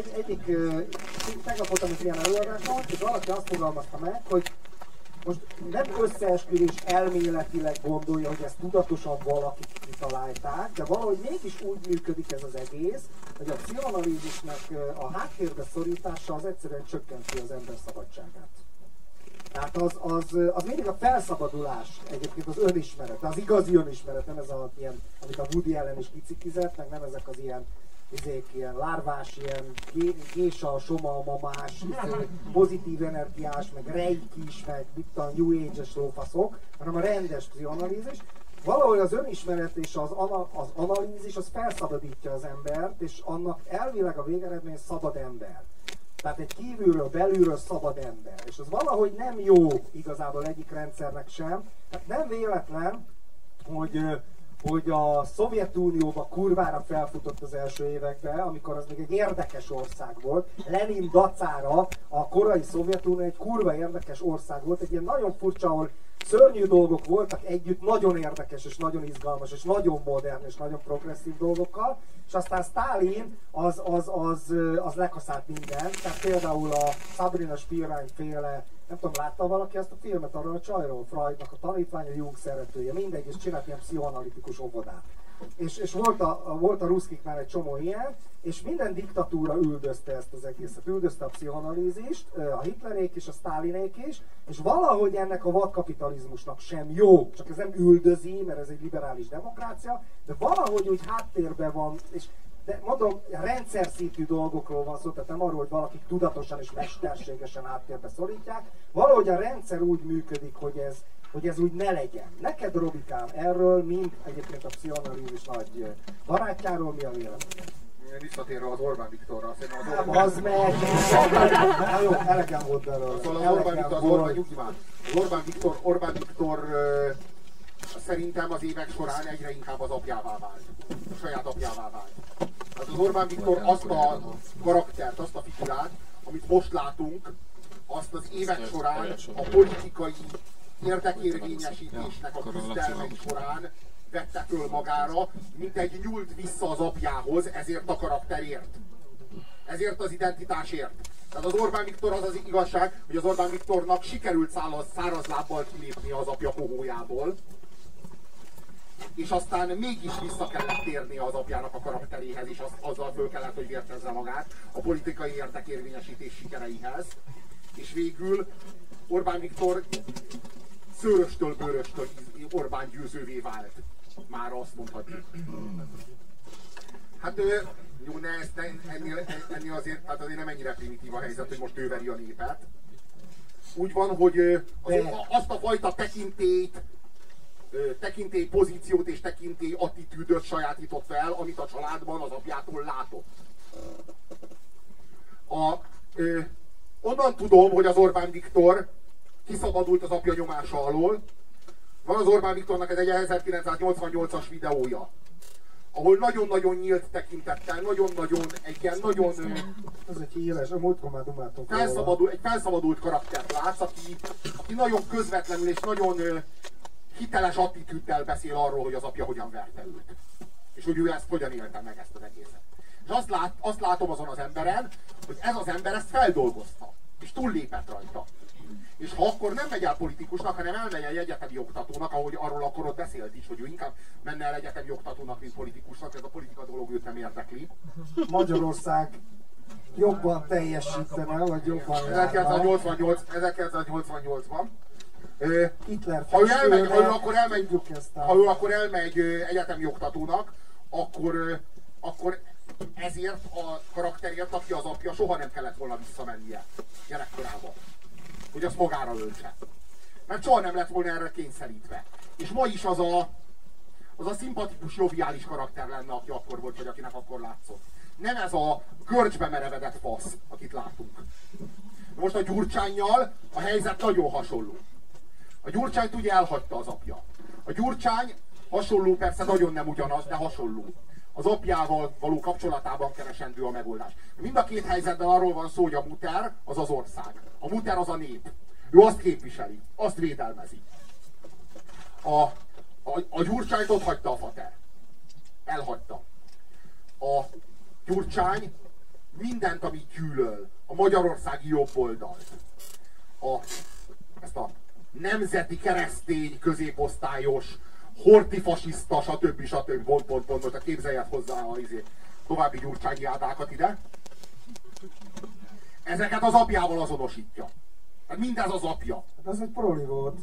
tegnap voltam egy ilyen előadáson, és valaki azt fogalmazta meg, hogy most nem összeesküvés elméletileg gondolja, hogy ezt tudatosan valakik kitalálták, de valahogy mégis úgy működik ez az egész, hogy a pszichoanalízisnek a háttérbe szorítása az egyszerűen csökkenti az ember szabadságát. Tehát az mindig a felszabadulás, egyébként az önismeret, az igazi önismeret, nem ez a ilyen, amit a Woody Allen is kicikizett, meg nem ezek az ilyen ilyen lárvás, ilyen gésa, soma, mamás, pozitív energiás, meg reikis, meg a New Age-es lófaszok, hanem a rendes pszichoanalízis. Valahogy az önismeret és az analízis az felszabadítja az embert, és annak elvileg a végeredmény szabad ember. Tehát egy kívülről, belülről szabad ember. És az valahogy nem jó igazából egyik rendszernek sem. Hát nem véletlen, hogy a Szovjetunióban kurvára felfutott az első években, amikor az még egy érdekes ország volt. Lenin dacára a korai Szovjetunió egy kurva érdekes ország volt, egy ilyen nagyon furcsa, ahol szörnyű dolgok voltak együtt, nagyon érdekes és nagyon izgalmas és nagyon modern és nagyon progresszív dolgokkal, és aztán Sztálin az lekaszált mindent, tehát például a Sabrina Spielrein féle, nem tudom, látta valaki ezt a filmet arról a csajról, Freudnak a tanítványa, Jung szeretője, mindegy, és csinált ilyen pszichoanalitikus óvodát. És volt a ruszkiknál egy csomó ilyen, és minden diktatúra üldözte ezt az egészet. Üldözte a pszichoanalízist, a Hitlerék és a Sztálinék is, és valahogy ennek a vadkapitalizmusnak sem jó, csak ez nem üldözi, mert ez egy liberális demokrácia, de valahogy úgy háttérben van, és de mondom, rendszer szintű dolgokról van szó, tehát nem arról, hogy valakik tudatosan és mesterségesen háttérbe szorítják. Valahogy a rendszer úgy működik, hogy ez úgy ne legyen. Neked, Robikám, erről, mint egyébként a pszichoanalízis nagy barátjáról, mi a véleményed? Visszatérve az Orbán Viktorra, szerintem az meg! Na jó, elegem volt belőle. Orbán Viktor szerintem az évek során egyre inkább az apjává vált. A saját apjává vált. Tehát az Orbán Viktor azt a karaktert, azt a figurát, amit most látunk, azt az évek során a politikai érdekérvényesítésnek a küzdelmek során vette föl magára, mint egy nyúlt vissza az apjához ezért a karakterért. Ezért az identitásért. Tehát az Orbán Viktor az az igazság, hogy az Orbán Viktornak sikerült száraz lábbal kilépni az apja kohójából, és aztán mégis vissza kellett térni az apjának a karakteréhez, és azzal föl kellett, hogy vértezze magát a politikai érdekérvényesítés sikereihez. És végül Orbán Viktor szőröstől, bőröstől Orbán győzővé vált Már azt mondhatjuk. Hát jó, ennél azért, hát azért nem ennyire primitív a helyzet, hogy most ő veri a népet. Úgy van, hogy azt a fajta tekintély pozíciót és tekintély attitűdöt sajátított fel, amit a családban az apjától látott. Onnan tudom, hogy az Orbán Viktor kiszabadult az apja nyomása alól. Van az Orbán Viktornak egy 1988-as videója, ahol nagyon-nagyon nyílt tekintettel, nagyon-nagyon egy ilyen nagyon... Ez egy híres, a múltkor már dumáltunk egy felszabadult karaktert látsz, aki nagyon közvetlenül és nagyon hiteles attitűddel beszél arról, hogy az apja hogyan verte őt. És hogy ő ezt hogyan élte meg, ezt az egészet. És azt látom azon az emberen, hogy ez az ember ezt feldolgozta, és túllépett rajta. És ha akkor nem megy el politikusnak, hanem elmegy el egyetemi oktatónak, ahogy arról akkor ott beszélt is, hogy ő inkább menne el egyetemi oktatónak, mint politikusnak, ez a politika dolog őt nem érdekli. Magyarország jobban teljesítene, vagy jobban 1988-ban. Hitler Ha ő akkor elmegy egyetemi oktatónak, akkor ezért a karakterért, aki az apja, soha nem kellett volna visszamennie gyerekkorában, hogy azt magára öltse. Mert soha nem lett volna erre kényszerítve. És ma is az a szimpatikus, joviális karakter lenne, aki akkor volt, vagy akinek akkor látszott. Nem ez a görcsbe merevedett fasz, akit látunk. Most a Gyurcsánnyal a helyzet nagyon hasonló. A Gyurcsányt ugye elhagyta az apja. A Gyurcsány hasonló, persze nagyon nem ugyanaz, de hasonló. Az apjával való kapcsolatában keresendő a megoldás. Mind a két helyzetben arról van szó, hogy a muter az az ország. A muter az a nép. Ő azt képviseli, azt védelmezi. A Gyurcsányt ott hagyta a fater. Elhagyta. A Gyurcsány mindent, amit gyűlöl, a magyarországi jobboldalt, ezt a nemzeti keresztény középosztályos, hortifasiszta, stb. Most a képzeljed hozzá a további gyurcsányi ádákat ide. Ezeket az apjával azonosítja. Tehát mindez az apja. Hát ez egy proli volt.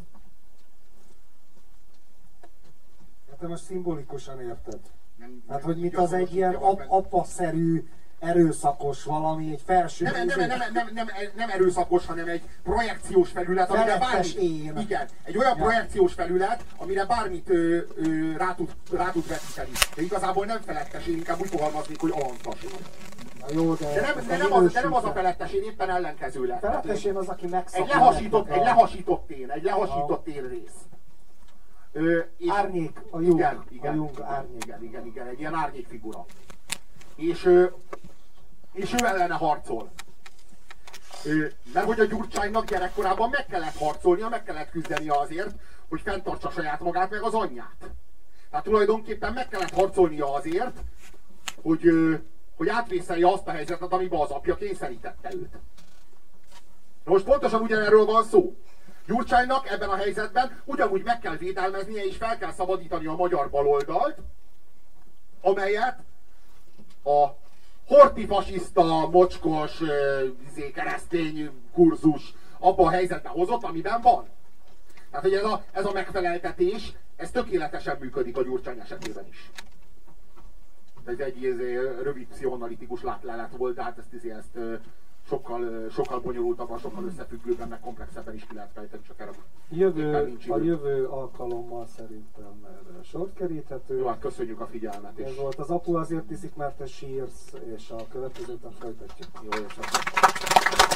Hát te most szimbolikusan érted. Hát, hogy mint az egy ilyen apa-szerű, erőszakos valami, egy felső... Nem erőszakos, hanem egy projekciós felület, amire bármit... Igen, egy olyan projekciós felület, amire bármit rá tud vetíteni. De igazából nem felettes, én inkább úgy fogalmaznék, hogy alantas. De nem az a felettes, én éppen ellenkezőleg. Felettesén az, aki megszakít. Egy lehasított én rész. Árnyék, a Jung. Igen, egy ilyen árnyék figura. És ő ellene harcol. Mert hogy a Gyurcsánynak gyerekkorában meg kellett harcolnia, meg kellett küzdenia azért, hogy fenntartsa saját magát, meg az anyját. Tehát tulajdonképpen meg kellett harcolnia azért, hogy átvészelje azt a helyzetet, amiben az apja kényszerítette őt. Most pontosan ugyanerről van szó. Gyurcsánynak ebben a helyzetben ugyanúgy meg kell védelmeznie és fel kell szabadítani a magyar baloldalt, amelyet a hortifasiszta, mocskos, keresztény kurzus abban a helyzetben hozott, amiben van. Tehát, hogy ez a megfeleltetés, ez tökéletesen működik a Gyurcsány esetében is. Ez egy rövid pszichoanalitikus látlelet volt, de hát ezt sokkal bonyolultabban, sokkal összefüggőbben, meg komplexebben is ki lehet fejteni, csak erre a jövő alkalommal szerintem erre sort keríthető. Jó, hát köszönjük a figyelmet. Ez volt az Apu azért iszik, mert te sírsz, és a következőt folytatjuk. Jó, és akkor...